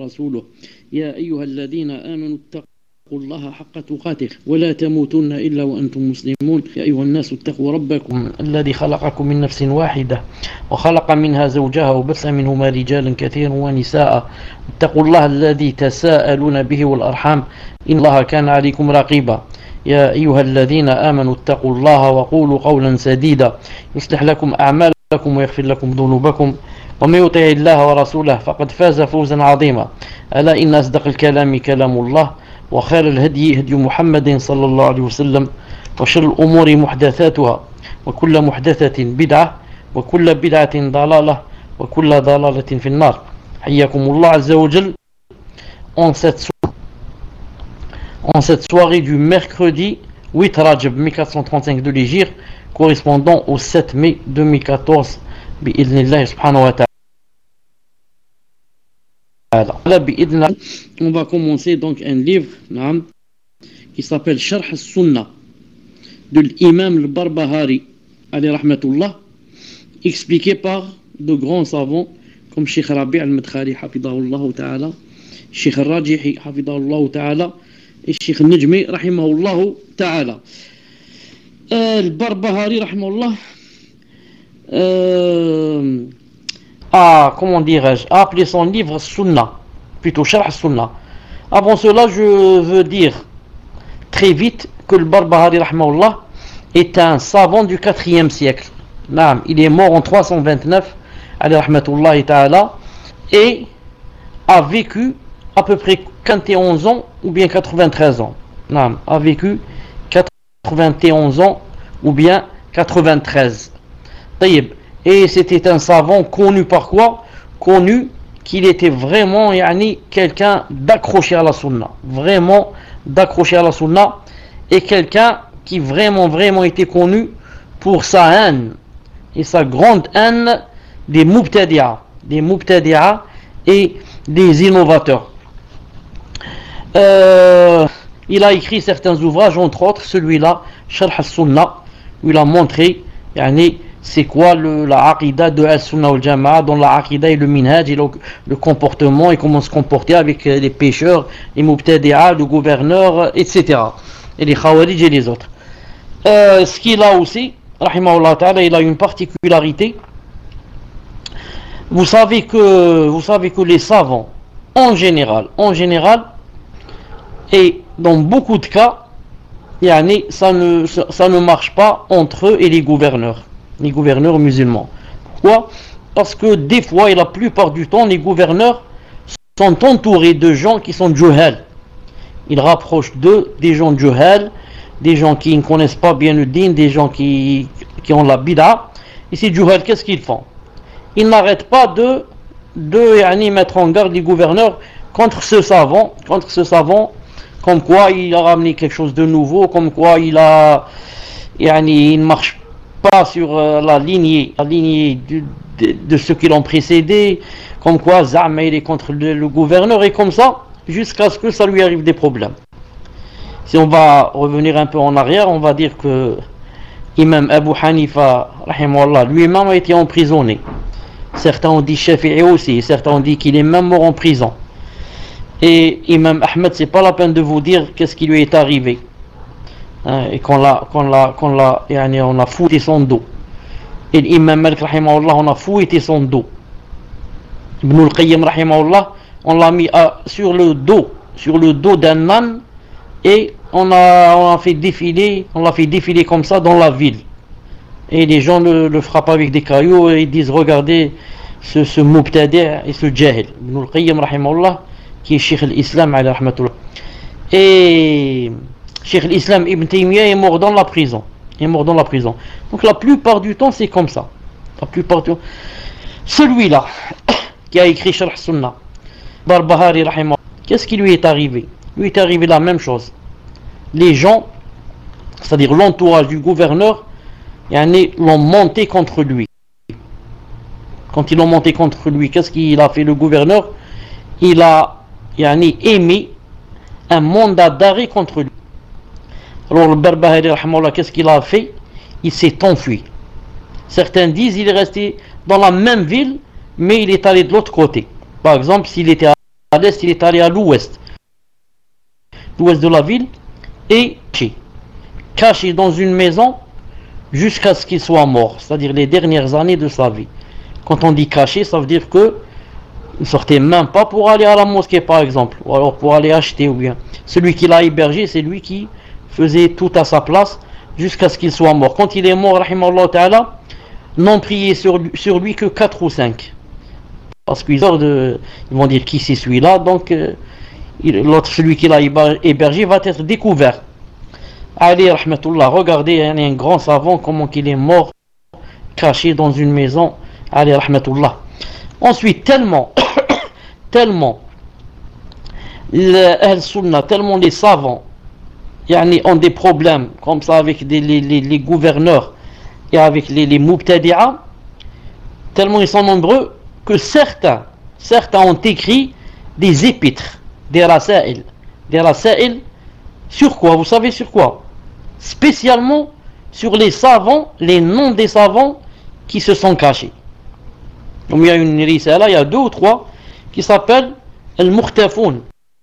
ورسوله يا أيها الذين آمنوا اتقوا الله حق تقاته ولا تموتن إلا وأنتم مسلمون يا أيها الناس اتقوا ربكم الذي خلقكم من نفس واحدة وخلق منها زوجها وبث منهما رجالا كثيرا ونساء اتقوا الله الذي تساءلون به والأرحام إن الله كان عليكم رقيبا يا أيها الذين آمنوا اتقوا الله وقولوا قولا سديدا يصلح لكم أعمالكم ويغفر لكم ذنوبكم ومن يطع الله ورسوله فقد فاز فوزا عظيما ألا إن أصدق الكلام كلام الله وخير الهدي هدي محمد صلى الله عليه وسلم وشر الأمور محدثاتها وكل محدثة بدعة وكل بدعة ضلالة وكل ضلالة في النار حياكم الله عز وجل en cette soirée du mercredi 8 Rajab 1435 de l'Hégire correspondant au 7 mai 2014 bi'idhnillah subhanahu wa ta'ala. On va commencer donc un livre qui s'appelle Sharh al-Sunnah de l'imam al-Barbahari alayhi rahmatullah, expliqué par de grands savants comme Sheikh Rabi' al-Madkhali hafidahullah ta'ala, Sheikh al-Rajihi hafidahullah ta'ala et Sheikh al-Najmi rahimahullah ta'ala. Al-Barbahari rahimahullah comment dirais-je, a appelé son livre Sunnah, plutôt Sharh Sunnah. Avant cela, je veux dire très vite que le Barbahari rahimahullah est un savant du 4e siècle. Il est mort en 329 alayhi rahmatullahi ta'ala et a vécu à peu près 91 ans ou bien 93 ans. A vécu 91 ans ou bien 93. Et c'était un savant connu par quoi? Connu qu'il était vraiment quelqu'un d'accroché à la sunna. Vraiment d'accroché à la sunna. Et quelqu'un qui vraiment était connu pour sa haine. Et sa grande haine des mubtadi'a. Des mubtadi'a et des innovateurs. Il a écrit certains ouvrages, entre autres celui-là, Sharh al-Sunnah, où il a montré c'est quoi la aqida de Al-Sunnah wal-Jama'a, dans la aqida et le minhaj et le comportement et comment se comporter avec les pécheurs, les mubtadi'a, le gouverneur, etc. Et les khawarij et les autres. Ce qu'il a aussi, rahimahullah ta'ala, il a une particularité. Vous savez que les savants, en général, et dans beaucoup de cas, ça ne marche pas entre eux et les gouverneurs musulmans. Pourquoi? Parce que des fois et la plupart du temps, les gouverneurs sont entourés de gens qui sont juhal. Ils rapprochent d'eux des gens juhal, des gens qui ne connaissent pas bien le din, des gens qui ont la bid'a. Et ces juhal, qu'est-ce qu'ils font? Ils n'arrêtent pas de mettre en garde les gouverneurs contre ce savant, comme quoi il a ramené quelque chose de nouveau, comme quoi il ne marche pas sur la lignée de ceux qui l'ont précédé, comme quoi Za'ma il est contre le gouverneur, et comme ça, jusqu'à ce que ça lui arrive des problèmes. Si on va revenir un peu en arrière, on va dire que Imam Abu Hanifa, rahimahullah, lui-même a été emprisonné. Certains ont dit Shafi'i aussi, certains ont dit qu'il est même mort en prison. Et Imam Ahmed, c'est pas la peine de vous dire qu'est-ce qui lui est arrivé. Et qu'on a fouetté son dos. Et l'imam Malik rahimahullah, on a fouetté son dos. Ibn al-Qayyim rahimahullah, on l'a mis sur le dos d'un âne, et on l'a fait défiler comme ça dans la ville. Et les gens le frappent avec des cailloux et ils disent regardez ce mubtadi' et ce jahil. Ibn al-Qayyim rahimahullah, qui est Cheikh al-Islam alayhi rahmatullah. Et Cheikh al-Islam Ibn Taymiyyah est mort dans la prison. Donc la plupart du temps c'est comme ça. Celui-là qui a écrit Sharh Sunnah, Barbahari rahimahullah, qu'est-ce qui lui est arrivé? Lui est arrivé la même chose. Les gens, c'est-à-dire l'entourage du gouverneur, l'ont monté contre lui. Quand ils l'ont monté contre lui, qu'est-ce qu'il a fait le gouverneur? Il a émis un mandat d'arrêt contre lui. Alors le Barbahari rahimahullah, qu'est-ce qu'il a fait? Il s'est enfui. Certains disent qu'il est resté dans la même ville, mais il est allé de l'autre côté. Par exemple, s'il était l'est, il est allé à l'ouest de la ville, et caché dans une maison jusqu'à ce qu'il soit mort, c'est-à-dire les dernières années de sa vie. Quand on dit caché, ça veut dire que il ne sortait même pas pour aller à la mosquée par exemple, ou alors pour aller acheter, ou bien celui qui l'a hébergé, c'est lui qui faisait tout à sa place jusqu'à ce qu'il soit mort. Quand il est mort, rahimahullah ta'ala, n'ont prié sur lui que 4 ou 5, parce qu'ils vont dire qui c'est celui-là, donc l'autre, celui qui l'a hébergé, va être découvert. Ali rahmatullah, regardez, il y a un grand savant, comment qu'il est mort caché dans une maison. Ali rahmatullah. Ensuite, tellement tellement les savants ont des problèmes comme ça avec les gouverneurs et avec les mubtadi'a, tellement ils sont nombreux que certains ont écrit des épîtres, des rasaïl. Sur quoi? Vous savez sur quoi? Spécialement sur les savants, les noms des savants qui se sont cachés. Donc il y a une risala, il y a 2 ou 3 qui s'appellent Al-Mukhtafoun,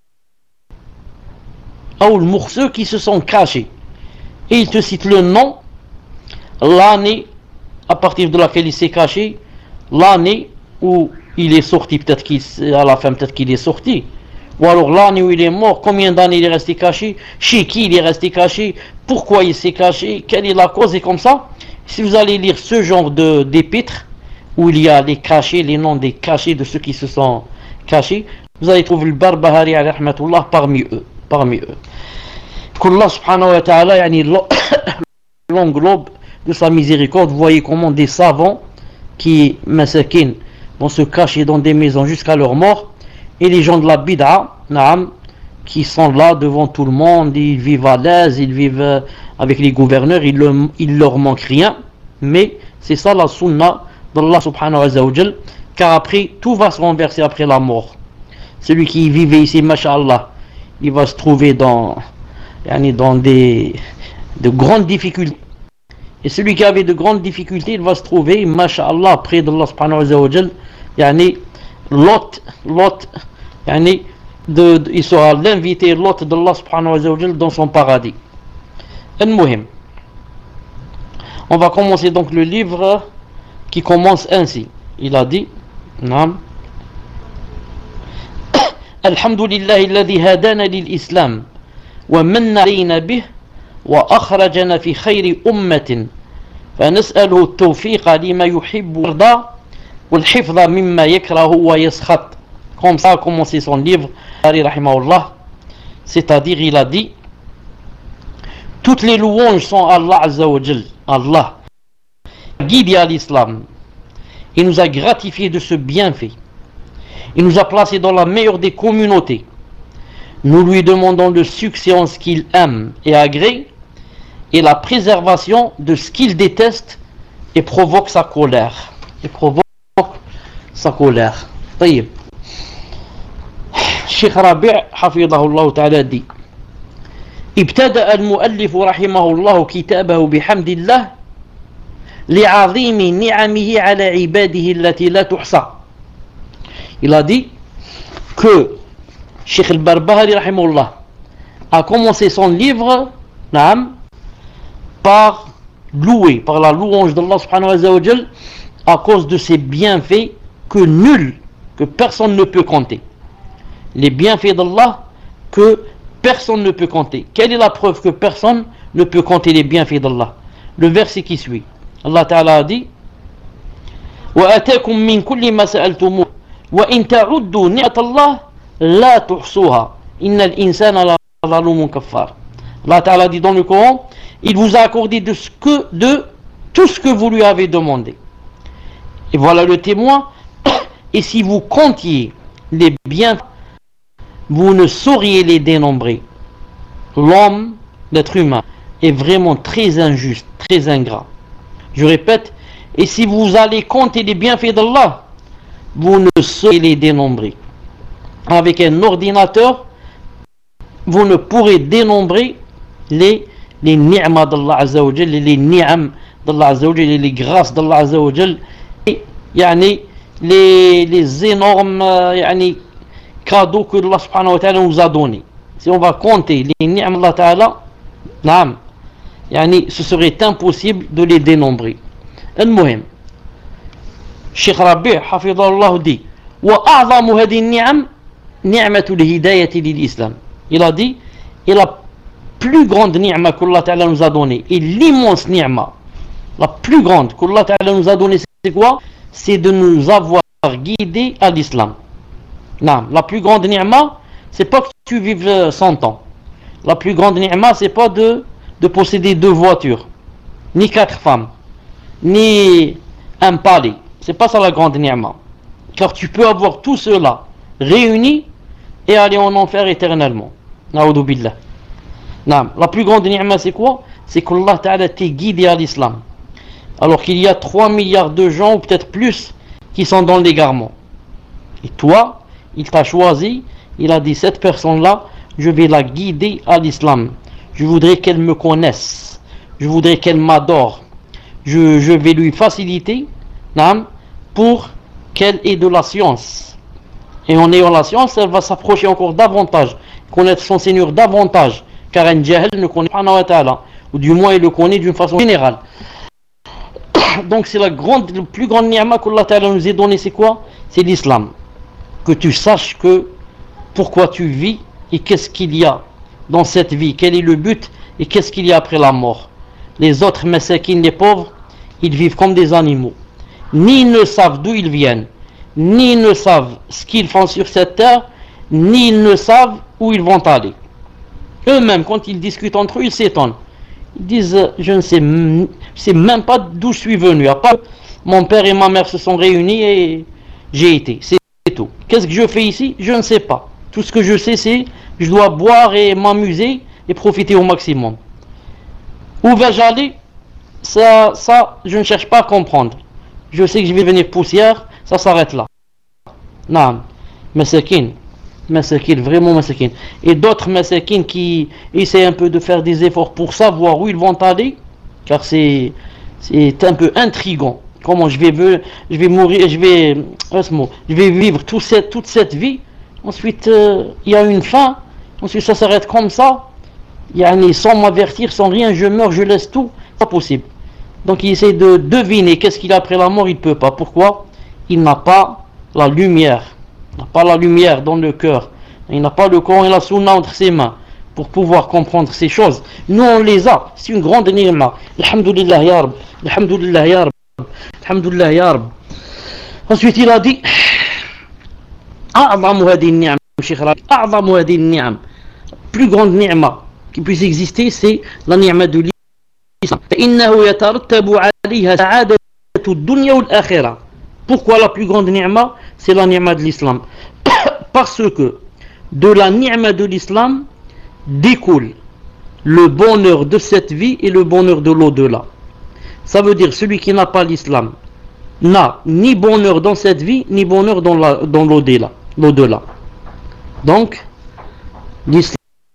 ou ceux qui se sont cachés. Et il te cite le nom, l'année à partir de laquelle il s'est caché, l'année où il est sorti, peut-être à la fin, peut-être qu'il est sorti, ou alors l'année où il est mort, combien d'années il est resté caché, chez qui il est resté caché, pourquoi il s'est caché, quelle est la cause, et comme ça. Si vous allez lire ce genre d'épîtres, où il y a les noms des cachés de ceux qui se sont cachés, vous allez trouver le Barbahari alayhi rahmatullah parmi eux. Qu'Allah subhanahu wa ta'ala l'englobe de sa miséricorde. Vous voyez comment des savants qui, masakin, vont se cacher dans des maisons jusqu'à leur mort, et les gens de la bid'a, qui sont là devant tout le monde, ils vivent à l'aise, ils vivent avec les gouverneurs, il leur manque rien, mais c'est ça la sunna d'Allah subhanahu wa ta'ala, car après tout va se renverser après la mort. Celui qui vivait ici, masha'Allah, il va se trouver dans de grandes difficultés, et celui qui avait de grandes difficultés, il va se trouver, masha'Allah, près d'Allah subhanahu wa ta'ala, l'hôte, il sera l'invité, l'hôte d'Allah subhanahu wa ta'ala dans son paradis. Al-Muhim. On va commencer donc le livre qui commence ainsi. Il a dit, Alhamdulillahi alladhi hadana lil islam wa manna alayna bih wa akhrajana fi khayri ummatin fa nas'aluhu at-tawfiqa lima yuhibbu wa yarda wal hifdha mimma yakrahu wa yaskhat. Comme ça a commencé son livre, rahimahullah. C'est-à-dire, il a dit, toutes les louanges sont à Allah Azza wa Jal. Allah guidé à l'islam. Il nous a gratifié de ce bienfait. Il nous a placés dans la meilleure des communautés. Nous lui demandons le succès en ce qu'il aime et agrée, et la préservation de ce qu'il déteste et provoque sa colère. طيب. الشيخ ربيع حفظه الله تعالى دي: ابتدأ المؤلف رحمه الله كتابه بحمد الله لعظيم نعمه على عباده التي لا تحصى. Il a dit que Cheikh al-Barbahari rahimahullah a commencé son livre par la louange d'Allah subhanahu wa ta'ala à cause de ses bienfaits que personne ne peut compter. Les bienfaits d'Allah que personne ne peut compter. Quelle est la preuve que personne ne peut compter les bienfaits d'Allah? Le verset qui suit. Allah Ta'ala a dit: وَأَتَاكُمْ مِنْ كُلِّ مَا سَأَلْتُمُوهُ وَإِنْ تَعُدُّوا نِعْمَةَ اللَّهِ لَا تُحْصُوهَا إِنَّ الْإِنسَانَ لَظَلُومٌ كَفَّارٌ. Allah Ta'ala dit dans le Coran: il vous a accordé de tout ce que vous lui avez demandé. Et voilà le témoin. Et si vous comptiez les bienfaits, vous ne sauriez les dénombrer. L'homme, l'être humain, est vraiment très injuste, très ingrat. Je répète, et si vous allez compter les bienfaits d'Allah, vous ne sauriez les dénombrer. Avec un ordinateur, vous ne pourrez dénombrer les ni'mas d'Allah Azza wa Jal, les ni'am d'Allah Azza wa Jal, les grâces d'Allah Azza wa Jal, et les énormes cadeaux que Allah subhanahu wa ta'ala nous a donnés. Si on va compter les ni'am Allah ta'ala, naam, yani, ce serait impossible de les dénombrer. المهم الشيخ ربيع حفظه الله dit وأعظم هذه النعم نعمة الهداية للإسلام. Il a dit, et la plus grande ni'ma qu'Allah ta'ala nous a donnée, et l'immense ni'ma, la plus grande qu'Allah ta'ala nous a donnée, c'est quoi? C'est de nous avoir guidés à l'islam. Non, la plus grande ni'ma, c'est pas que tu vives 100 ans. La plus grande ni'ma, c'est pas de posséder 2 voitures, ni 4 femmes, ni un palais. C'est pas ça la grande ni'ma. Car tu peux avoir tout cela réuni et aller en enfer éternellement. Na'oudou billah. Non, la plus grande ni'ma, c'est quoi? C'est qu'Allah ta'ala t'est guidé à l'islam. Alors qu'il y a 3 milliards de gens, ou peut-être plus, qui sont dans l'égarement. Et toi, il t'a choisi, il a dit, cette personne-là, je vais la guider à l'islam. Je voudrais qu'elle me connaisse. Je voudrais qu'elle m'adore. Je vais lui faciliter, pour qu'elle ait de la science. Et en ayant la science, elle va s'approcher encore davantage, connaître son Seigneur davantage, car un jahil ne connaît pas Allah Ta'ala, ou du moins il le connaît d'une façon générale. Donc c'est le plus grande ni'ma qu'Allah Ta'ala nous a donné, c'est quoi? C'est l'islam. Que tu saches que pourquoi tu vis et qu'est-ce qu'il y a dans cette vie, quel est le but et qu'est-ce qu'il y a après la mort. Les autres masakines, les pauvres, ils vivent comme des animaux. Ni ils ne savent d'où ils viennent, ni ils ne savent ce qu'ils font sur cette terre, ni ils ne savent où ils vont aller. Eux-mêmes, quand ils discutent entre eux, ils s'étonnent. Ils disent, je ne sais même pas d'où je suis venu. À part mon père et ma mère se sont réunis et j'ai été. C'est tout. Qu'est-ce que je fais ici? Je ne sais pas. Tout ce que je sais, c'est que je dois boire et m'amuser et profiter au maximum. Où vais-je aller? Ça, je ne cherche pas à comprendre. Je sais que je vais devenir poussière, ça s'arrête là. Non, masakin, vraiment masakin. Et d'autres masakin qui essaient un peu de faire des efforts pour savoir où ils vont aller, car c'est un peu intriguant. Comment je vais mourir, je vais vivre toute cette vie. Ensuite, il y a une fin. Ensuite, ça s'arrête comme ça. Sans m'avertir, sans rien, je meurs, je laisse tout. C'est pas possible. Donc il essaie de deviner qu'est-ce qu'il a après la mort, il ne peut pas. Pourquoi? Il n'a pas la lumière. Il n'a pas la lumière dans le cœur. Il n'a pas le Coran et la Sunna entre ses mains pour pouvoir comprendre ces choses. Nous on les a. C'est une grande ni'ma. Alhamdulillah ya Rab. Alhamdulillah ya Rab. Alhamdulillah ya Rab. Ensuite il a dit أعظم هذه النعم شيخ ربيع أعظم هذه النعم. Plus grande ni'ma qui puisse exister, c'est la ni'ma de l'islam. فإنه يترتب عليها سعادة الدنيا والآخرة. Pourquoi la plus grande ni'ma? C'est la ni'ma de l'islam. Parce que de la ni'ma de l'islam découle le bonheur de cette vie et le bonheur de l'au-delà. Ça veut dire celui qui n'a pas l'islam n'a ni bonheur dans cette vie ni bonheur dans l'au-delà. Donc l'islam,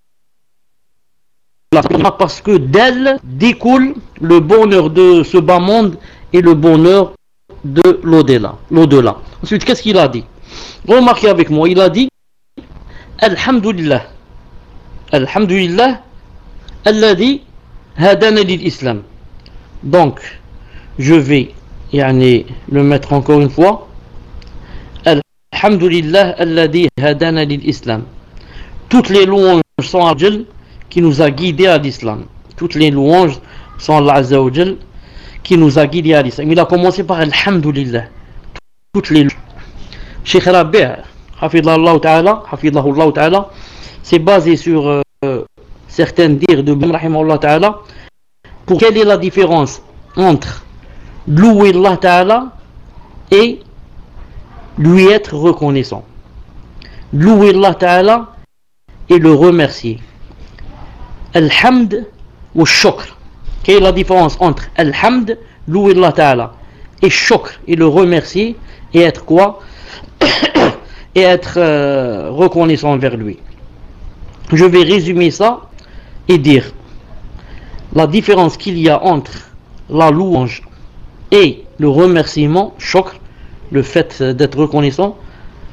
parce que d'elle découle le bonheur de ce bas monde et le bonheur de l'au-delà. Ensuite, qu'est-ce qu'il a dit? Remarquez avec moi, il a dit Alhamdulillah. Alhamdulillah alladhi hadana lil-islam. Donc, je vais le mettre encore une fois. Alhamdulillah alladhi hadana lil-islam. Toutes les louanges sont à Allah qui nous a guidés à l'islam. Toutes les louanges sont à Allah Azza wa Jal qui nous a guidés à l'islam. Il a commencé par Alhamdulillah. Toutes les louanges. Cheikh Rabi' Hafidahullah Ta'ala, c'est basé sur certains dires de Ibn Rahimahullah Ta'ala. Pour quelle est la différence entre louer Allah Ta'ala et lui être reconnaissant? Louer Allah Ta'ala et le remercier. Alhamd ou shukr. Quelle est la différence entre Alhamd, louer Allah Ta'ala, et shukr, et le remercier, et être quoi? Et être reconnaissant envers lui. Je vais résumer ça et dire la différence qu'il y a entre la louange et le remerciement, shukr, le fait d'être reconnaissant.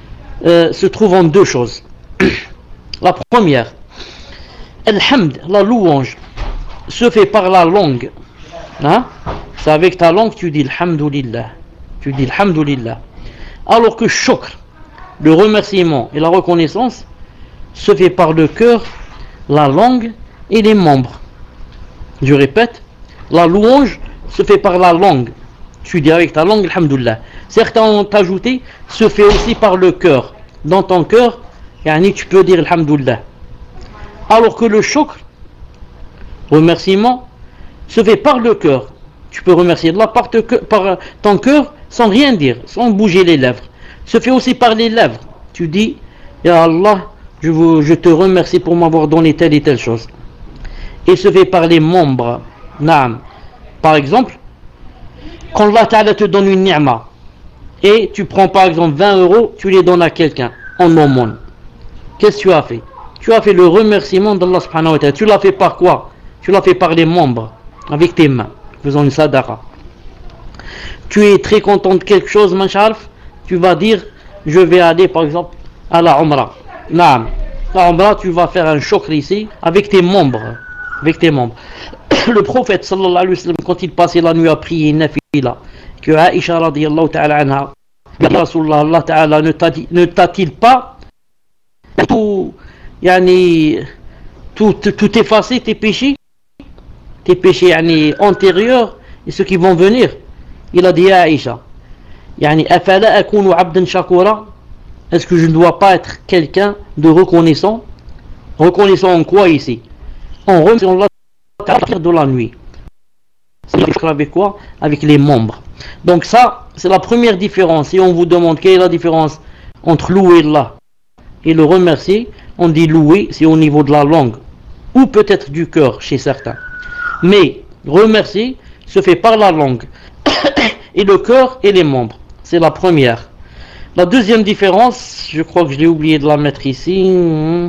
se trouve en deux choses. La première, Al-Hamd, la louange, se fait par la langue. Hein? C'est avec ta langue que tu dis Alhamdulillah. Tu dis Alhamdulillah. Alors que Shukr, le remerciement et la reconnaissance, se fait par le cœur, la langue et les membres. Je répète, la louange se fait par la langue. Tu dis avec ta langue Alhamdulillah. Certains ont ajouté, se fait aussi par le cœur. Dans ton cœur, tu peux dire Alhamdulillah. Alors que le shukr, remerciement, se fait par le cœur. Tu peux remercier Allah par ton cœur sans rien dire, sans bouger les lèvres. Se fait aussi par les lèvres. Tu dis, Ya Allah, je te remercie pour m'avoir donné telle et telle chose. Et se fait par les membres. Naam. Par exemple, quand Allah Ta'ala te donne une ni'ma, et tu prends par exemple 20 euros, tu les donnes à quelqu'un en aumône. Qu'est-ce que tu as fait? Tu as fait le remerciement d'Allah subhanahu wa ta'ala. Tu l'as fait par quoi? Tu l'as fait par les membres, avec tes mains, faisant une sadaqa. Tu es très content de quelque chose, mansharf, tu vas dire, je vais aller par exemple à la Umrah. Naam. La Umrah, tu vas faire un shukr ici, avec tes membres. Avec tes membres. Le prophète sallallahu alayhi wa sallam, quand il passait la nuit à prier nafila, que Aïcha radiyallahu ta'ala anha, Rasulullah, Allah ta'ala ne t'a-t-il pas tout effacer tes péchés antérieurs et ceux qui vont venir? Il a dit à Aïcha, afala akunu abdan shakura, est-ce que je ne dois pas être quelqu'un de reconnaissant? Reconnaissant en quoi ici? En remerciant Allah de la nuit. C'est avec quoi? Avec les membres. Donc ça, c'est la première différence. Si on vous demande quelle est la différence entre louer Allah et le remercier, on dit louer, c'est au niveau de la langue, ou peut-être du cœur chez certains. Mais remercier se fait par la langue, et le cœur et les membres. C'est la première. La deuxième différence, je crois que je l'ai oublié de la mettre ici.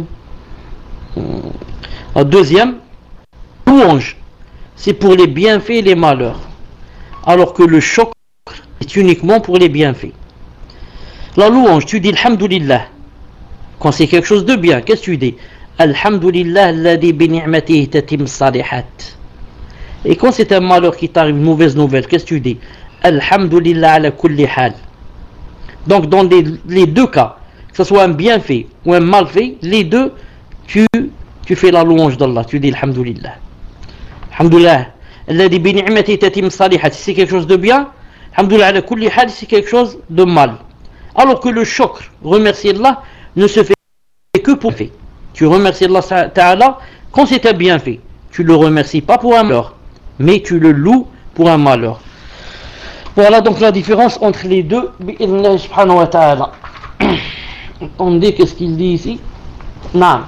La deuxième, louange, c'est pour les bienfaits et les malheurs, alors que le shukr est uniquement pour les bienfaits. La louange, tu dis Alhamdulillah quand c'est quelque chose de bien. Qu'est-ce que tu dis? Alhamdulillah alladhi bi ni'matihi tatim salihat. Et quand c'est un malheur qui t'arrive, une mauvaise nouvelle, qu'est-ce que tu dis? Alhamdulillah ala kulli hal. Donc dans les deux cas, que ce soit un bienfait ou un malfait, les deux, tu fais la louange d'Allah, tu dis Alhamdulillah. Alhamdulillah alladhi bi ni'matihi tatim salihat, si c'est quelque chose de bien, Alhamdulillah ala kulli hal, si c'est quelque chose de mal. Alors que le shukr, remercier Allah, ne se fait que pour fait. Tu remercies Allah Ta'ala quand c'est un bienfait. Tu le remercies pas pour un malheur, mais tu le loues pour un malheur. Voilà donc la différence entre les deux. Bi'idhnillah subhanahu wa ta'ala. Attendez, qu'est-ce qu'il dit ici? Naam.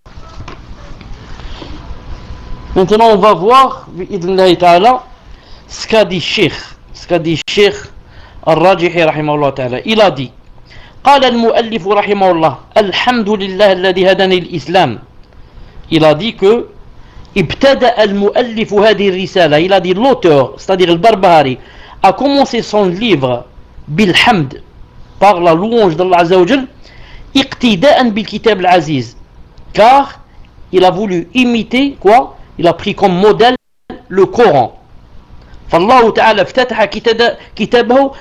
Maintenant on va voir bi'idhnillah ta'ala ce qu'a dit Cheikh Al-Rajihi rahimahullah ta'ala. Il a dit, قال المؤلف رحمه الله الحمد لله الذي هداني الإسلام. Il a dit que ابتدأ المؤلف هذه الرسالة, il a dit l'auteur, c'est-à-dire al-Barbahari, a commencé son livre بالحمد, par la louange d'Allah Azza wa Jal, اقتداء بالكتاب العزيز, car il a voulu imiter quoi? Il a pris comme modèle le Coran. فالله تعالى افتتح كتابه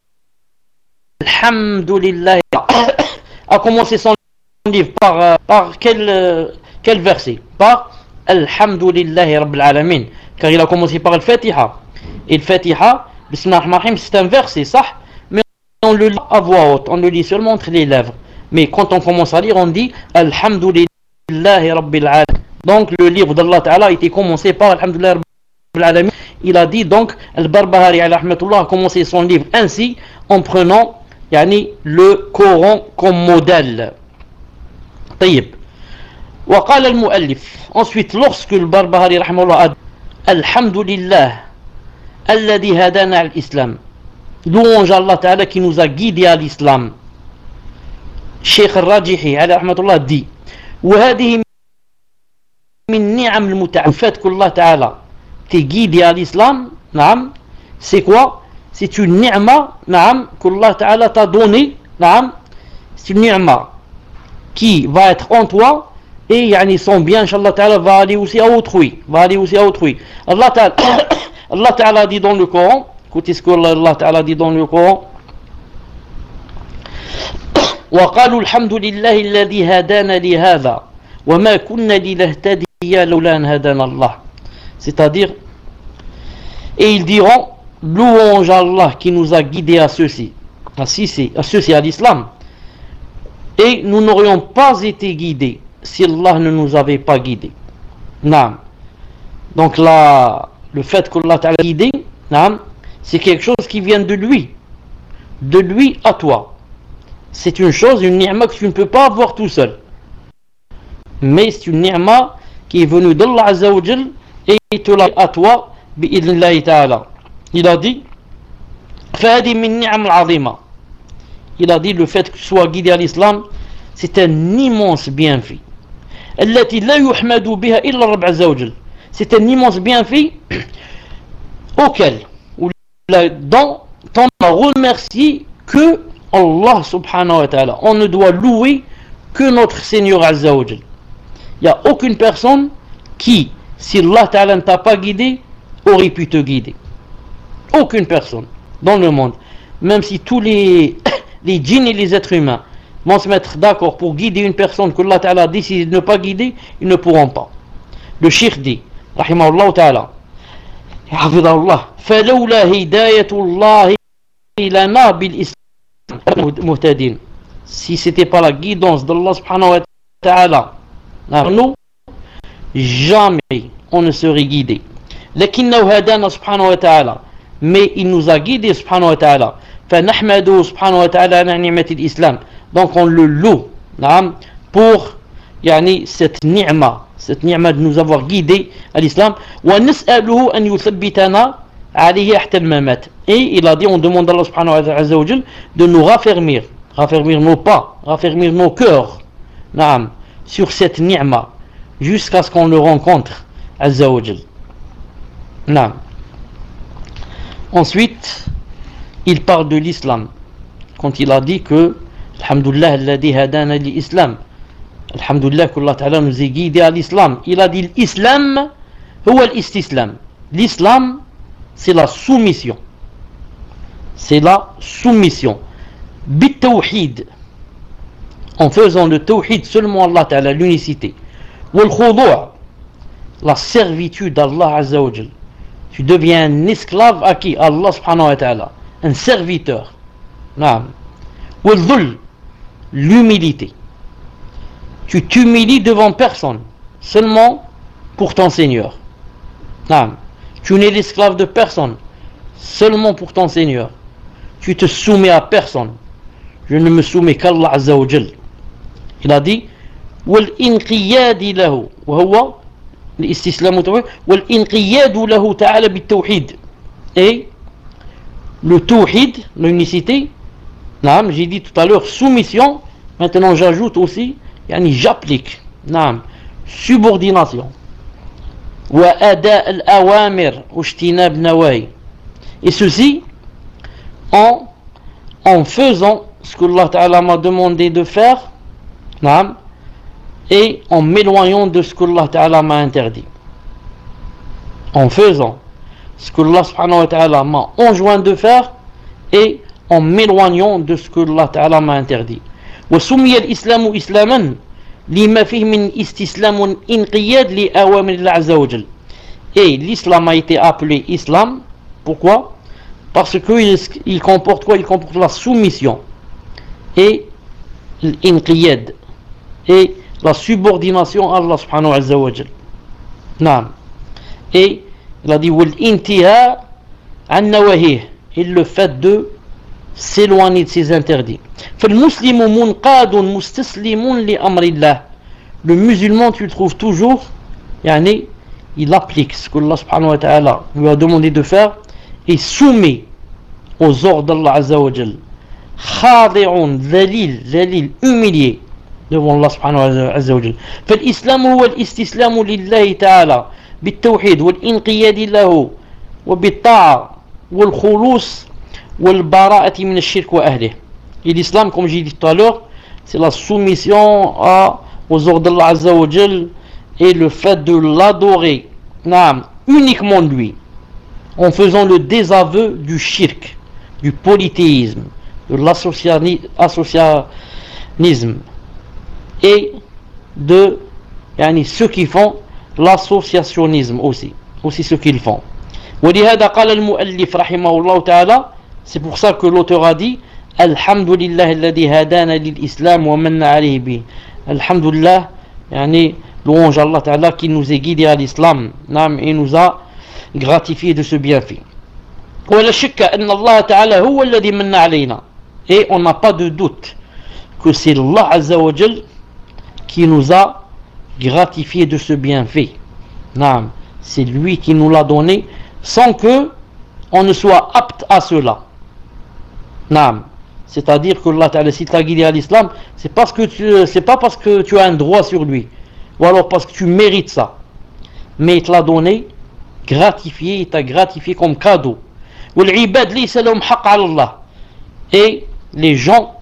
بالحمدلله. A commencé son livre par quel verset? Par Alhamdulillahi Rabbil Alamin, car il a commencé par le Fatiha. Et le Fatiha, Bismillahirrahmanirrahim, c'est un verset, ça, mais on le lit à voix haute, on le lit seulement entre les lèvres. Mais quand on commence à lire, on dit Alhamdulillahi Rabbil Alamin. Donc le livre d'Allah Ta'ala a été commencé par Alhamdulillahi Rabbil Alamin. Il a dit donc, Al-Barbahari alayhi rahmatullah a commencé son livre ainsi, en prenant le Coran comme modèle. طيب. وقال المؤلف, ensuite lorsque le Barbahari rahmatullah a dit Alhamdulillah alladhi hadana al-Islam, louange à Allah Ta'ala qui nous a guidés à l'islam. Cheikh Al-Rajihi alayhi rahmatullah dit وهذه من نعم المتعة, le fait qu'Allah Ta'ala t'es guidé à l'islam, naam, c'est quoi? C'est une ni'ma, naam, qu'Allah Ta'ala t'a donné, naam, c'est une ni'ma qui va être en toi et yani, son bien, Inch'Allah Ta'ala, va aller aussi à autrui. Allah Ta'ala, Allah Ta'ala dit dans le Coran, écoutez ce que Allah Ta'ala dit dans le Coran. وقالوا الحمد لله الذي هدانا لهذا وما كنا لنهتدي لولا أن هدانا الله. C'est-à-dire, et ils diront louange à Allah qui nous a guidés à ceci, à l'islam, et nous n'aurions pas été guidés si Allah ne nous avait pas guidés. Naam. Donc là, le fait qu'Allah t'a guidé, naam, c'est quelque chose qui vient de lui à toi. C'est une chose, une ni'ma que tu ne peux pas avoir tout seul. Mais c'est une ni'ma qui est venue d'Allah Azza wa Jal et te l'a à toi, bi'idhnillahi ta'ala. Il a dit, فهذه من نعم العظيمة. Il a dit le fait que tu sois guidé à l'islam, c'est un immense bienfait. التي لا يحمد بها إلا رب عز وجل. C'est un immense bienfait auquel, dont on a remercié que Allah subhanahu wa ta'ala. On ne doit louer que notre Seigneur Azza wa Jal. Il n'y a aucune personne qui, si Allah ta'ala ne t'a pas guidé, aurait pu te guider. Aucune personne dans le monde. Même si tous les djinns et les êtres humains vont se mettre d'accord pour guider une personne que Allah ta'ala a décidé de ne pas guider, ils ne pourront pas. Le Cheikh dit, rahimahullah ta'ala, hafidahullah, فلولا هداية الله لنا بالإسلام muhtadin. Si c'était pas la guidance d'Allah subhanahu wa ta'ala, nous, jamais on ne serait guidé. لكنه هدانا سبحانه وتعالى. Mais il nous a guidés subhanahu wa ta'ala. فنحمده سبحانه وتعالى على نعمة الإسلام. Donc on le loue pour يعني cette ni'ma de nous avoir guidés à l'islam. ونسأله أن يثبتنا عليه حتى الممات. Et il a dit, on demande à Allah subhanahu wa ta'ala de nous raffermir nos pas, raffermir nos cœurs, naam, sur cette ni'ma, jusqu'à ce qu'on le rencontre, azza wa jal. Naam. Ensuite, il parle de l'islam, quand il a dit que, alhamdulillah, alladhi hadana l'islam, alhamdulillah, qu'Allah ta'ala nous ait guidés à l'islam. Il a dit, l'islam, huwa l'istislam. L'islam, c'est la soumission. C'est la soumission. Bit-tawhid. En faisant le tawhid seulement Allah Ta'ala, l'unicité. Wal-khudu'. La servitude d'Allah Azza wa Jal. Tu deviens un esclave à qui? Allah subhanahu wa ta'ala. Un serviteur. Naam. Wal-dhul. L'humilité. Tu t'humilies devant personne. Seulement pour ton Seigneur. Naam. Tu n'es l'esclave de personne, seulement pour ton Seigneur. Tu te soumets à personne. Je ne me soumets qu'Allah Azza wa Jal. Il a dit وَالْإِنْقِيَادِ لَهُ وَهُوَ الْإِسْتِسْلَامُ وَالْإِنْقِيَادُ لَهُ تَعَالَى بِالتَّوْحِيد. Et le tawhid, l'unicité, j'ai dit tout à l'heure soumission, maintenant j'ajoute aussi, j'applique, subordination. وأداء الأوامر واجتناب نواهي. Et ceci en faisant ce que Allah Ta'ala m'a demandé de faire, et en m'éloignant de ce que Allah Ta'ala m'a interdit. En faisant ce que Allah Subhanahu wa Ta'ala m'a enjoint de faire et en m'éloignant de ce que Allah Ta'ala m'a interdit. وسمي الإسلام إسلاما لما فيه من استسلام انقياد لأوامر الله عز وجل. Et l'islam a été appelé islam. Pourquoi? Parce qu'il comporte quoi? Il comporte la soumission et l'inqiyad et la subordination à Allah subhanahu wa ta'ala. Naam. Et il a dit wal-intiha an nawahih, et le fait de s'éloigner de ses interdits. فالمسلم منقاد مستسلم لأمر الله. Le musulman, tu le trouves toujours, il applique ce que Allah subhanahu wa ta'ala lui a demandé de faire et soumet aux ordres d'Allah azza wa jal. خاضع ذليل humilié devant Allah subhanahu wa ta'ala. فالإسلام هو الاستسلام لله تعالى بالتوحيد والإنقياد له وبالطاعة والخلوص والبراءة من الشرك وأهله. Et l'islam, comme j'ai dit tout à l'heure, c'est la soumission aux ordres d'Allah Azza wa Jal et le fait de l'adorer uniquement lui, en faisant le désaveu du shirk, du polythéisme, de l'associationnisme et de ceux qui font l'associationnisme aussi ceux qui le font. ولهذا قال المؤلف رحمه الله تعالى, c'est pour ça que l'auteur a dit Alhamdulillah alladhi hadana lil islam wa manna alayhi bi. Alhamdulillah, louange à Allah Ta'ala qui nous est guidé à l'islam et nous a gratifié de ce bienfait. ولا شك أن الله تعالى هو الذي من علينا, et on n'a pas de doute que c'est Allah Azza wa Jal qui nous a gratifié de ce bienfait. C'est lui qui nous l'a donné sans que on ne soit apte à cela. C'est-à-dire que Allah Ta'ala, si t'a guidé à l'islam, c'est pas parce que tu as un droit sur lui, ou alors parce que tu mérites ça, mais il te l'a donné gratifié, il t'a gratifié comme cadeau. Et les gens,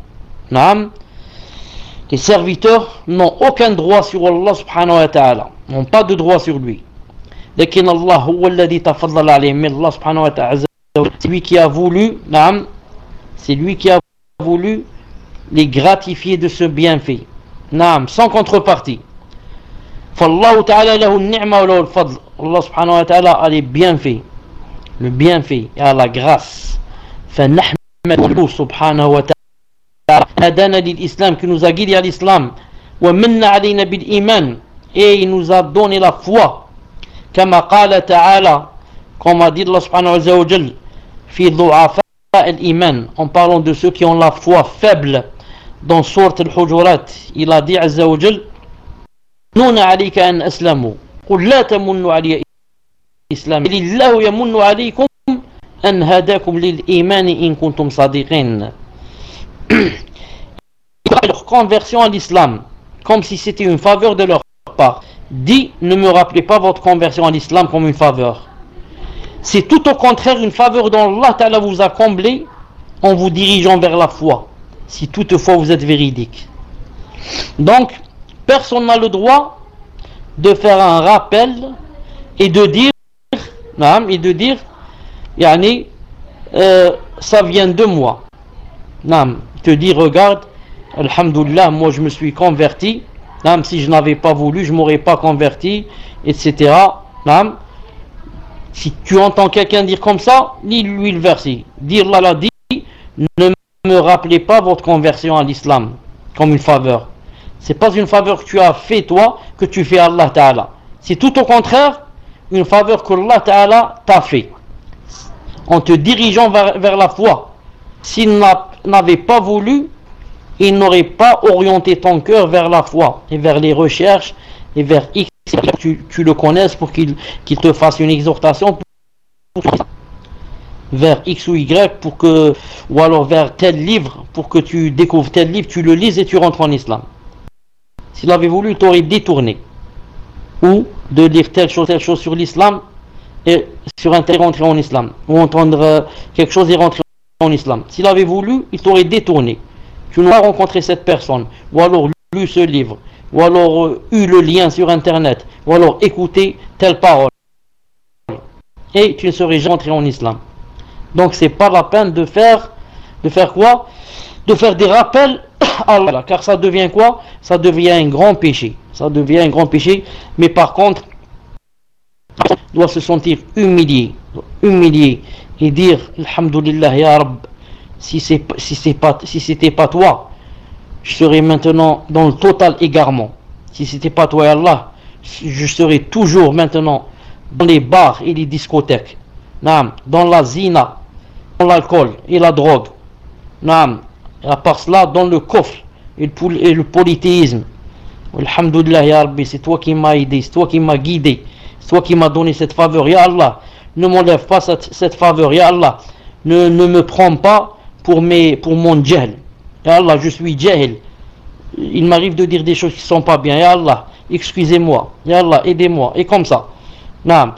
les serviteurs n'ont aucun droit sur Allah subhanahu wa ta'ala, n'ont pas de droit sur lui. لكن الله هو الذي تفضل عليهم, mais Allah subhanahu wa ta'ala, c'est lui qui a voulu, c'est lui qui a voulu les gratifier de ce bienfait, sans contrepartie. فالله تعالى له النعمة وله الفضل, Allah subhanahu wa ta'ala a les bienfaits, le bienfait et à la grâce. فنحمده سبحانه وتعالى هدانا للإسلام, qui nous a guidé à l'islam, ومن علينا بالإيمان, et il nous a donné la foi, كما قال تعالى, comme a dit Allah subhanahu wa ta'ala, في ضعفاء الإيمان, en parlant de ceux qui ont la foi faible, dans sourate al-Hujurat, il a dit Azza wa Jal, نون عليك أن أسلموا قل لا تمنوا علي إسلامي لله يمن عليكم أن هداكم للإيمان إن كنتم صادقين. Leur conversion à l'islam, comme si c'était une faveur de leur part. Dit, ne me rappelez pas votre conversion à l'islam comme une faveur. C'est tout au contraire une faveur dont Allah Ta'ala vous a comblé en vous dirigeant vers la foi, si toutefois vous êtes véridique. Donc, personne n'a le droit de faire un rappel et de dire, ça vient de moi. Te dire, regarde, alhamdoulilah, moi je me suis converti, si je n'avais pas voulu, je ne m'aurais pas converti, etc. Si tu entends quelqu'un dire comme ça, lis-lui le verset. Dire Allah l'a dit, ne me rappelez pas votre conversion à l'islam comme une faveur. C'est pas une faveur que tu as fait toi, que tu fais à Allah Ta'ala. C'est tout au contraire une faveur que Allah Ta'ala t'a fait en te dirigeant vers la foi. S'il n'avait pas voulu, il n'aurait pas orienté ton cœur vers la foi et vers les recherches et vers X, tu le connaisses pour qu'il te fasse une exhortation vers X ou Y ou alors vers tel livre pour que tu découvres tel livre, tu le lises et tu rentres en islam. S'il avait voulu, il t'aurait détourné, ou de lire telle chose sur l'islam et sur un tel rentrer en islam, ou entendre quelque chose et rentrer en islam. S'il avait voulu, il t'aurait détourné. Tu n'auras pas rencontré cette personne, ou alors lu ce livre, ou alors eu le lien sur internet, ou alors écouté telle parole, et tu ne serais jamais rentré en islam. Donc c'est pas la peine de faire quoi? De faire des rappels à Allah, car ça devient quoi? Ça devient un grand péché. Ça devient un grand péché, mais par contre, on doit se sentir humilié et dire Alhamdulillah ya Rabb, si c'était pas toi, je serais maintenant dans le total égarement. Si c'était pas toi ya Allah, je serais toujours maintenant dans les bars et les discothèques, dans la zina, dans l'alcool et la drogue, à part cela dans le coffre et le polythéisme. Alhamdulillah ya Rabbi, c'est toi qui m'as aidé, c'est toi qui m'as guidé, c'est toi qui m'as donné cette faveur. Ya Allah, ne m'enlève pas cette faveur. Ya Allah, ne me prends pas pour mon jahl. Ya Allah, je suis jahil. Il m'arrive de dire des choses qui ne sont pas bien. Ya Allah, excusez-moi. Ya Allah, aidez-moi. Et comme ça. Naam.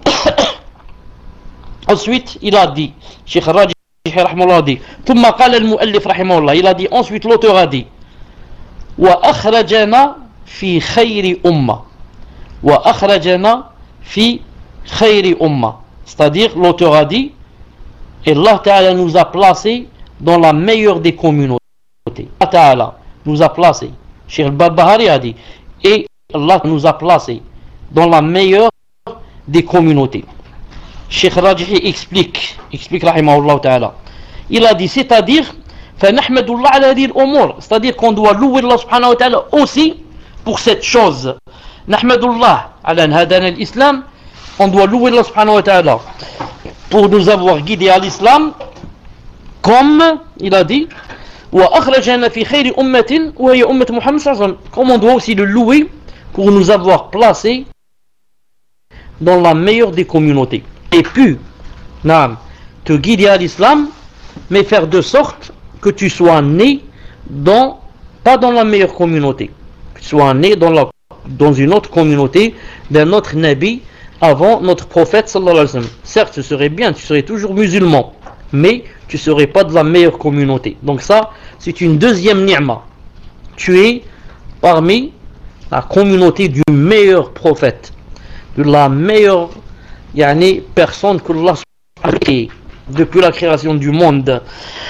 Ensuite, il a dit, Cheikh Rajih rahimahullah dit, ثم قال المؤلف رحمه الله, il a dit, ensuite l'auteur a dit, وأخرجنا في خير أمة وأخرجنا في خير أمة. C'est-à-dire, l'auteur a dit, et Allah Ta'ala nous a placés dans la meilleure des communautés. Allah Ta'ala nous a placés, Cheikh al-Barbahari a dit, et Allah nous a placés dans la meilleure des communautés. Cheikh Rajihi explique rahimahullah ta'ala. Il a dit, c'est-à-dire, فنحمد الله على هذه الأمور, c'est-à-dire qu'on doit louer Allah subhanahu wa ta'ala aussi pour cette chose. نحمد الله على أن هدانا الإسلام, on doit louer Allah subhanahu wa ta'ala pour nous avoir guidés à l'islam, comme il a dit, وأخرجنا في خير أمة وهي أمة محمد صلى الله عليه وسلم, comme on doit aussi le louer pour nous avoir placés dans la meilleure des communautés. Et puis, te guider à l'islam, mais faire de sorte que tu sois né pas dans la meilleure communauté, que tu sois né dans une autre communauté d'un autre nabi avant notre prophète sallallahu alayhi wa sallam. Certes, ce serait bien, tu serais toujours musulman, mais tu ne serais pas de la meilleure communauté. Donc ça, c'est une deuxième ni'ma. Tu es parmi la communauté du meilleur prophète, de la meilleure personne que Allah a créée depuis la création du monde.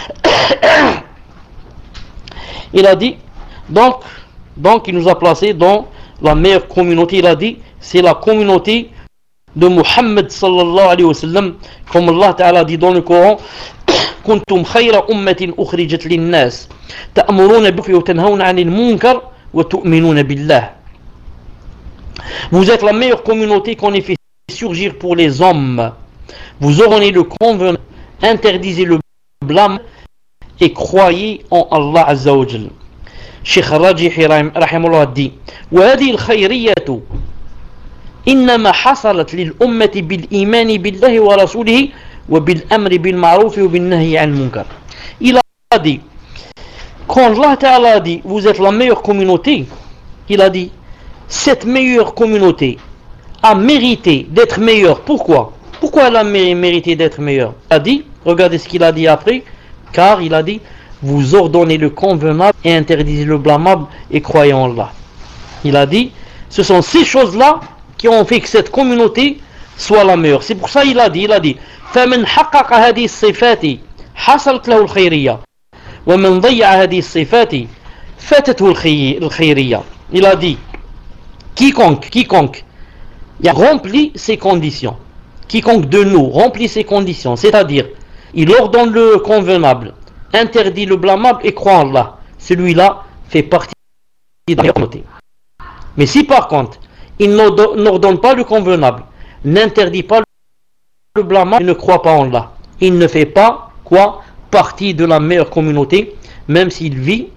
Il a dit, donc il nous a placés dans la meilleure communauté. Il a dit, c'est la communauté de Muhammad sallallahu alayhi wa sallam, comme Allah Ta'ala dit dans le Coran, كنتم خير أمة أخرجت للناس تأمرون بالمعروف وتنهون عن المنكر وتؤمنون بالله. Vous êtes la meilleure communauté qu'on ait fait surgir pour les hommes. Vous ordonnez le convenable, interdisez le blâme et croyez en Allah Azza wa Jal. Cheikh Rajihi rahimahullah dit, وهذه الخيرية إنما حصلت للأمة بالإيمان بالله ورسوله وبالأمر بالمعروف وبالنهي عن المنكر. Il a dit, quand Allah Ta'ala a dit, vous êtes la meilleure communauté, il a dit, cette meilleure communauté a mérité d'être meilleure. Pourquoi elle a mérité d'être meilleure? Il a dit, regardez ce qu'il a dit après, car il a dit, vous ordonnez le convenable et interdisez le blâmable et croyez en Allah. Il a dit, ce sont ces choses-là qui ont fait que cette communauté soit la meilleure. C'est pour ça qu'il a dit, فمن حقق هذه الصفات حصلت له الخيرية ومن ضيع هذه الصفات فاتته الخيرية. Il a dit, quiconque remplit ces conditions, quiconque de nous remplit ces conditions, c'est-à-dire il ordonne le convenable, interdit le blâmable et croit en Allah, celui-là fait partie de la communauté. Mais si par contre il n'ordonne pas le convenable, n'interdit pas le blâmable, il ne croit pas en Allah, il ne fait pas partie de la meilleure communauté, même s'il vit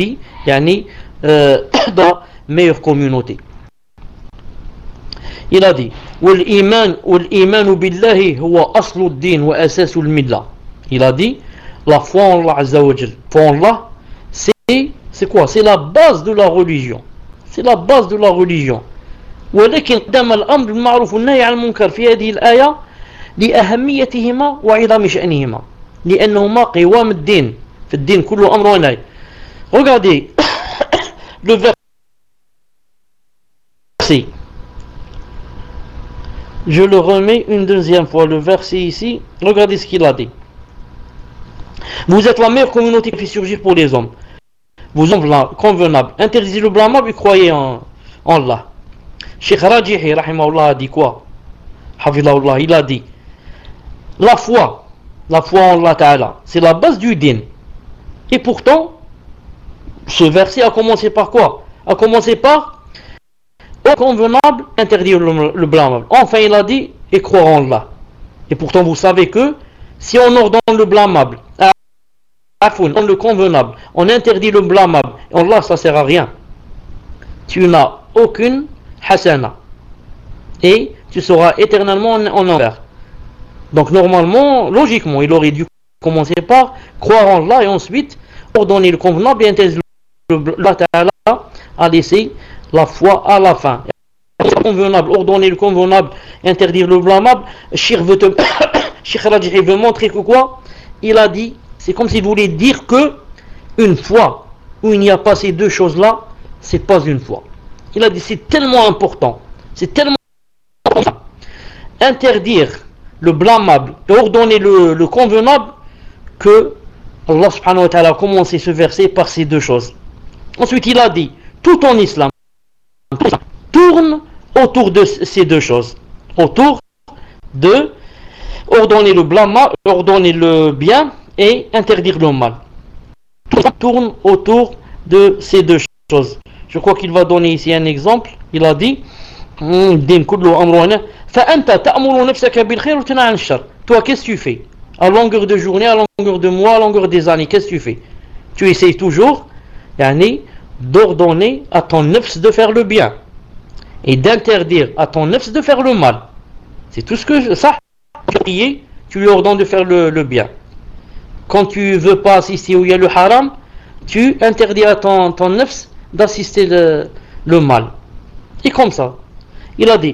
dans la meilleure communauté. Il a dit, وَالْإِيمَانُ بِاللَّهِ هُوَ أَصْلُ الدِّينِ وَأَسَاسُ الْمِلَّةِ. Il a dit, la foi en Allah Azza wa Jal, foi en Allah, c'est quoi? C'est la base de la religion. C'est la base de la religion. ولكن قدم الأمر بالمعروف والنهي عن المنكر في هذه الآية لأهميتهما وعظم شأنهما لأنهما قوام الدين. في الدين كله أمر ونهي. Regardez le verset. Je le remets une deuxième fois, le verset ici. Regardez ce qu'il a dit. Vous êtes la meilleure communauté qui fait surgir pour les hommes. Vous êtes convenable, interdisez le blâmable et croyez en Allah. Cheikh Rajihi rahimahullah a dit quoi? Hafidahullah, il a dit, la foi en Allah Ta'ala, c'est la base du din. Et pourtant, ce verset a commencé par quoi? A commencé par au convenable, interdire le blâmable. Enfin, il a dit, et croire en Allah. Et pourtant, vous savez que si on ordonne le blâmable, on le convenable, on interdit le blâmable, Allah, ça sert à rien. Tu n'as aucune hasana. Et tu seras éternellement en enfer. Donc, normalement, logiquement, il aurait dû commencer par croire en Allah et ensuite ordonner le convenable et interdire Allah Ta'ala a laissé la foi à la fin. Convenable, ordonner le convenable, interdire le blâmable. Cheikh Rajihi veut montrer que quoi? Il a dit, c'est comme s'il voulait dire que une fois où il n'y a pas ces deux choses-là, c'est pas une foi. Il a dit c'est tellement important, c'est tellement important. Interdire le blâmable et ordonner le convenable que Allah subhanahu wa ta'ala a commencé ce verset par ces deux choses. Ensuite il a dit tout en islam tourne autour de ces deux choses, autour de ordonner le blâmable, ordonner le bien et interdire le mal. Tout tourne autour de ces deux choses. Je crois qu'il va donner ici un exemple. Il a dit toi, qu'est-ce que tu fais à longueur de journée, à longueur de mois, à longueur des années? Qu'est-ce que tu fais? Tu essayes toujours d'ordonner à ton nefs de faire le bien et d'interdire à ton nefs de faire le mal. C'est tout ce que ça. Tu lui ordonnes de faire le bien. Quand tu veux pas assister où il y a le haram, tu interdis à ton nefs d'assister le mal. Et comme ça, il a dit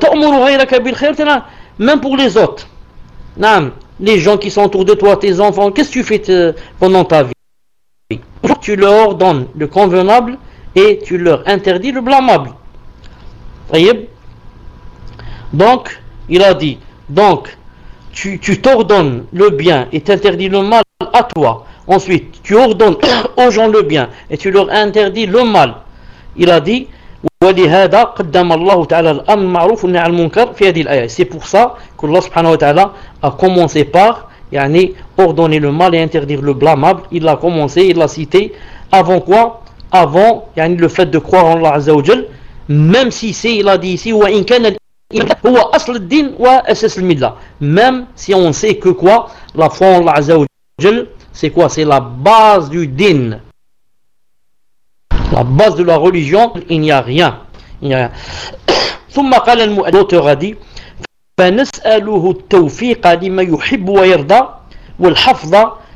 même pour les autres, les gens qui sont autour de toi, tes enfants, qu'est-ce que tu fais pendant ta vie? Tu leur ordonnes le convenable et tu leur interdis le blâmable. Donc, il a dit, donc, tu t'ordonnes le bien et t'interdis le mal à toi. Ensuite, tu ordonnes aux gens le bien et tu leur interdis le mal. Il a dit, c'est pour ça qu'Allah subhanahu wa ta'ala a commencé par ordonner le mal et interdire le blâmable. Il l'a commencé, il l'a cité. Avant quoi? Avant le fait de croire en Allah Azza wa Jal, même si c'est, il a dit ici, même si on sait que quoi, la foi en Allah Azza wa Jal, c'est quoi? C'est la base du din, la base de la religion. Il n'y a rien. ثم قال المؤلف دي فنسأله التوفيق لما يحب ويرضى والحفظ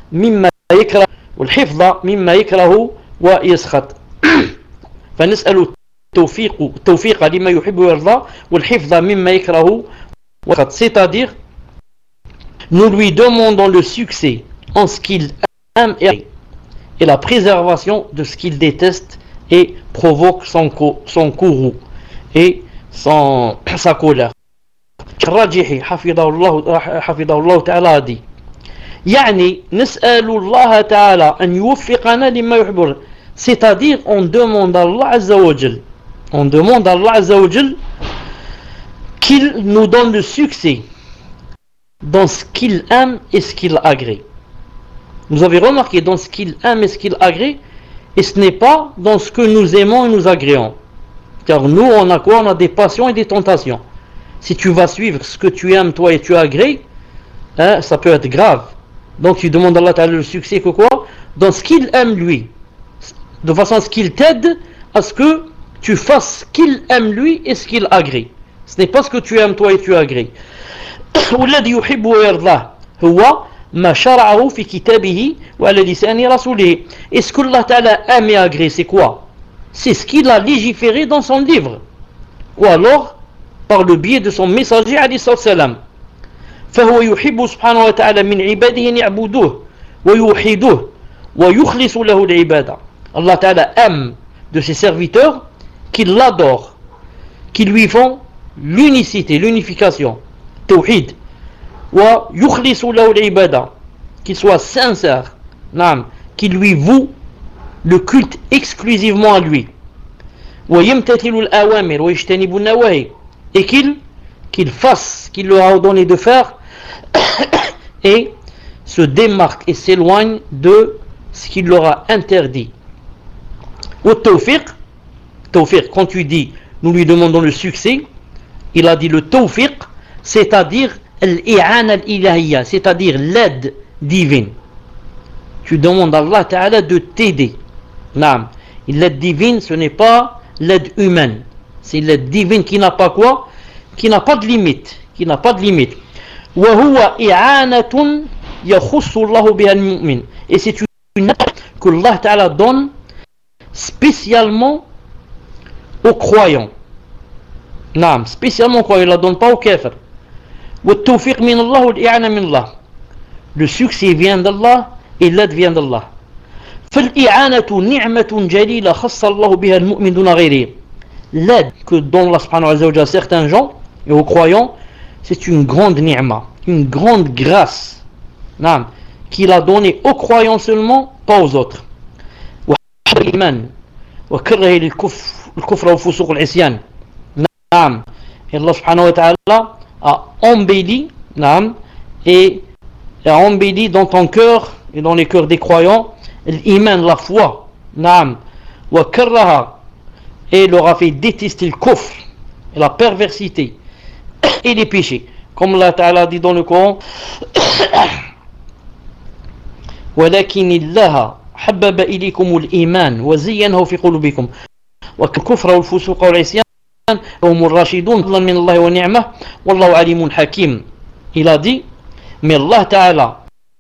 مما يكره ويسخط. فنسأل التوفيق لما يحب ويرضى والحفظ مما يكره ويسخط. C'est-à-dire, nous lui demandons le succès en ce qu'il aime et la préservation de ce qu'il déteste et provoque son courroux et sa colère. الراجحي حفظه الله تعالى دي نسأل الله تعالى أن يوفقنا لما يحب. C'est-à-dire, on demande à Allah Azza wa Jal, qu'il nous donne le succès dans ce qu'il aime et ce qu'il agrée. Vous avez remarqué, dans ce qu'il aime et ce qu'il agrée, et ce n'est pas dans ce que nous aimons et nous agréons. Car nous, on a quoi? On a des passions et des tentations. Si tu vas suivre ce que tu aimes toi et tu agrées, ça peut être grave. Donc tu demandes à Allah Ta'ala le succès que quoi? Dans ce qu'il aime lui, de façon à ce qu'il t'aide à ce que tu fasses ce qu'il aime lui et ce qu'il agrée. Ce n'est pas ce que tu aimes toi et tu agrées. والذي يحب ويرضاه هو ما شرعه في كتابه وعلى لسان رسوله. Et ce que Allah Ta'ala aime et agrée, c'est quoi? C'est ce qu'il a légiféré dans son livre, ou alors par le biais de son messager alayhi salam. فهو يحب سبحانه وتعالى من عباده أن يعبدوه ويوحدوه ويخلصوا له العبادة. Allah Ta'ala aime de ses serviteurs qui l'adorent, qui lui font l'unicité, l'unification, tawhid, ويخلصوا له العبادة, qu'il soit sincère, qui lui voue le culte exclusivement à lui, et qu'il fasse, qu'il leur a ordonné de faire et se démarque et s'éloigne de ce qu'il leur a interdit. Tawfiq, quand tu dis nous lui demandons le succès, il a dit le tawfiq, c'est-à-dire al-i'ana al-ilahiyya, c'est-à-dire l'aide divine. Tu demandes à Allah Ta'ala de t'aider. L'aide divine, ce n'est pas l'aide humaine, c'est l'aide divine qui n'a pas quoi? Qui n'a pas de limite, et c'est une aide que Allah Ta'ala donne spécialement aux croyants. Spécialement aux croyants, il ne la donne pas aux kafir. Le succès vient d'Allah et l'aide vient d'Allah. فالإعانة نعمة جليلة خص الله بها المؤمن دون غيره. L'aide que donne Allah subhanahu wa ta'ala à certains gens et aux croyants, c'est une grande ni'ma, une grande grâce qu'il a donnée aux croyants seulement, pas aux autres. وكره الكفر والفسوق والعصيان. نعم. Et Allah subhanahu wa ta'ala a embelli, et a embelli dans ton cœur et dans les cœurs des croyants l'iman, la foi, وكرها, et leur a fait détester le kufr et la perversité et les péchés, comme Allah ta'ala dit dans le Coran ولكن الله حبب إليكم الإيمان وزينه في قلوبكم والكفر والفسوق والعصيان هم الراشدون فضلا من الله ونعمه والله عليم حكيم. Il a dit, mais Allah ta'ala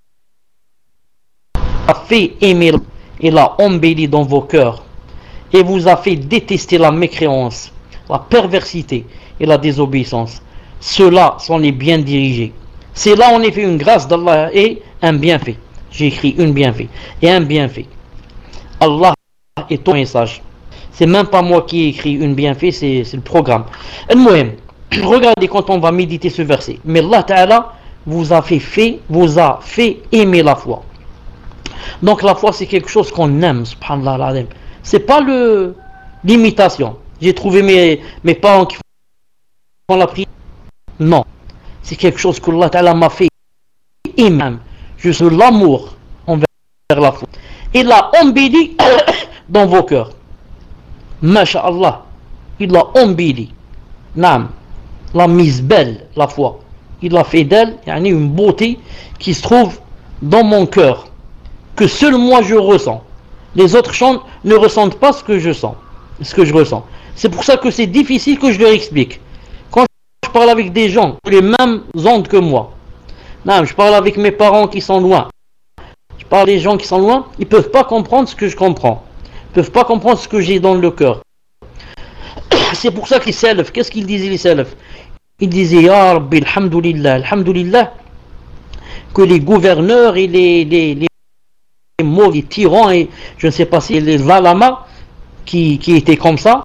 a fait aimer et l'a embelli dans vos cœurs et vous a fait détester la mécréance, la perversité et la désobéissance. Ceux-là sont les bien dirigés. C'est là en effet une grâce d'Allah et un bienfait. J'ai écrit une bienfait et un bienfait. Allah est ton message. C'est même pas moi qui ai écrit une bienfait, c'est le programme. Regardez quand on va méditer ce verset. Mais Allah Ta'ala vous a fait aimer la foi. Donc la foi c'est quelque chose qu'on aime, subhanallah al-azim. C'est pas l'imitation. J'ai trouvé mes parents qui font la prière. Non. C'est quelque chose que Allah Ta'ala m'a fait aimer. Juste l'amour envers la foi. Il l'a embelli dans vos cœurs. Masha'Allah. Il l'a embelli. Nam. L'a mise belle, la foi. Il l'a fait d'elle, une beauté qui se trouve dans mon cœur. Que seul moi je ressens. Les autres gens ne ressentent pas ce que je sens, ce que je ressens. C'est pour ça que c'est difficile que je leur explique. Quand je parle avec des gens les mêmes ondes que moi, je parle avec mes parents qui sont loin, je parle des gens qui sont loin, ils ne peuvent pas comprendre ce que je comprends. Ils ne peuvent pas comprendre ce que j'ai dans le cœur. C'est pour ça que les salafs, qu'est-ce qu'ils disaient les salafs? Ils disaient Ya Rabbi, alhamdulillah, alhamdulillah, que les gouverneurs et les mauvais tyrans et je ne sais pas si les alamas qui étaient comme ça,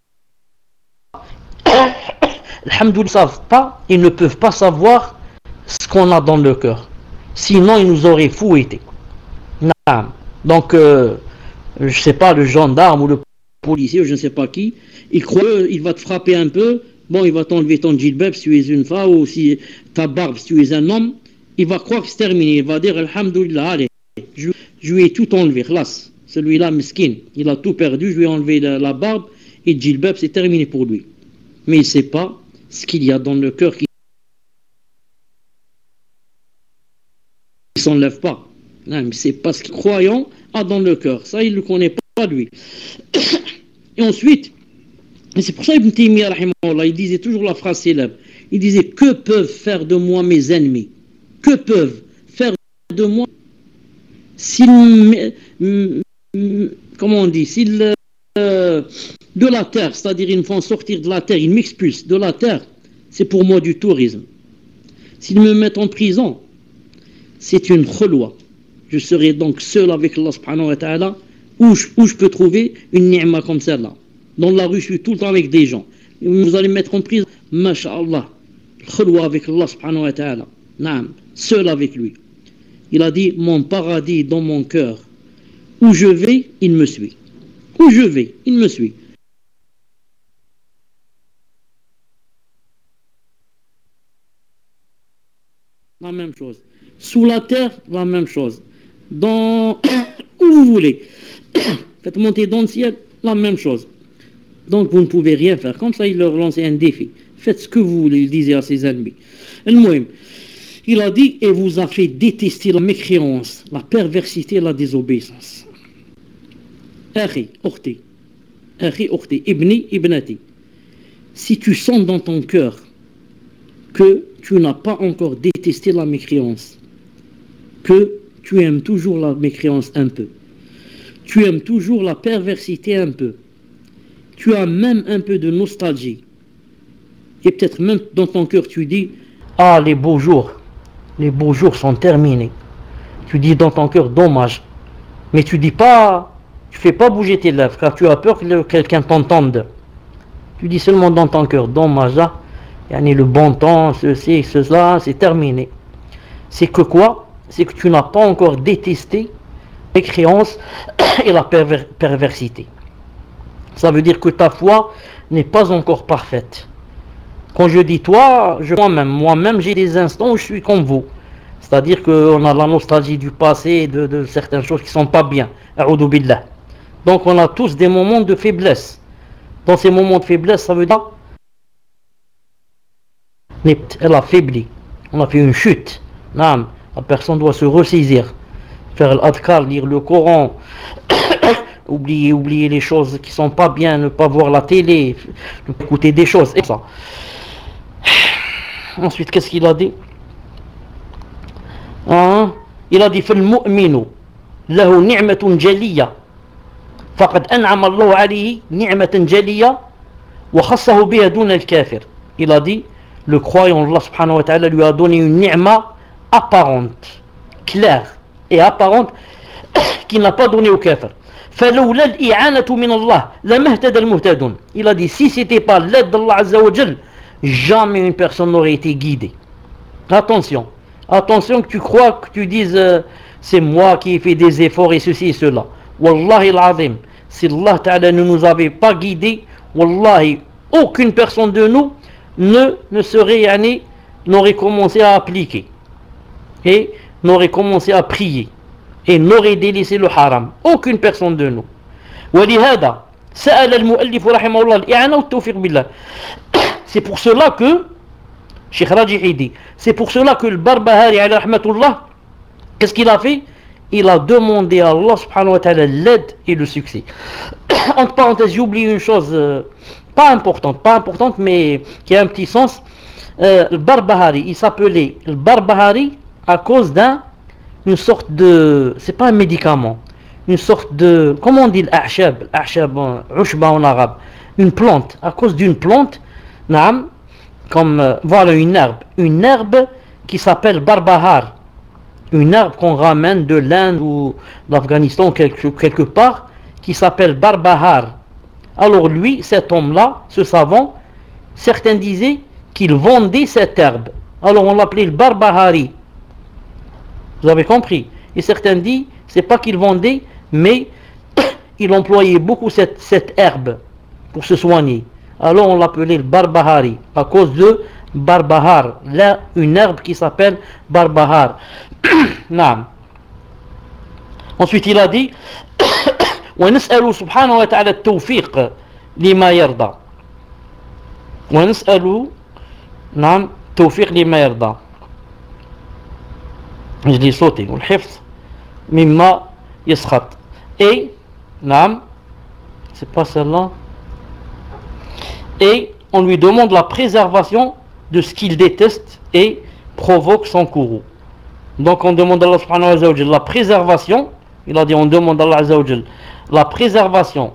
alhamdoulilah, ils ne peuvent pas savoir ce qu'on a dans le cœur, sinon ils nous auraient fouettés. Donc je sais pas, le gendarme ou le policier ou je ne sais pas qui, il croit il va te frapper un peu, bon il va t'enlever ton djilbab si tu es une femme ou si ta barbe si tu es un homme, il va croire que c'est terminé, il va dire alhamdoulilah, allez, je lui ai tout enlevé, khlas. Celui-là, miskin, il a tout perdu, je lui ai enlevé la barbe et le djilbab, c'est terminé pour lui. Mais il ne sait pas ce qu'il y a dans le cœur qui ne s'enlève pas. Non, mais c'est pas ce qu'il croyant a dans le cœur. Ça, il ne le connaît pas, lui. Et ensuite, et c'est pour ça Ibn Taymiyyah, rahimahullah, il disait toujours la phrase célèbre. Il disait, que peuvent faire de moi mes ennemis? Que peuvent faire de moi s'ils, comment on dit, s'ils de la terre, c'est-à-dire ils me font sortir de la terre, ils m'expulsent de la terre, c'est pour moi du tourisme. S'ils me mettent en prison, c'est une khulwa. Je serai donc seul avec Allah subhanahu wa ta'ala, où je peux trouver une ni'ma comme celle-là. Dans la rue, je suis tout le temps avec des gens. Vous allez me mettre en prison, masha'Allah, khulwa avec Allah subhanahu wa ta'ala. Naam, seul avec lui. Il a dit, mon paradis dans mon cœur. Où je vais, il me suit. Où je vais, il me suit. La même chose. Sous la terre, la même chose. Dans où vous voulez. Faites monter dans le ciel, la même chose. Donc vous ne pouvez rien faire. Comme ça, il leur lançait un défi. Faites ce que vous voulez, il disait à ses ennemis. Il a dit, et vous a fait détester la mécréance, la perversité et la désobéissance. Akhi, ukhti, ibni, ibnati. Si tu sens dans ton cœur que tu n'as pas encore détesté la mécréance, que tu aimes toujours la mécréance un peu, tu aimes toujours la perversité un peu, tu as même un peu de nostalgie, et peut-être même dans ton cœur tu dis, ah les beaux jours sont terminés. Tu dis dans ton cœur, dommage, mais tu dis pas, tu fais pas bouger tes lèvres car tu as peur que quelqu'un t'entende. Tu dis seulement dans ton cœur, dans Maja, le bon temps, ceci, cela, c'est terminé. C'est que quoi? C'est que tu n'as pas encore détesté les créances et la perversité. Ça veut dire que ta foi n'est pas encore parfaite. Quand je dis toi, moi-même j'ai des instants où je suis comme vous. C'est-à-dire qu'on a la nostalgie du passé, de certaines choses qui ne sont pas bien. A'oudou billah. Donc on a tous des moments de faiblesse. Dans ces moments de faiblesse, ça veut dire elle a faibli. On a fait une chute. La personne doit se ressaisir. Faire l'adkar, lire le Coran, oublier les choses qui ne sont pas bien, ne pas voir la télé, ne pas écouter des choses. Et ça. Ensuite, qu'est-ce qu'il a dit? Il a dit فالمؤمن له نعمة جلية فقد أنعم الله عليه نعمة جلية وخصه بها دون الكافر. Il a dit le croyant, Allah subhanahu wa ta'ala lui a donné une ni'ma apparente, claire et apparente qu'il n'a pas donné au kafir. فلولا الإعانة من الله لما اهتدى المهتدون. Il a dit si c'était pas l'aide d'Allah Azza wa Jal, jamais une personne n'aurait été guidée. Attention que tu crois, que tu dises c'est moi qui ai fait des efforts et ceci et cela. Wallahi al-azim, si Allah Ta'ala ne nous avait pas guidés, wallahi, aucune personne de nous ne serait, n'aurait commencé à appliquer et n'aurait commencé à prier et n'aurait délaissé le haram. Aucune personne de nous. ولهذا سأل المؤلف رحمه الله الإعانة والتوفيق بالله. C'est pour cela que Cheikh Rajihi dit, c'est pour cela que le Barbahari alayhi rahmatullah, qu'est-ce qu'il a fait? Il a demandé à Allah subhanahu wa ta'ala l'aide et le succès. Entre parenthèses, j'oublie une chose pas importante mais qui a un petit sens. Le Barbahari, il s'appelait le Barbahari à cause d'une sorte de, c'est pas un médicament, une sorte de, comment on dit l'a'shab, ushba en arabe, une plante, à cause d'une plante, naam, comme voilà une herbe qui s'appelle barbahar, une herbe qu'on ramène de l'Inde ou d'Afghanistan quelque part, qui s'appelle barbahar. Alors lui, cet homme-là, ce savant, certains disaient qu'il vendait cette herbe, alors on l'appelait le barbahari. Vous avez compris? Et certains disent, c'est pas qu'il vendait, mais il employait beaucoup cette herbe pour se soigner. Alors on l'appelait le barbahari à cause de barbahar, là une herbe qui s'appelle barbahar. Ensuite il a dit ونسأل سبحانه وتعالى التوفيق لما يرضى ونسأل توفيق لما يرضى. Je l'ai sauté, والحفظ مما يسخط. Et c'est pas celle-là. Et on lui demande la préservation de ce qu'il déteste et provoque son courroux. Donc on demande à Allah subhanahu wa ta'ala la préservation. Il a dit on demande à Allah azza wa jalla la préservation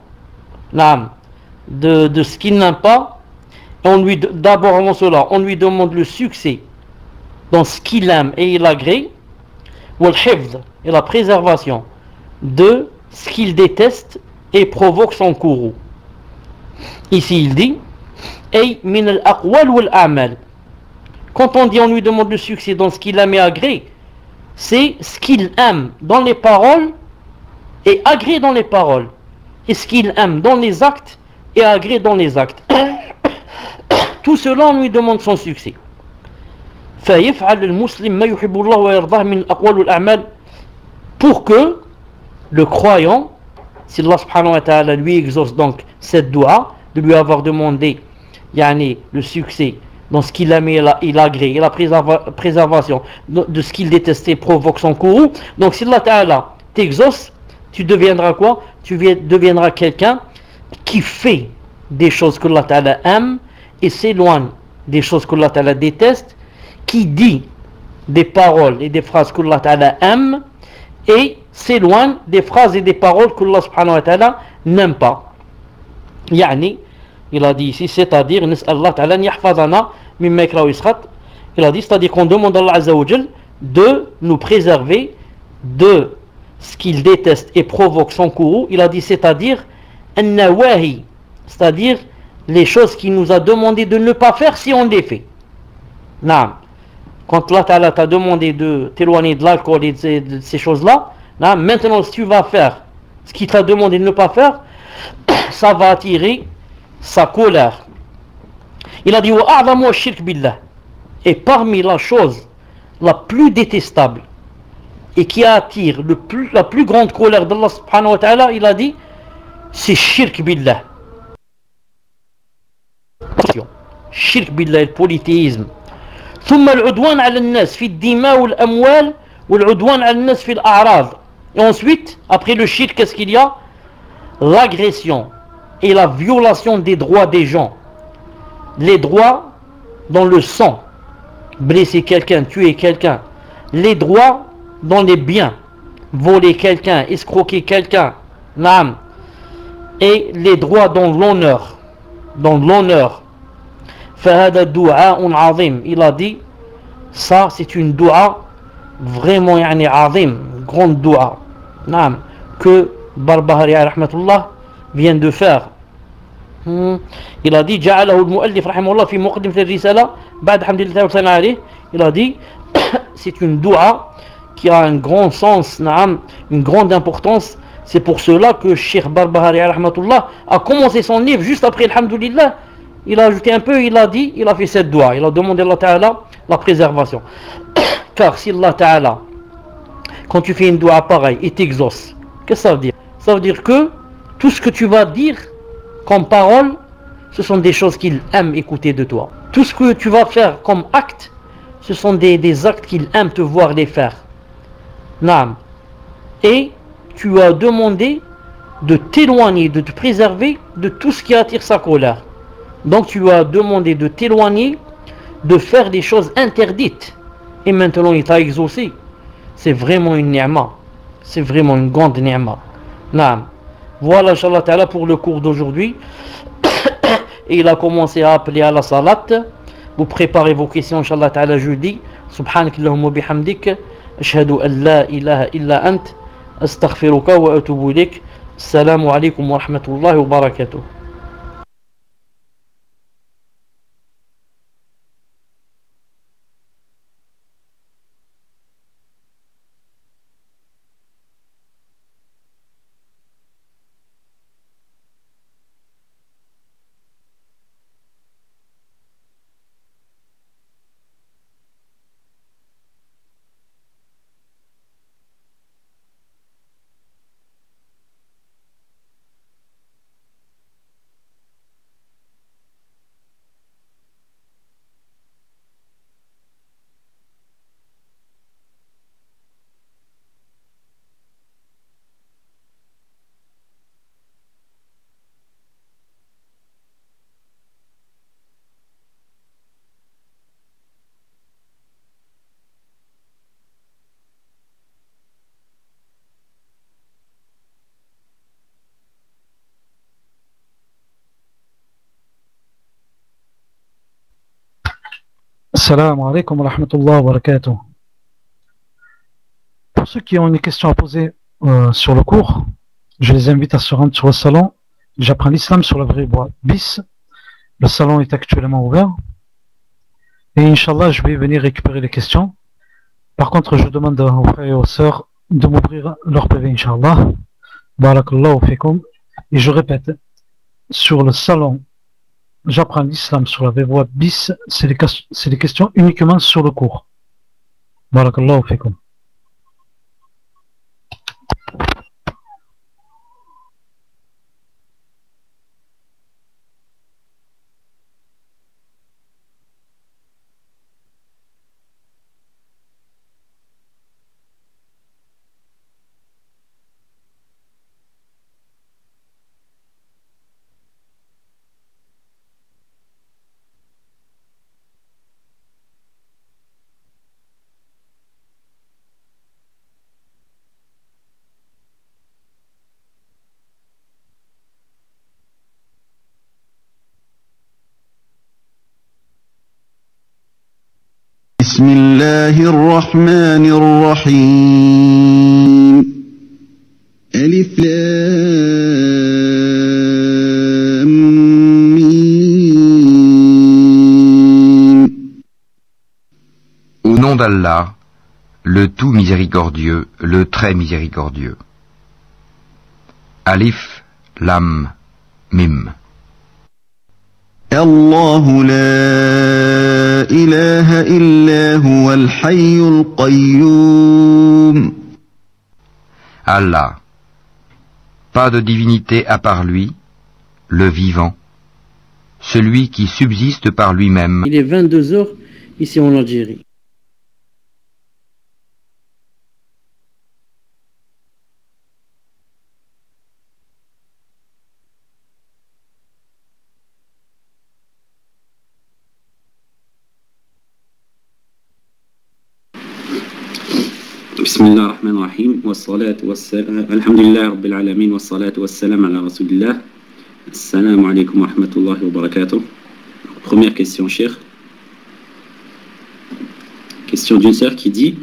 de ce qu'il n'aime pas. Et on lui, d'abord avant cela, on lui demande le succès dans ce qu'il aime et il agrée. والحفظ et la préservation de ce qu'il déteste et provoque son courroux. Ici il dit أي من الأقوال والأعمال. Quand on dit on lui demande le succès dans ce qu'il aime et agrée, c'est ce qu'il aime dans les paroles et agrée dans les paroles, et ce qu'il aime dans les actes et agrée dans les actes. Tout cela on lui demande son succès. فيفعل المسلم ما يحب الله ويرضاه من الأقوال والأعمال, pour que le croyant, si Allah subhanahu wa ta'ala lui exauce donc cette dua de lui avoir demandé le succès dans ce qu'il aime et il agrée et la préservation de ce qu'il détestait provoque son courroux. Donc si Allah ta'ala t'exauce, tu deviendras quoi? Tu deviendras quelqu'un qui fait des choses que Allah ta'ala aime et s'éloigne des choses que Allah ta'ala déteste, qui dit des paroles et des phrases que Allah ta'ala aime et s'éloigne des phrases et des paroles que Allah subhanahu wa ta'ala n'aime pas. Il a dit ici, c'est-à-dire Allah ta'ala yahfazana mimma yakrahu yaskhut. Il a dit, c'est-à-dire qu'on demande à Allah azza wa jal de nous préserver de ce qu'il déteste et provoque son courroux, il a dit c'est-à-dire an-nawahi, c'est-à-dire les choses qu'il nous a demandé de ne pas faire si on les fait. Naam. Quand Allah Ta'ala t'a demandé de t'éloigner de l'alcool et de ces choses-là, maintenant si tu vas faire ce qu'il t'a demandé de ne pas faire, ça va attirer sa colère. Il a dit wa'a'lamu shirk billah. Et parmi la chose la plus détestable et qui attire la plus grande colère d'Allah subhanahu wa ta'ala, il a dit c'est shirk billah. Shirk billah, le polythéisme. ثم العدوان على الناس في الدماء والأموال والعدوان على الناس في الأعراض. Et ensuite, après le shirk, qu'est-ce qu'il y a? L'agression et la violation des droits des gens. Les droits dans le sang, blesser quelqu'un, tuer quelqu'un. Les droits dans les biens, voler quelqu'un, escroquer quelqu'un. Naam. Et les droits dans l'honneur. Dans l'honneur. فهذا دعاء عظيم. Il a dit, ça c'est une dua vraiment يعني عظيم, grande dua. Naam. Que Barbahari rahmatullah vient de faire. Il a dit جعله المؤلف رحمه الله في مقدمة الرسالة بعد حمد الله وصلى عليه. Il a dit c'est une dua qui a un grand sens, une grande importance. C'est pour cela que Cheikh Barbahari rahmatullah a commencé son livre juste après alhamdulillah. Il a ajouté un peu, il a dit, il a fait cette dua, il a demandé à Allah Ta'ala la préservation. Car si Allah Ta'ala, quand tu fais une dua pareille, il t'exauce, qu'est-ce que ça veut dire? Ça veut dire que tout ce que tu vas dire comme parole, ce sont des choses qu'il aime écouter de toi. Tout ce que tu vas faire comme acte, ce sont des actes qu'il aime te voir les faire. Naam. Et tu as demandé de t'éloigner, de te préserver de tout ce qui attire sa colère. Donc tu as demandé de t'éloigner, de faire des choses interdites. Et maintenant il t'a exaucé. C'est vraiment une ni'ma. C'est vraiment une grande ni'ma. Naam. Voilà, Inch'Allah Ta'ala, pour le cours d'aujourd'hui. Et il a commencé à appeler à la salat. Vous préparez vos questions, Inch'Allah Ta'ala, jeudi. Subhanakallahumma bihamdik. Ashhadu an la ilaha illa ant. Astaghfiruka wa atubu ilayk. Assalamu alaikum wa rahmatullahi wa barakatuh. Salam alaikum wa rahmatullah wa barakatuh. Pour ceux qui ont une question à poser sur le cours, je les invite à se rendre sur le salon. J'apprends l'islam sur la vraie voie bis. Le salon est actuellement ouvert. Et Inch'Allah, je vais venir récupérer les questions. Par contre, je demande aux frères et aux sœurs de m'ouvrir leur PV, Inch'Allah. Barakallahu fikum. Et je répète, sur le salon, j'apprends l'islam sur la vraie voie bis, c'est des questions uniquement sur le cours. Barakallahu fikum. بسم الله الرحمن الرحيم nom d'Allah, le tout miséricordieux, le très miséricordieux. Alif, Lam, Mim. الله لا إله إلا هو الحي القيوم. Allah. Pas de divinité à part lui, le vivant, celui qui subsiste par lui-même. Il est 22 heures ici en Algérie. بسم الله الرحمن الرحيم والصلاة والسلام الحمد لله رب العالمين والصلاة والسلام على رسول الله. Assalamu alaikum wa rahmatullahi wa barakatuh. Première question, cher. Question d'une sœur qui dit: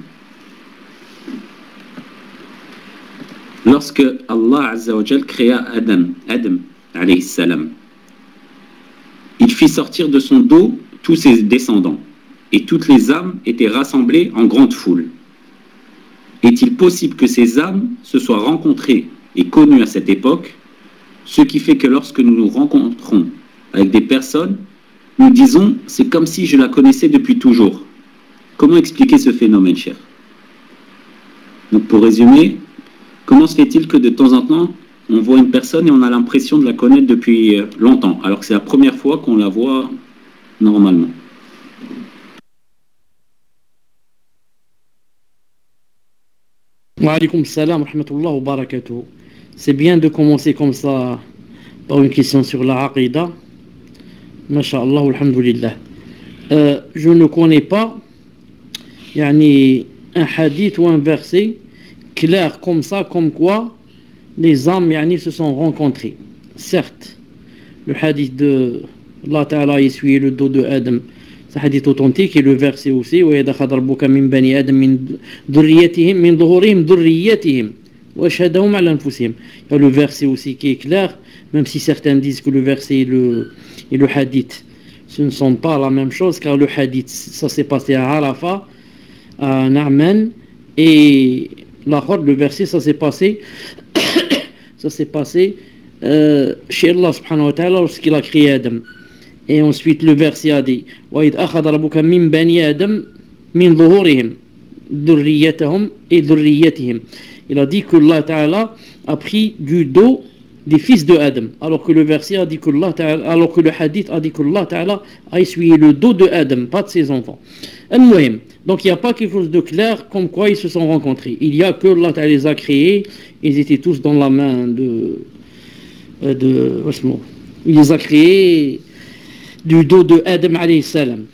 lorsque Allah Azza wa Jal créa Adam alayhi salam, il fit sortir de son dos tous ses descendants et toutes les âmes étaient rassemblées en grande foule. Est-il possible que ces âmes se soient rencontrées et connues à cette époque, ce qui fait que lorsque nous nous rencontrons avec des personnes, nous disons « c'est comme si je la connaissais depuis toujours ». Comment expliquer ce phénomène, cher? Donc pour résumer, comment se fait-il que de temps en temps, on voit une personne et on a l'impression de la connaître depuis longtemps, alors que c'est la première fois qu'on la voit normalement? Wa alaykoum salam wa rahmatullahi wa barakatuh. C'est bien de commencer comme ça par une question sur la aqidah. Masha'Allah, alhamdulillah. Je ne connais pas un hadith ou un verset clair comme ça, comme quoi les âmes se sont rencontrées. Certes, le hadith de Allah Ta'ala a essuyé le dos de Adam, c'est un hadith authentique, et le verset aussi: وَإِذْ أَخَذَ رَبُّكَ مِنْ بَنِي آدَمَ مِنْ ذُرِّيَّتِهِمْ مِنْ ظُهُورِهِمْ ذُرِّيَّتِهِمْ وَأَشْهَدَهُمْ عَلَى أَنفُسِهِمْ. Il y a le verset aussi qui est clair, même si certains disent que le verset et le hadith ce ne sont pas la même chose, car le hadith ça s'est passé à Arafat, à Na'man, et le verset ça s'est passé chez Allah subhanahu wa ta'ala lorsqu'il a créé Adam. Et ensuite le verset a dit: وَإِذْ أَخَذَ رَبُّكَ مِنْ بَنِي آدَمَ مِنْ ظُهُورِهِمْ ذُرِّيَّتَهُمْ et ذُرِّيَّتِهِمْ. Il a dit que Allah Ta'ala a pris du dos des fils de Adam, alors que le verset a dit que alors que le hadith a dit que Allah Ta'ala a essuyé le dos de Adam, pas de ses enfants. Donc il n'y a pas quelque chose de clair comme quoi ils se sont rencontrés. Il y a que Allah Ta'ala les a créés, ils étaient tous dans la main il les a créés du dos de Adam alayhi salam.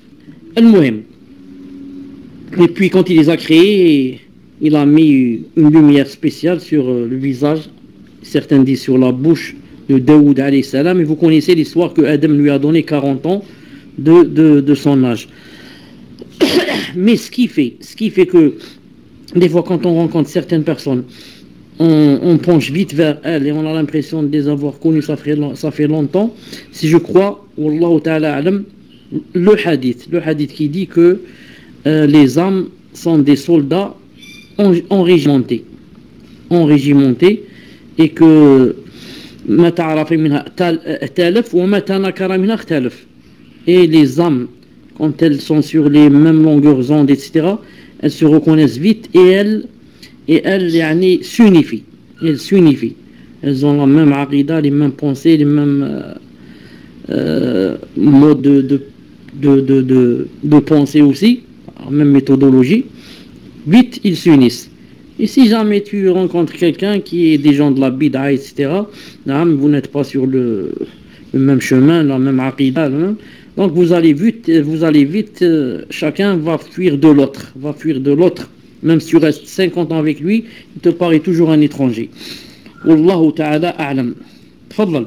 Et puis quand il les a créés, il a mis une lumière spéciale sur le visage, certains disent sur la bouche de Daoud alayhi salam, et vous connaissez l'histoire que Adam lui a donné 40 ans de son âge. Mais ce qui fait que des fois quand on rencontre certaines personnes, on penche vite vers elles et on a l'impression de les avoir connues, ça fait longtemps. Si je crois, Wallahu ta'ala alam, le hadith qui dit que les âmes sont des soldats enrégimentés, et que et les âmes, quand elles sont sur les mêmes longueurs d'onde, etc., elles se reconnaissent vite et elles s'unifient. Elles ont la même aqida, les mêmes pensées, les mêmes modes de pensée aussi, la même méthodologie. Vite, ils s'unissent. Et si jamais tu rencontres quelqu'un qui est des gens de la bid'a, etc., vous n'êtes pas sur le même chemin, la même aqida, donc vous allez vite, chacun va fuir de l'autre, même si tu restes 50 ans avec lui, il te paraît toujours un étranger. Wallahu ta'ala a'lam. Tfaddal.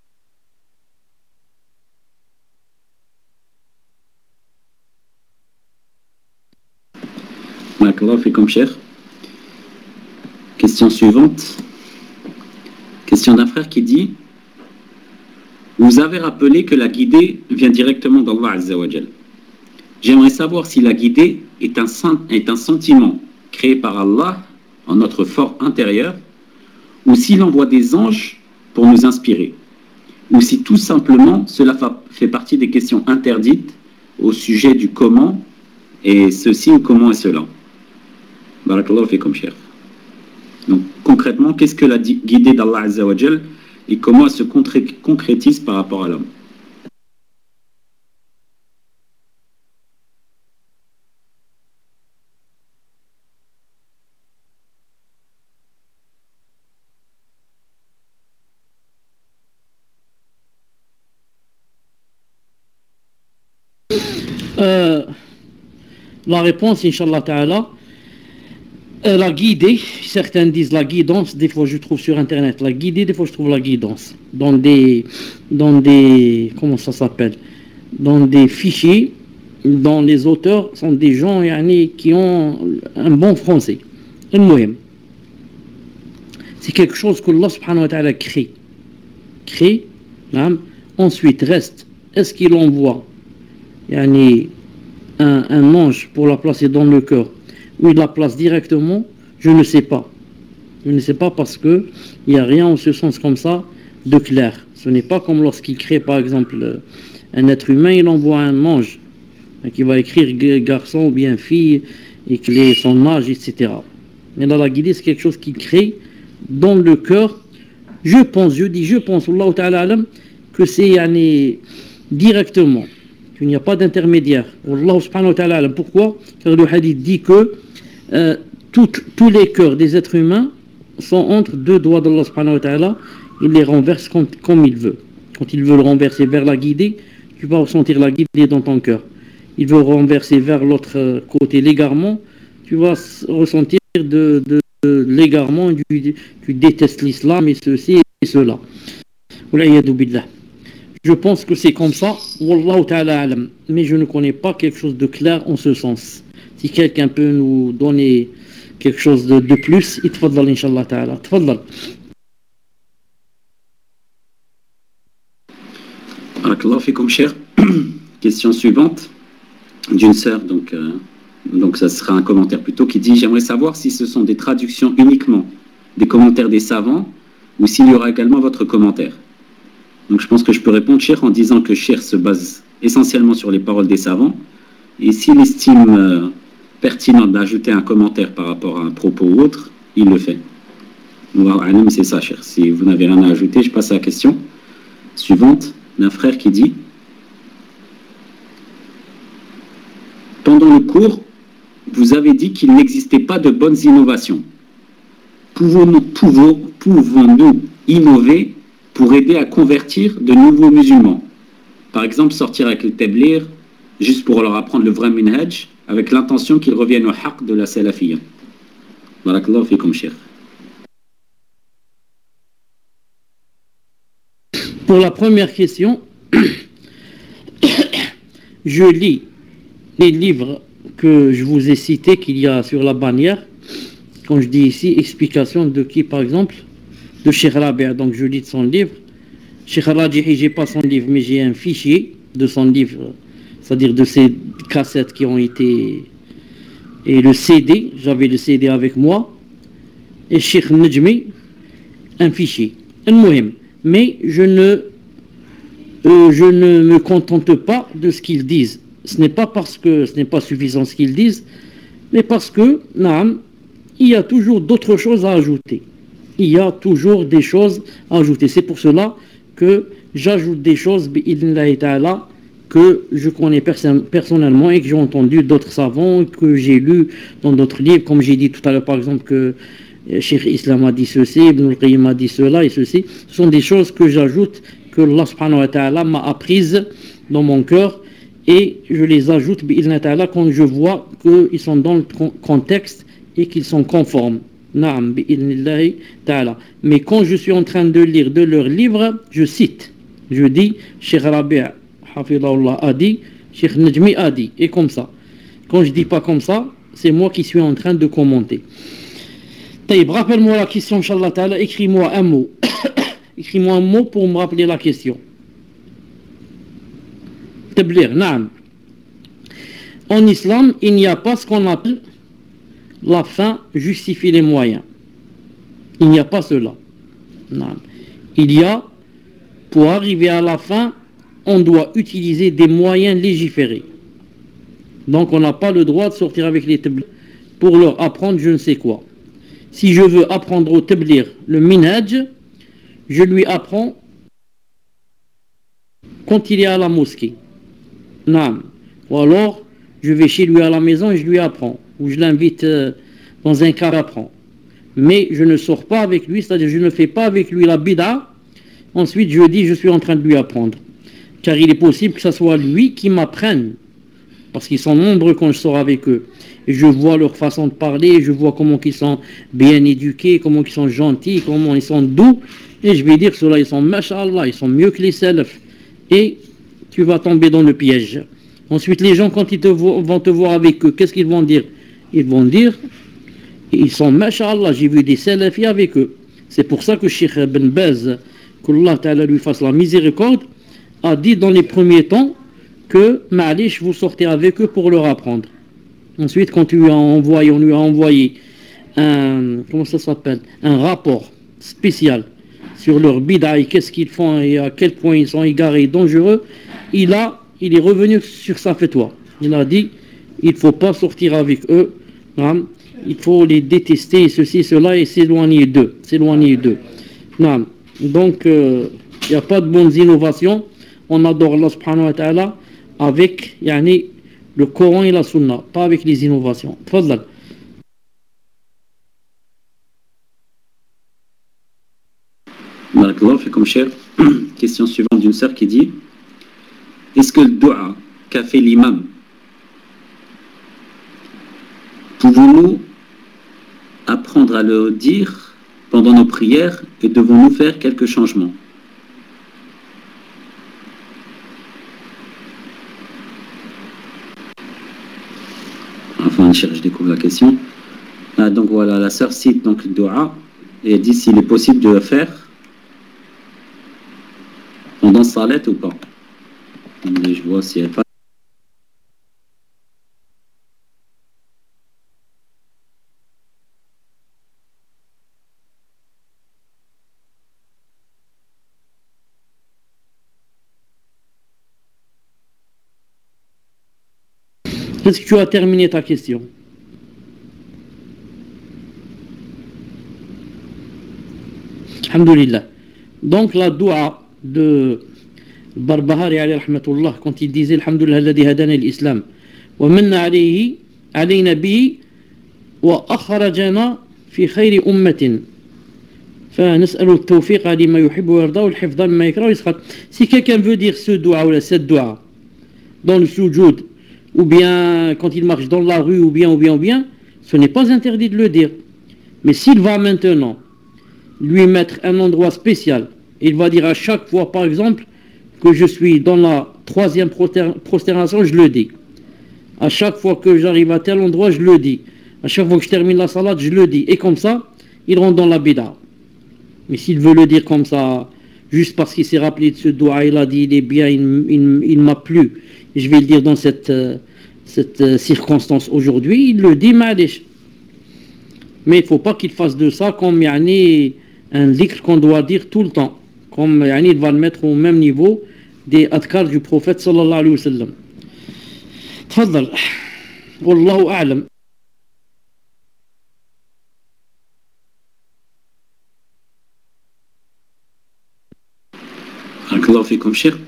Barakallahu fikum, cher. Question suivante. Question d'un frère qui dit: vous avez rappelé que la guidée vient directement d'Allah Azza wa Jal. J'aimerais savoir si la guidée est un sentiment créé par Allah en notre fort intérieur, ou s'il envoie des anges pour nous inspirer, ou si tout simplement cela fait partie des questions interdites au sujet du comment et ceci ou comment et cela. Barakallahu fikum, cher. Donc concrètement, qu'est-ce que la guidée d'Allah Azza wa Jal et comment elle se concrétise par rapport à l'homme? La réponse, Inch'Allah Ta'ala, la guidée, certains disent la guidance, des fois je trouve sur internet la guidée, des fois je trouve la guidance dans des comment ça s'appelle, dans des fichiers, dont les auteurs sont des gens qui ont un bon français. C'est quelque chose que Allah subhanahu wa ta'ala crée, ensuite reste, est-ce qu'il envoie un ange pour la placer dans le cœur, ou il la place directement, je ne sais pas. Je ne sais pas parce que il n'y a rien en ce sens comme ça de clair. Ce n'est pas comme lorsqu'il crée par exemple un être humain, il envoie un ange qui va écrire garçon ou bien fille, et son âge, etc. Mais là, la guidée, c'est quelque chose qui crée dans le cœur. Je pense, Allah Ta'ala alam, que c'est directement, qu'il n'y a pas d'intermédiaire. Allah subhanahu wa ta'ala, pourquoi? Car le hadith dit que tous les cœurs des êtres humains sont entre deux doigts d'Allah subhanahu wa ta'ala. Il les renverse comme il veut. Quand il veut le renverser vers la guidée, tu vas ressentir la guidée dans ton cœur. Il veut renverser vers l'autre côté l'égarement, tu vas ressentir de l'égarement, tu détestes l'islam et ceci et cela. Je pense que c'est comme ça, Wallahu ta'ala alam, mais je ne connais pas quelque chose de clair en ce sens. Si quelqu'un peut nous donner quelque chose de plus, itfaddal inshallah ta'ala. Tfaddal. Barakallahu fikum, cher. Question suivante d'une sœur, donc ça sera un commentaire plutôt, qui dit: j'aimerais savoir si ce sont des traductions uniquement des commentaires des savants ou s'il y aura également votre commentaire. Donc je pense que je peux répondre, cher, en disant que cher se base essentiellement sur les paroles des savants, et s'il estime pertinent d'ajouter un commentaire par rapport à un propos ou autre, il le fait. C'est ça, cher. Si vous n'avez rien à ajouter, je passe à la question suivante d'un frère qui dit: pendant le cours, vous avez dit qu'il n'existait pas de bonnes innovations. Pouvons-nous innover pour aider à convertir de nouveaux musulmans? Par exemple, sortir avec le tablir, juste pour leur apprendre le vrai minhaj, avec l'intention qu'ils reviennent au haqq de la salafiyya. Barakallahu fikum, cher. Pour la première question, je lis les livres que je vous ai cités, qu'il y a sur la bannière. Quand je dis ici, explication de qui, par exemple? De Cheikh Rabi', donc je lis de son livre. Cheikh Rajihi, j'ai pas son livre, mais j'ai un fichier de son livre, c'est-à-dire de ces cassettes qui ont été... Et le CD, j'avais le CD avec moi. Et Cheikh Najmi, un fichier. Mais je ne me contente pas de ce qu'ils disent. Ce n'est pas parce que ce n'est pas suffisant ce qu'ils disent, mais parce que, il y a toujours d'autres choses à ajouter. Il y a toujours des choses à ajouter. C'est pour cela que j'ajoute des choses, bi'idhnillahi ta'ala, que je connais personnellement et que j'ai entendu d'autres savants, que j'ai lu dans d'autres livres, comme j'ai dit tout à l'heure, par exemple, que Cheikh Islam a dit ceci, Ibn al-Qayyim a dit cela et ceci. Ce sont des choses que j'ajoute, que Allah subhanahu wa ta'ala m'a apprises dans mon cœur, et je les ajoute bi'idhnillahi ta'ala quand je vois qu'ils sont dans le contexte et qu'ils sont conformes. Naam, bi'idhnillahi ta'ala. Mais quand je suis en train de lire de leurs livres, je cite. Je dis, Cheikh Rabi' Hafidahullah a dit, Cheikh Najmi a dit, et comme ça. Quand je dis pas comme ça, c'est moi qui suis en train de commenter. Taïb, rappelle-moi la question, Inch'Allah ta'ala, écris-moi un mot. Écris-moi un mot pour me rappeler la question. Tablir, naam. En islam, il n'y a pas ce qu'on appelle la fin justifie les moyens. Il n'y a pas cela. Non. Il y a, pour arriver à la fin, on doit utiliser des moyens légiférés. Donc on n'a pas le droit de sortir avec les tablir pour leur apprendre je ne sais quoi. Si je veux apprendre au tablir le minhaj, je lui apprends quand il est à la mosquée. Non. Ou alors, je vais chez lui à la maison et je lui apprends. Ou je l'invite dans un car apprend. Mais je ne sors pas avec lui, c'est-à-dire je ne fais pas avec lui la bid'a. Ensuite, je dis je suis en train de lui apprendre. Car il est possible que ce soit lui qui m'apprenne. Parce qu'ils sont nombreux quand je sors avec eux. Et je vois leur façon de parler, je vois comment ils sont bien éduqués, comment ils sont gentils, comment ils sont doux. Et je vais dire ceux-là, ils sont masha'Allah, ils sont mieux que les salafs. Et tu vas tomber dans le piège. Ensuite, les gens, quand ils vont te voir avec eux, qu'est-ce qu'ils vont dire? Ils vont dire, ils sont masha'Allah, j'ai vu des salafis avec eux. C'est pour ça que Cheikh Ben Baz, qu'Allah Ta'ala lui fasse la miséricorde, a dit dans les premiers temps que Ma'alish, vous sortez avec eux pour leur apprendre. Ensuite, quand on lui a envoyé un, comment ça s'appelle, un rapport spécial sur leur bid'a et qu'est-ce qu'ils font et à quel point ils sont égarés et dangereux, il est revenu sur sa fatwa. Il a dit, il ne faut pas sortir avec eux, hein, il faut les détester, ceci, cela, et s'éloigner d'eux. Non. Donc, il n'y a pas de bonnes innovations. On adore Allah subhanahu wa ta'ala avec le Coran et la Sunna, pas avec les innovations. Tfadlal. Barakallahu fikum, cher. Question suivante d'une sœur qui dit: est-ce que le dua qu'a fait l'imam, pouvons-nous apprendre à le dire pendant nos prières et devons-nous faire quelques changements? Enfin, je découvre la question. Ah, donc voilà, la sœur cite donc le dua et dit s'il est possible de le faire pendant salat ou pas. Et je vois s'il n'y a pas. Est-ce que tu as terminé ta question? Alhamdulillah. Donc la dua de Barbahari alayhi rahmatullah, quand il disait Alhamdulillah alladhi hadana al-islam wa manna alayna bihi wa akhrajana fi khayri ummatin فنسأل التوفيق لما يحب ويرضى والحفظ مما يكره ويسخط. Si quelqu'un veut dire ce dua ou cette dua dans le sujoud, ou bien quand il marche dans la rue, ou bien, ce n'est pas interdit de le dire. Mais s'il va maintenant lui mettre un endroit spécial, il va dire à chaque fois, par exemple, que je suis dans la 3e prosternation, je le dis. À chaque fois que j'arrive à tel endroit, je le dis. À chaque fois que je termine la salade, je le dis. Et comme ça, il rentre dans la bid'a. Mais s'il veut le dire comme ça, juste parce qu'il s'est rappelé de ce doigt, il a dit, il est bien, il m'a plu, et je vais le dire dans cette circonstance aujourd'hui, il le dit, ma'alish. Mais il ne faut pas qu'il fasse de ça comme un dhikr qu'on doit dire tout le temps. Comme il va le mettre au même niveau des adkar du prophète sallallahu alayhi wa sallam. Tfaddal. Wallahu a'lam. Barakallahu fikum, cher.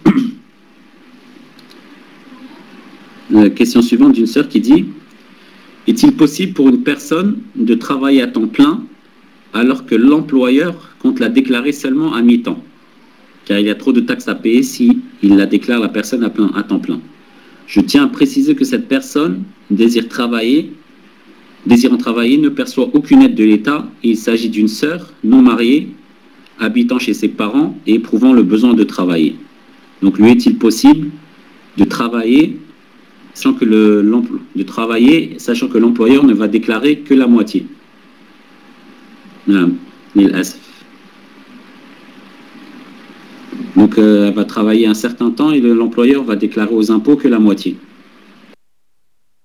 Question suivante d'une sœur qui dit: est-il possible pour une personne de travailler à temps plein alors que l'employeur compte la déclarer seulement à mi-temps, car il y a trop de taxes à payer si il la déclare la personne à temps plein? Je tiens à préciser que cette personne désirant travailler ne perçoit aucune aide de l'État et il s'agit d'une sœur non mariée habitant chez ses parents et éprouvant le besoin de travailler. Donc lui est-il possible de travailler sachant que l'employeur ne va déclarer que la moitié? Donc elle va travailler un certain temps et l'employeur va déclarer aux impôts que la moitié.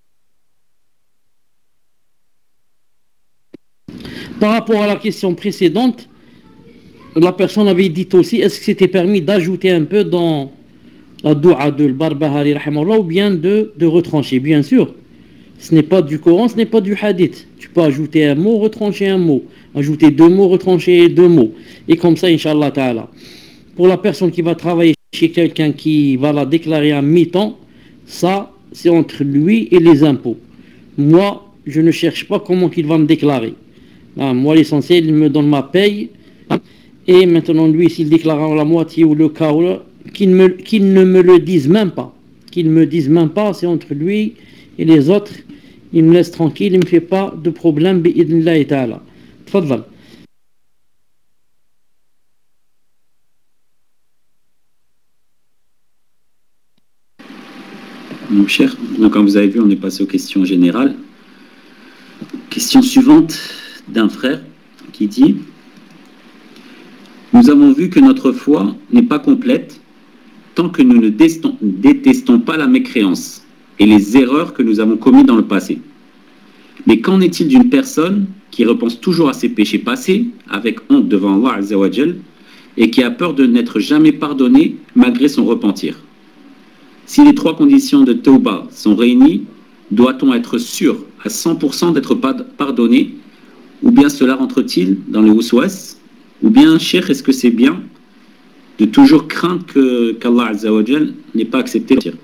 Par rapport à la question précédente, la personne avait dit aussi, est-ce que c'était permis d'ajouter un peu dans la doua de Barbahari rahimahullah, ou bien de retrancher? Bien sûr, ce n'est pas du Coran, ce n'est pas du hadith. Tu peux ajouter un mot, retrancher un mot, ajouter deux mots, retrancher deux mots, et comme ça, Inch'Allah Ta'ala. Pour la personne qui va travailler chez quelqu'un qui va la déclarer à mi-temps, ça, c'est entre lui et les impôts. Moi, je ne cherche pas comment il va me déclarer. Moi, l'essentiel, il me donne ma paye, et maintenant, lui, s'il déclare la moitié ou le quart, qu'il ne me le dise même pas. Qu'il me dise même pas, c'est entre lui et les autres. Il me laisse tranquille, il ne me fait pas de problème. Bi'idnillahi ta'ala. Tfaddal. Mon cher, donc comme vous avez vu, on est passé aux questions générales. Question suivante d'un frère qui dit: nous avons vu que notre foi n'est pas complète tant que nous ne détestons pas la mécréance et les erreurs que nous avons commises dans le passé. Mais qu'en est-il d'une personne qui repense toujours à ses péchés passés avec honte devant Allah Azza wa Jal et qui a peur de n'être jamais pardonné malgré son repentir? Si les trois conditions de Tawbah sont réunies, doit-on être sûr à 100% d'être pardonné, ou bien cela rentre-t-il dans le waswas? Ou bien, Cheikh, est-ce que c'est bien de toujours craindre qu'Allah Azza wa Jal n'ait pas accepté le tir?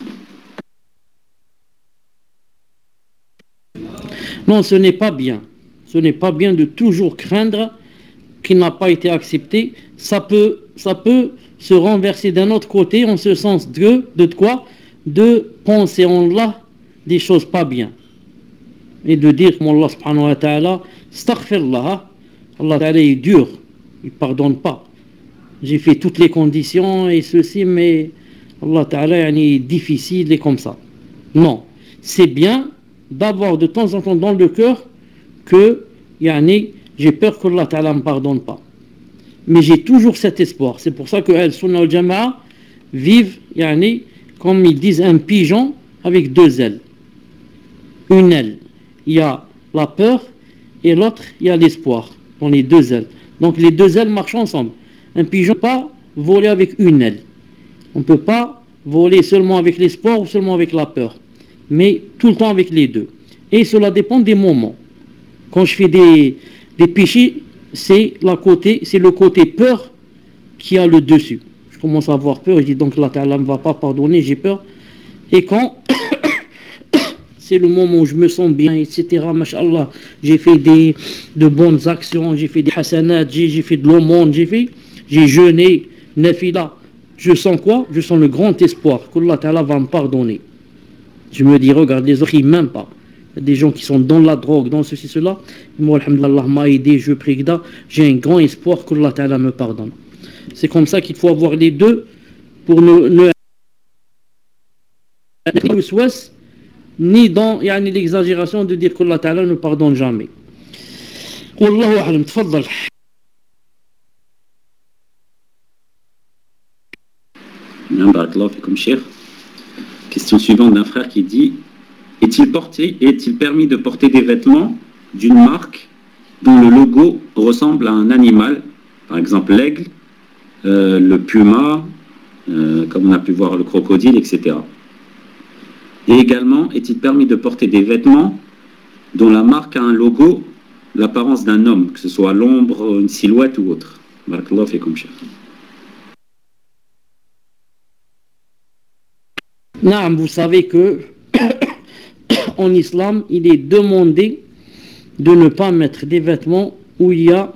Non, ce n'est pas bien. Ce n'est pas bien de toujours craindre qu'il n'a pas été accepté. Ça peut se renverser d'un autre côté, en ce sens de quoi? De penser en Allah des choses pas bien. Et de dire comme Allah subhanahu wa ta'ala, astaghfirullah, Allah ta'ala est dur, il ne pardonne pas. J'ai fait toutes les conditions et ceci, mais Allah ta'ala est difficile et comme ça. Non, c'est bien d'avoir de temps en temps dans le cœur que j'ai peur que Allah ta'ala ne me pardonne pas. Mais j'ai toujours cet espoir. C'est pour ça que Al-Sunnah al-Jama'a vivent, comme ils disent, un pigeon avec deux ailes. Une aile, il y a la peur, et l'autre, il y a l'espoir, dans les deux ailes. Donc les deux ailes marchent ensemble. Un pigeon ne peut pas voler avec une aile. On ne peut pas voler seulement avec l'espoir ou seulement avec la peur. Mais tout le temps avec les deux. Et cela dépend des moments. Quand je fais des péchés, c'est le côté peur qui a le dessus. Je commence à avoir peur, je dis donc Allah Ta'ala ne va pas pardonner, j'ai peur. Et quand c'est le moment où je me sens bien, etc., mashallah, j'ai fait de bonnes actions, j'ai fait des hasanats, j'ai fait de l'aumône, j'ai jeûné, nafila. Je sens quoi? Je sens le grand espoir qu'Allah Ta'ala va me pardonner. Je me dis, regarde, les autres, ils m'aiment pas. Il y a des gens qui sont dans la drogue, dans ceci, cela. Moi, alhamdulillah, Allah m'a aidé, je prie que j'ai un grand espoir qu'Allah Ta'ala me pardonne. C'est comme ça qu'il faut avoir les deux pour ne ni dans l'exagération de dire qu'Allah Ta'ala ne pardonne jamais. Wallahu a'lam, tfaddal. Barakallahu fikum, Cheikh. Question suivante d'un frère qui dit: est-il permis de porter des vêtements d'une marque dont le logo ressemble à un animal, par exemple l'aigle, le puma, comme on a pu voir le crocodile, etc. Et également, est-il permis de porter des vêtements dont la marque a un logo, l'apparence d'un homme, que ce soit l'ombre, une silhouette ou autre? Barakallahu fikum, Cheikh. Vous savez que en islam, il est demandé de ne pas mettre des vêtements où il y a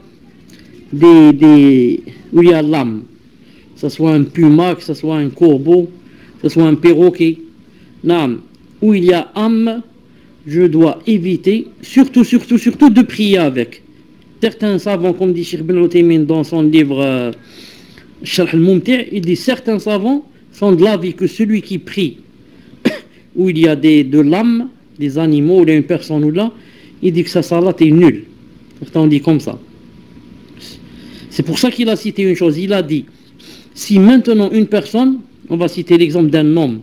où il y a l'âme, que ce soit un puma, que ce soit un corbeau, que ce soit un perroquet. Où il y a âme, je dois éviter, surtout de prier avec. Certains savants, comme dit Cheikh Ibn Uthaymin dans son livre Sharh al-Mumti', il dit certains savants sont de l'avis que celui qui prie où il y a de l'âme, des animaux, ou il y a une personne ou là, il dit que sa salat est nulle. Certains dit comme ça. C'est pour ça qu'il a cité une chose. Il a dit, si maintenant une personne, on va citer l'exemple d'un homme,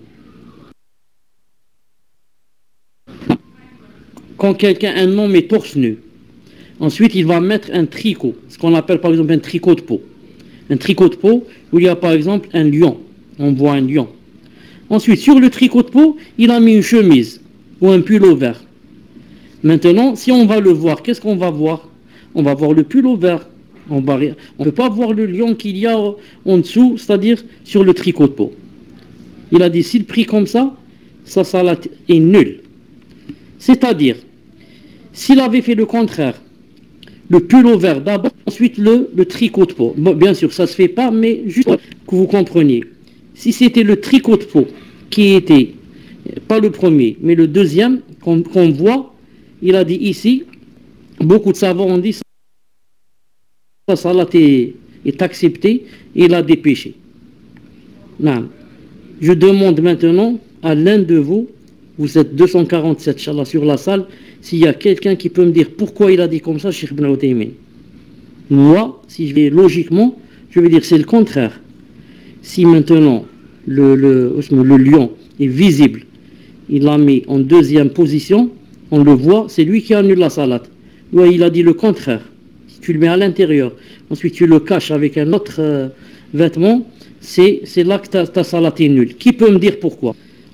quand un homme est torse nu, Ensuite, il va mettre un tricot, ce qu'on appelle par exemple un tricot de peau. Un tricot de peau où il y a par exemple un lion. On voit un lion. Ensuite, sur le tricot de peau, il a mis une chemise ou un pull vert. Maintenant, si on va le voir, qu'est-ce qu'on va voir? On va voir le pull vert. On ne peut pas voir le lion qu'il y a en dessous, c'est-à-dire sur le tricot de peau. Il a dit, s'il prie comme ça, sa salat est nulle. C'est-à-dire, s'il avait fait le contraire, le pull vert d'abord, ensuite le tricot de peau. Bon, bien sûr, ça ne se fait pas, mais juste que vous compreniez. Si c'était le tricot de peau qui était, pas le premier, mais le deuxième, qu'on voit, il a dit ici, beaucoup de savants ont dit, sa salat est acceptée, et il a des péchés. Non. Je demande maintenant à l'un de vous, vous êtes 247 Inch'Allah, sur la salle, s'il y a quelqu'un qui peut me dire pourquoi il a dit comme ça, Cheikh Ibn Uthaymin. Moi, si je vais logiquement, je vais dire c'est le contraire. Si maintenant le lion est visible, il l'a mis en deuxième position, on le voit, c'est lui qui annule la salat. Ouais, il a dit le contraire. Si tu le mets à l'intérieur, ensuite tu le caches avec un autre vêtement, c'est là que ta salat est nulle. Qui peut me dire pourquoi?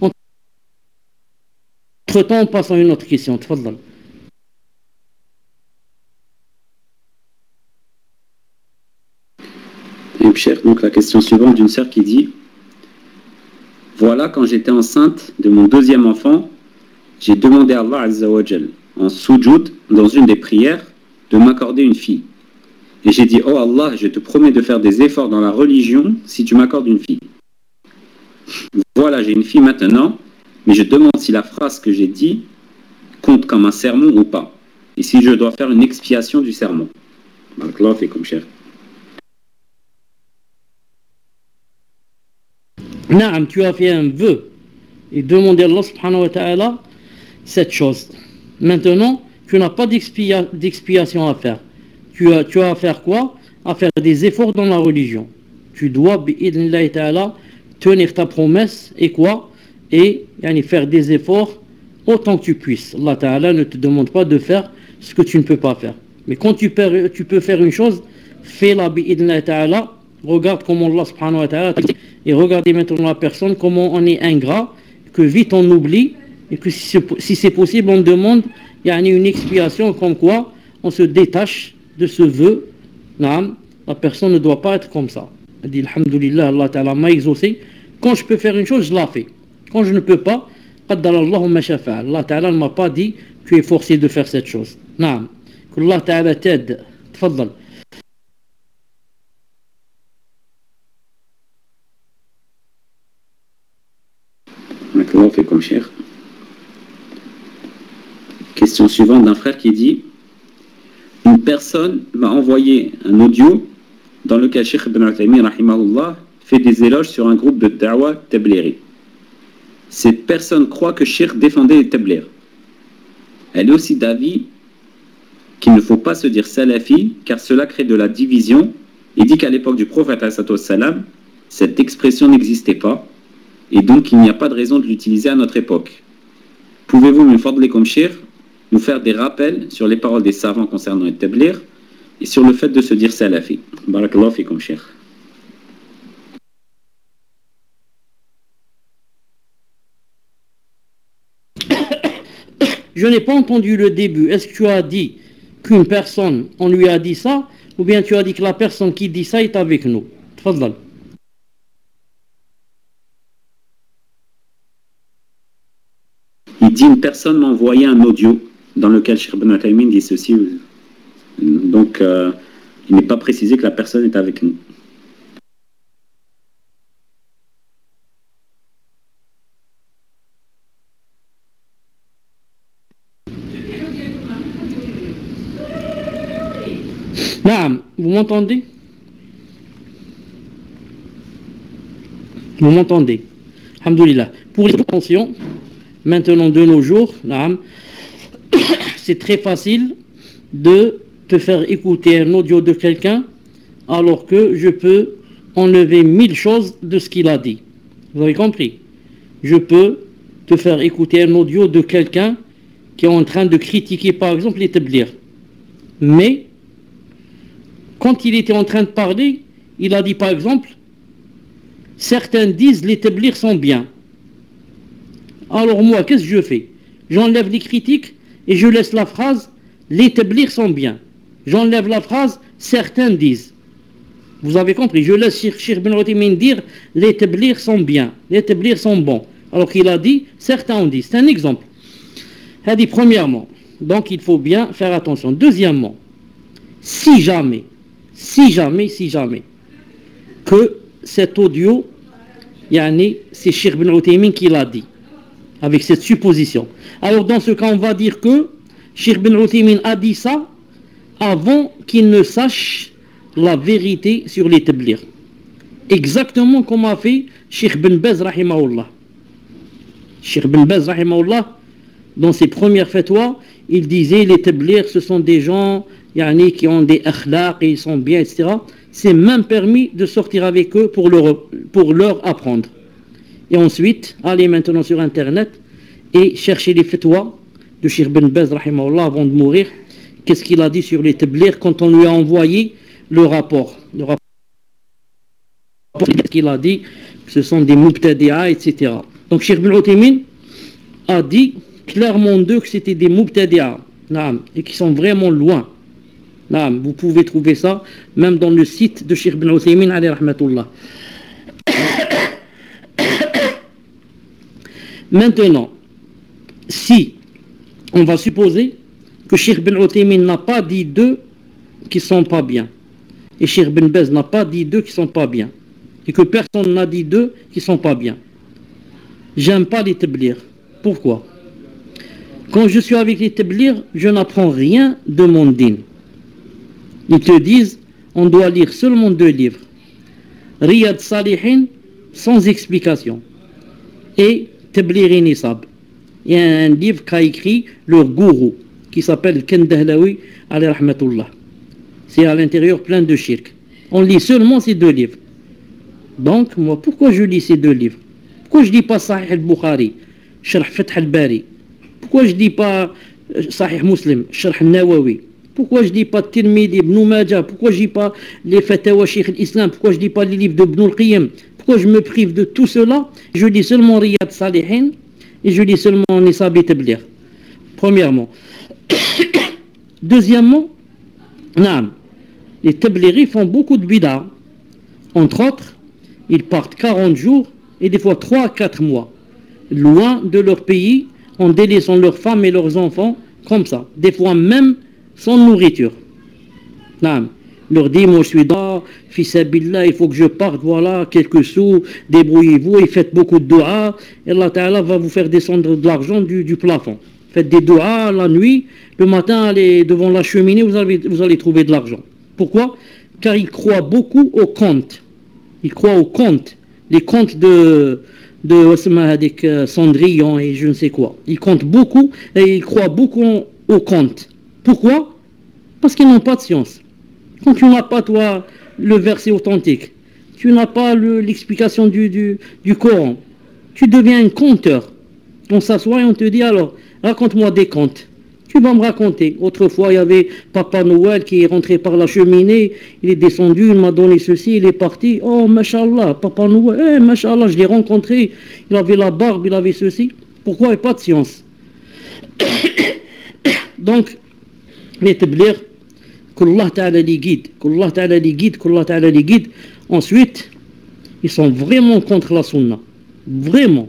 Entre-temps, on passe à une autre question. Tfadal. Donc la question suivante d'une sœur qui dit: voilà, quand j'étais enceinte de mon deuxième enfant, j'ai demandé à Allah Azza wa Jal, en sujoud, dans une des prières, de m'accorder une fille. Et j'ai dit: oh Allah, je te promets de faire des efforts dans la religion si tu m'accordes une fille. Voilà, j'ai une fille maintenant, mais je demande si la phrase que j'ai dit compte comme un sermon ou pas. Et si je dois faire une expiation du sermon. Donc là, fait comme cher. Naam, tu as fait un vœu et demandé à Allah subhanahu wa ta'ala cette chose. Maintenant, tu n'as pas d'expiation à faire. Tu as à faire quoi? À faire des efforts dans la religion. Tu dois, bi'idhnillahi ta'ala, tenir ta promesse et quoi? Et faire des efforts autant que tu puisses. Allah ta'ala ne te demande pas de faire ce que tu ne peux pas faire. Mais quand tu peux faire une chose, fais-la bi'idhnillahi ta'ala. Regarde comment Allah subhanahu wa ta'ala et regardez maintenant la personne, comment on est ingrat, que vite on oublie, et que si c'est possible, on demande une expiation comme quoi on se détache de ce vœu. La personne ne doit pas être comme ça. Elle dit alhamdulillah, Allah ta'ala m'a exaucé. Quand je peux faire une chose, je la fais. Quand je ne peux pas, Allah ta'ala ne m'a pas dit tu es forcé de faire cette chose. Que Allah ta'ala t'aide. Tfaddal. Maintenant, on fait comme cher. Question suivante d'un frère qui dit: une personne m'a envoyé un audio dans lequel Cheikh Ibn Uthaymin rahimahullah fait des éloges sur un groupe de da'wa tablighi. Cette personne croit que Cheikh défendait les tabligh. Elle est aussi d'avis qu'il ne faut pas se dire salafi car cela crée de la division, et dit qu'à l'époque du prophète salam, cette expression n'existait pas et donc il n'y a pas de raison de l'utiliser à notre époque. Pouvez-vous, me fadler comme Cheikh, nous faire des rappels sur les paroles des savants concernant les tabligh et sur le fait de se dire salafi? Barakallahu fikum Cheikh. Je n'ai pas entendu le début. Est-ce que tu as dit qu'une personne, on lui a dit ça, ou bien tu as dit que la personne qui dit ça est avec nous? Tfadal. Il dit: une personne m'a envoyé un audio dans lequel Cheikh Ibn Uthaymin dit ceci. Donc, il n'est pas précisé que la personne est avec nous. Naam, vous m'entendez? Vous m'entendez? Alhamdulillah. Pour les attentions, maintenant de nos jours, c'est très facile de te faire écouter un audio de quelqu'un alors que je peux enlever 1000 choses de ce qu'il a dit. Vous avez compris? Je peux te faire écouter un audio de quelqu'un qui est en train de critiquer par exemple les tabligh. Mais, quand il était en train de parler, il a dit par exemple, certains disent les tablighs sont bien. Alors moi, qu'est-ce que je fais? J'enlève les critiques et je laisse la phrase, les tablighs sont bien. J'enlève la phrase, certains disent. Vous avez compris? Je laisse Cheikh Ben Uthaymin dire, les tablighs sont bien, les tablighs sont bons. Alors qu'il a dit, certains ont dit. C'est un exemple. Il a dit premièrement, donc il faut bien faire attention. Deuxièmement, si jamais, que cet audio, c'est Cheikh Ben Uthaymin qui l'a dit, avec cette supposition. Alors dans ce cas, on va dire que Cheikh Ben Uthaymin a dit ça avant qu'il ne sache la vérité sur les tablighs. Exactement comme a fait Cheikh Ben Baz rahimahullah. Cheikh Ben Baz rahimahullah, dans ses premières fatwas, il disait les tablighs ce sont des gens qui ont des akhlaq et ils sont bien, etc. C'est même permis de sortir avec eux pour leur apprendre. Et ensuite, allez maintenant sur internet et chercher les fatwas de Cheikh Ben Baz rahimahullah avant de mourir. Qu'est-ce qu'il a dit sur les tablighs quand on lui a envoyé le rapport qu'il a dit que ce sont des mubtadi'a, etc. Donc Cheikh Ben Uthaymin a dit clairement d'eux que c'était des mubtadi'a et qui sont vraiment loin. Vous pouvez trouver ça même dans le site de Cheikh Ben Uthaymin alayhi rahmatullah. Maintenant, si on va supposer que Cheikh Ben Uthaymin n'a pas dit d'eux qui sont pas bien, et Cheikh Ben Baz n'a pas dit d'eux qui sont pas bien, et que personne n'a dit d'eux qui sont pas bien, j'aime pas les tablighs. Pourquoi? Quand je suis avec les tablighs, je n'apprends rien de mon din. Ils te disent on doit lire seulement 2 livres, Riyad Salihin sans explication et Tablighi Nisab. Il y a un livre qu'a écrit leur gourou qui s'appelle Ken Dahlaoui alayhi rahmatullah. C'est à l'intérieur plein de shirk. On lit seulement ces 2 livres. Donc moi, pourquoi je lis ces 2 livres? Pourquoi je ne dis pas Sahih al-Bukhari, Sharh Fath al-Bari? Pourquoi je ne dis pas Sahih Muslim, Sharh al-Nawawi? Pourquoi je ne dis pas Tirmidhi, Ibn Majah? Pourquoi je ne dis pas les Fatawa Cheikh al-Islam? Pourquoi je ne dis pas les livres de Ibn al-Qayyim? Pourquoi je me prive de tout cela? Je lis seulement Riyad Salihin et je lis seulement Nisab et Tabligh. Premièrement. Deuxièmement, les Tablighi font beaucoup de bid'a. Entre autres, ils partent 40 jours et des fois 3 à 4 mois, loin de leur pays, en délaissant leurs femmes et leurs enfants, comme ça. Des fois même sans nourriture. Leur dit, moi je suis dans, fils Abillah, il faut que je parte, voilà, quelques sous, débrouillez-vous et faites beaucoup de doigts, et Allah Ta'ala va vous faire descendre de l'argent du plafond. Faites des doigts la nuit, le matin, allez devant la cheminée, vous allez trouver de l'argent. Pourquoi? Car ils croient beaucoup aux comptes. Ils croient aux comptes, les comptes de Cendrillon et je ne sais quoi. Ils comptent beaucoup et ils croient beaucoup aux comptes. Pourquoi? Parce qu'ils n'ont pas de science. Quand tu n'as pas, toi, le verset authentique, tu n'as pas l'explication du Coran, tu deviens un conteur. On s'assoit et on te dit, alors, raconte-moi des contes. Tu vas me raconter. Autrefois, il y avait Papa Noël qui est rentré par la cheminée, il est descendu, il m'a donné ceci, il est parti. Oh, mashallah, Papa Noël, mashallah, je l'ai rencontré, il avait la barbe, il avait ceci. Pourquoi il n'y a pas de science? Donc, les tablighs, qu'Allah Ta'ala les guide, qu'Allah Ta'ala les guide, qu'Allah Ta'ala les guide. Ensuite, ils sont vraiment contre la sunna. Vraiment.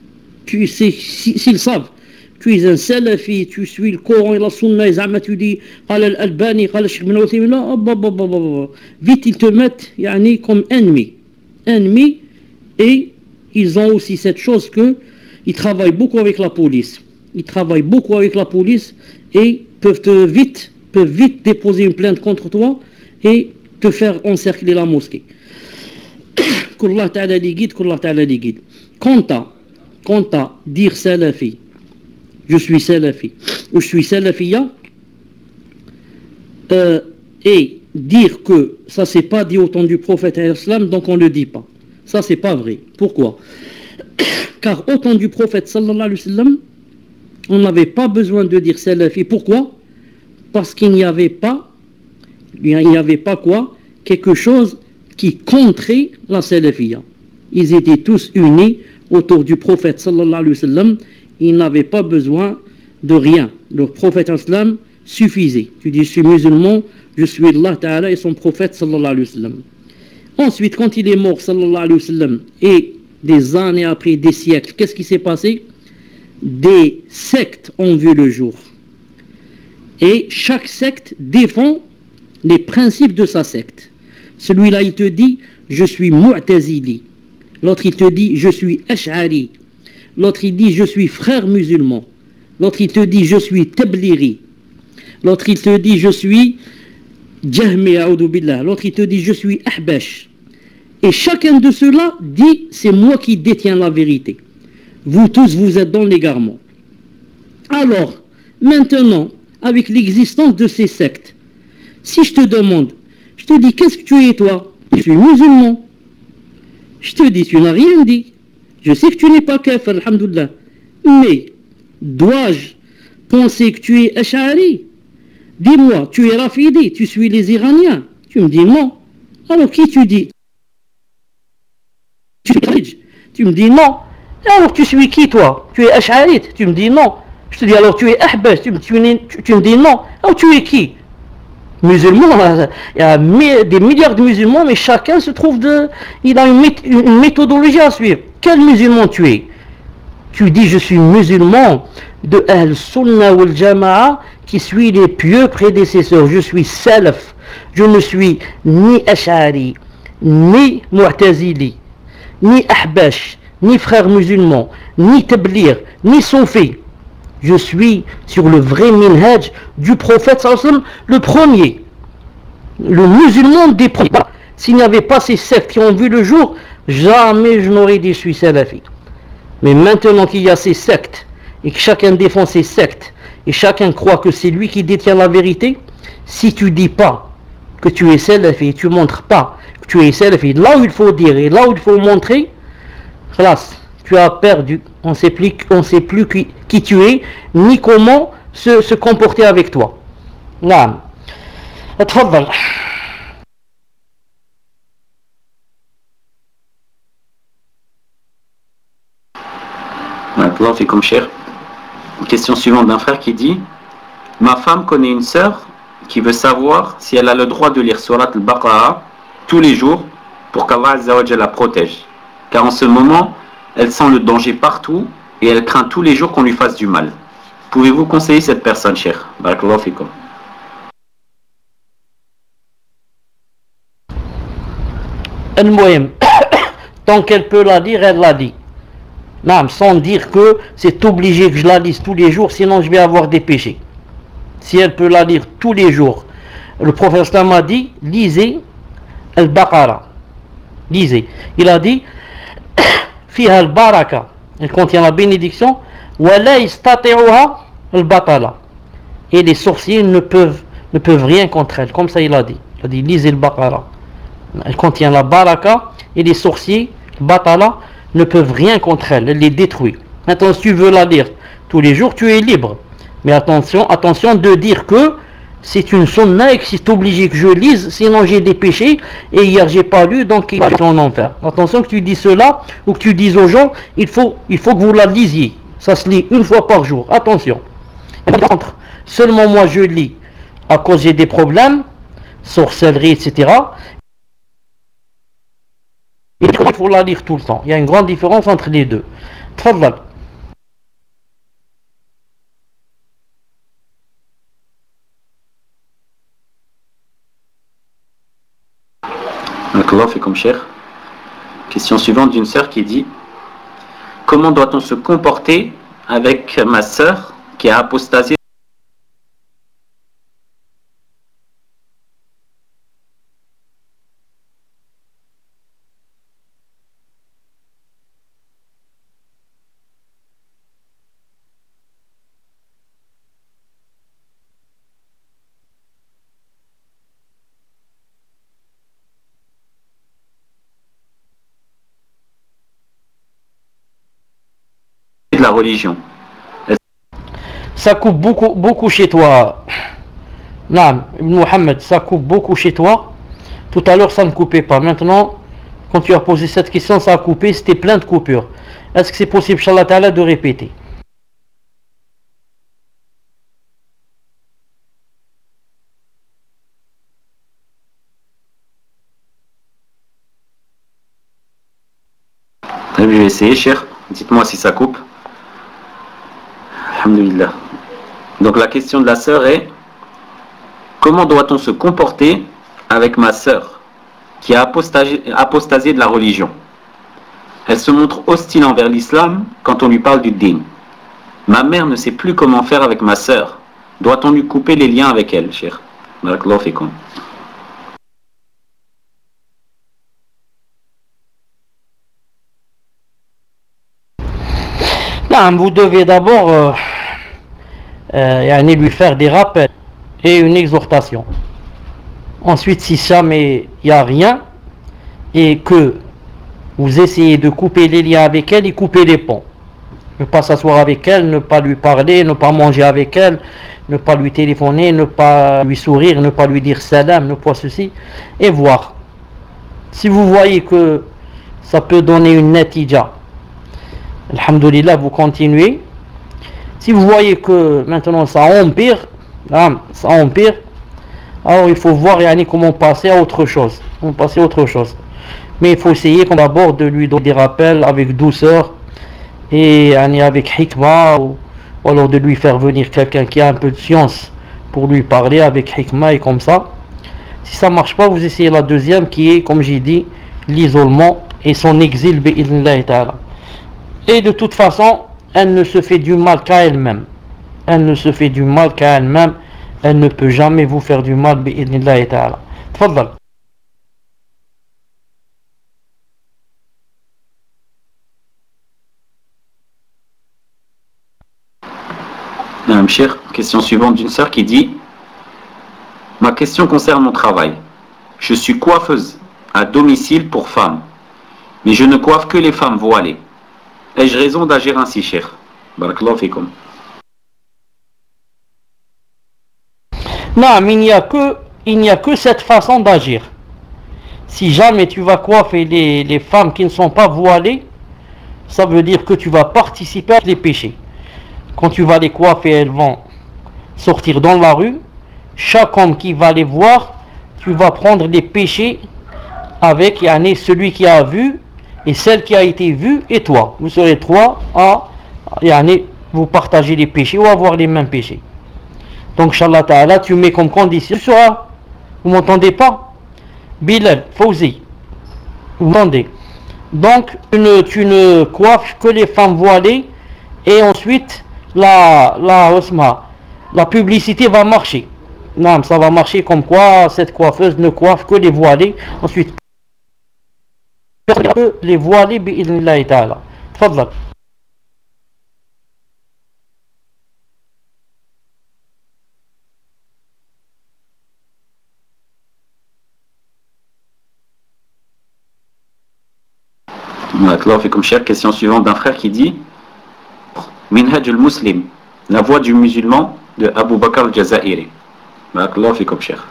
S'ils savent, tu es un salafi, tu suis le Coran et la sunna, et tu dis, قال الألباني, قال الشيخ بن عثيمين, vite ils te mettent comme ennemi. Ennemi, et ils ont aussi cette chose que ils travaillent beaucoup avec la police. Ils travaillent beaucoup avec la police et peuvent vite déposer une plainte contre toi et te faire encercler la mosquée. Qu'Allah Ta'ala les guide, qu'Allah Ta'ala les guide. Quant à dire salafi, je suis salafi, ou je suis salafiya, et dire que ça c'est pas dit au temps du prophète islam, donc on ne le dit pas. Ça c'est pas vrai. Pourquoi? Car au temps du prophète sallallahu alayhi wa sallam, on n'avait pas besoin de dire salafi. Pourquoi? Parce qu'il n'y avait pas, quoi, quelque chose qui contrait la salafiyya. Ils étaient tous unis autour du prophète sallallahu alayhi wa sallam. Ils n'avaient pas besoin de rien. Le prophète islam suffisait. Tu dis, je suis musulman, je suis Allah Ta'ala et son prophète sallallahu alayhi wa sallam. Ensuite, quand il est mort sallallahu alayhi wa sallam, et des années après, des siècles, qu'est-ce qui s'est passé? Des sectes ont vu le jour. Et chaque secte défend les principes de sa secte. Celui-là, il te dit, je suis Mu'tazili. L'autre, il te dit, je suis Ash'ari. L'autre, il dit, je suis frère musulman. L'autre, il te dit, je suis Tabliri. L'autre, il te dit, je suis Jahmi, a'udhu billah. L'autre, il te dit, je suis Ahbash. Et chacun de ceux-là dit, c'est moi qui détiens la vérité. Vous tous, vous êtes dans l'égarement. Alors, maintenant, avec l'existence de ces sectes, si je te demande, je te dis, qu'est-ce que tu es toi? Je suis musulman. Je te dis, tu n'as rien dit. Je sais que tu n'es pas kafir, alhamdoulilah. Mais, dois-je penser que tu es Ash'ari? Dis-moi, tu es Rafidi, tu suis les Iraniens. Tu me dis non. Alors qui tu dis? Tu me dis non. Alors tu suis qui toi? Tu es Ash'arite? Tu me dis non. Je te dis alors tu es Ahbash? Tu me dis non. Alors tu es qui? Musulman, il y a des milliards de musulmans, mais chacun se trouve il a une méthodologie à suivre. Quel musulman tu es? Tu dis je suis musulman de Ahl-Sunnah wal Jama'a qui suit les pieux prédécesseurs. Je suis Salaf. Je ne suis ni Ash'ari, ni Mu'tazili, ni Ahbash, ni frère musulman, ni Tablir, ni Soufi. Je suis sur le vrai minhaj du prophète sallallahu alayhi wa sallam, le premier, le musulman des premiers. S'il n'y avait pas ces sectes qui ont vu le jour, jamais je n'aurais dit je suis salafi. Mais maintenant qu'il y a ces sectes et que chacun défend ces sectes et chacun croit que c'est lui qui détient la vérité, si tu dis pas que tu es salafi, tu montres pas que tu es salafi, là où il faut dire et là où il faut montrer, classe, tu as perdu. On ne sait plus qui tu es, ni comment se comporter avec toi. Naam. Atfadal. Allah fait comme cher. Question suivante d'un frère qui dit: ma femme connaît une sœur qui veut savoir si elle a le droit de lire Surat al-Baqarah tous les jours pour qu'Allah Azza wa Jalla la protège. Car en ce moment, elle sent le danger partout et elle craint tous les jours qu'on lui fasse du mal. Pouvez-vous conseiller cette personne, cher? Barakallahu fikum. Al-Muhim, tant qu'elle peut la dire, elle la dit. Non, sans dire que c'est obligé que je la lise tous les jours, sinon je vais avoir des péchés. Si elle peut la lire tous les jours, le prophète Islam a dit, lisez Al-Baqarah. Lisez. Il a dit, fiha al-baraka. Elle contient la bénédiction. Wa la yastati'uha al-batala. Et les sorciers ne peuvent rien contre elle. Comme ça il a dit. Il a dit, lisez Al-Baqarah. Elle contient la baraka et les sorciers, batala, ne peuvent rien contre elle. Elle les détruit. Maintenant, si tu veux la lire tous les jours, tu es libre. Mais attention de dire que c'est une sunna et que c'est obligé que je lise, sinon j'ai des péchés, et hier j'ai pas lu, donc il est en enfer. Attention que tu dis cela, ou que tu dises aux gens, il faut que vous la lisiez. Ça se lit une fois par jour. Attention. Seulement moi je lis à cause j'ai des problèmes, sorcellerie, etc. Et il faut la lire tout le temps. Il y a une grande différence entre les deux. Tfadlal. Allah fait comme cher. Question suivante d'une sœur qui dit: comment doit-on se comporter avec ma sœur qui a apostasé de la religion? Ça coupe beaucoup chez toi. Naam, Ibn Mohamed, ça coupe beaucoup chez toi. Tout à l'heure, ça ne coupait pas. Maintenant, quand tu as posé cette question, ça a coupé, c'était plein de coupures. Est-ce que c'est possible, Inch'Allah Ta'ala, de répéter? Je vais essayer, cher. Dites-moi si ça coupe. Alhamdulillah. Donc la question de la sœur est: comment doit-on se comporter avec ma sœur qui a apostasé de la religion? Elle se montre hostile envers l'islam quand on lui parle du din. Ma mère ne sait plus comment faire avec ma sœur. Doit-on lui couper les liens avec elle, cher? Barakallahu fikum. Non, vous devez d'abord lui faire des rappels et une exhortation. Ensuite, si jamais il n'y a rien et que vous essayez de couper les liens avec elle et couper les ponts, ne pas s'asseoir avec elle, ne pas lui parler, ne pas manger avec elle, ne pas lui téléphoner, ne pas lui sourire, ne pas lui dire salam, ne pas ceci, et voir. Si vous voyez que ça peut donner une natija, alhamdulillah, vous continuez. Si vous voyez que maintenant ça empire, alors il faut voir comment passer à autre chose. Mais il faut essayer d'abord de lui donner des rappels avec douceur et avec hikmah, ou alors de lui faire venir quelqu'un qui a un peu de science pour lui parler avec hikmah et comme ça. Si ça ne marche pas, vous essayez la deuxième qui est, comme j'ai dit, l'isolement et son exil bi'idhnillahi ta'ala. Et de toute façon, elle ne se fait du mal qu'à elle-même. Elle ne se fait du mal qu'à elle-même. Elle ne peut jamais vous faire du mal bi'idhnillahi ta'ala. Tfaddal. Cher, question suivante d'une sœur qui dit: ma question concerne mon travail. Je suis coiffeuse à domicile pour femmes, mais je ne coiffe que les femmes voilées. Ai-je raison d'agir ainsi, cher? Barakallahu fikum. Non, mais il n'y a que cette façon d'agir. Si jamais tu vas coiffer les femmes qui ne sont pas voilées, ça veut dire que tu vas participer à les péchés. Quand tu vas les coiffer, elles vont sortir dans la rue. Chaque homme qui va les voir, tu vas prendre les péchés avec celui qui a vu et celle qui a été vue et toi. Vous serez trois à vous partager les péchés ou avoir les mêmes péchés. Donc, Inch'Allah Ta'ala, tu mets comme condition. Vous m'entendez pas? Bilal, Fawzi, vous m'entendez? Donc, tu ne coiffes que les femmes voilées et ensuite, la publicité va marcher. Non, ça va marcher comme quoi cette coiffeuse ne coiffe que les voilés. Ensuite, que les voilés bi'idhnillahi ta'ala. Tfaddal. Barakallahu fikum, cher. Question suivante d'un frère qui dit: Minhaj al-Muslim, la voix du musulman de Abu Bakr al-Jazairi. Barakallahu fikum, cher.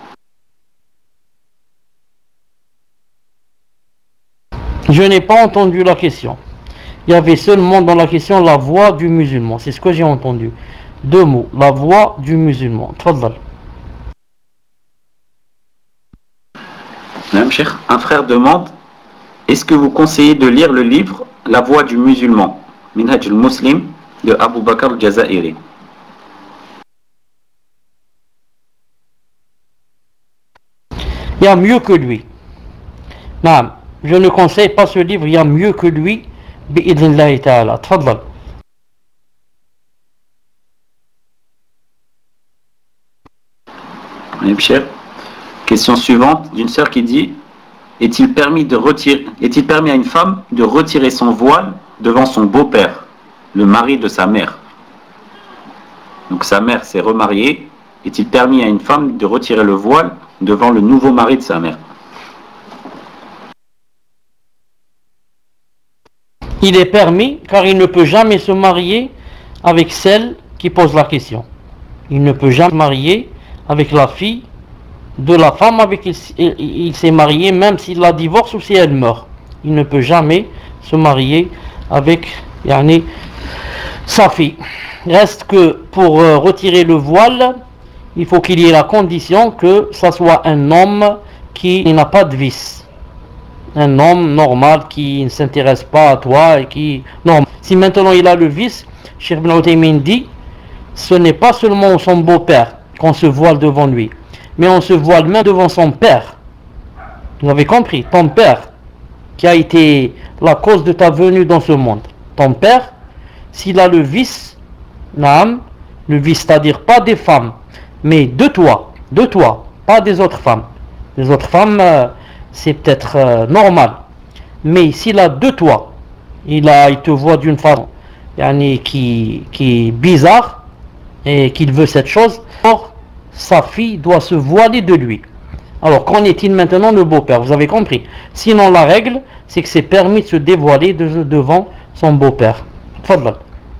Je n'ai pas entendu la question. Il y avait seulement dans la question la voix du musulman. C'est ce que j'ai entendu. Deux mots. La voix du musulman. Tfaddal. Même cher, un frère demande: est-ce que vous conseillez de lire le livre La voix du musulman, Minhaj al-Muslim, de Abu Bakr al-Jazairi? Il y a mieux que lui. Non, je ne conseille pas ce livre. Il y a mieux que lui. Bi'idhnillahi ta'ala. Tfaddal. Même cher. Question suivante d'une sœur qui dit: est-il permis à une femme de retirer son voile devant son beau-père, le mari de sa mère? Donc sa mère s'est remariée. Est-il permis à une femme de retirer le voile devant le nouveau mari de sa mère? Il est permis car il ne peut jamais se marier avec celle qui pose la question. Il ne peut jamais se marier avec la fille de la femme avec qui il s'est marié, même s'il la divorce ou si elle meurt. Il ne peut jamais se marier avec sa fille. Reste que pour retirer le voile, il faut qu'il y ait la condition que ça soit un homme qui n'a pas de vice. Un homme normal qui ne s'intéresse pas à toi et qui... Non, si maintenant il a le vice, Cheikh Ibn Uthaymin dit, ce n'est pas seulement son beau-père qu'on se voile devant lui, mais on se voile même devant son père. Vous avez compris, ton père qui a été la cause de ta venue dans ce monde. Ton père, s'il a le vice, le vice, c'est-à-dire pas des femmes, mais de toi, pas des autres femmes. Les autres femmes, c'est peut-être normal. Mais s'il a de toi, il te voit d'une façon qui est bizarre et qu'il veut cette chose, or sa fille doit se voiler de lui. Alors qu'en est-il maintenant le beau-père? Vous avez compris. Sinon la règle, c'est que c'est permis de se dévoiler devant son beau-père. Tfadlal.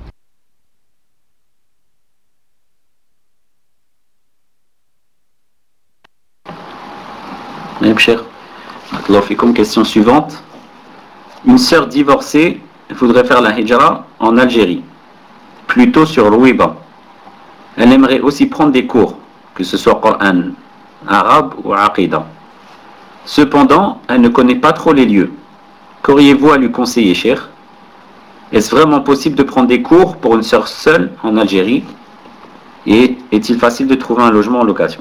Comme question suivante. Une sœur divorcée voudrait faire la hijra en Algérie, plutôt sur l'Ouiba. Elle aimerait aussi prendre des cours, que ce soit Coran, arabe ou Aqidah. Cependant, elle ne connaît pas trop les lieux. Qu'auriez-vous à lui conseiller, cheikh? Est-ce vraiment possible de prendre des cours pour une sœur seule en Algérie? Et est-il facile de trouver un logement en location?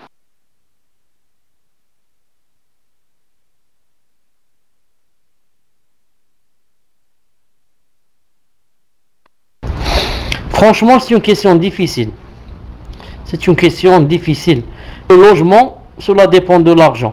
Franchement, c'est une question difficile. C'est une question difficile. Le logement, cela dépend de l'argent.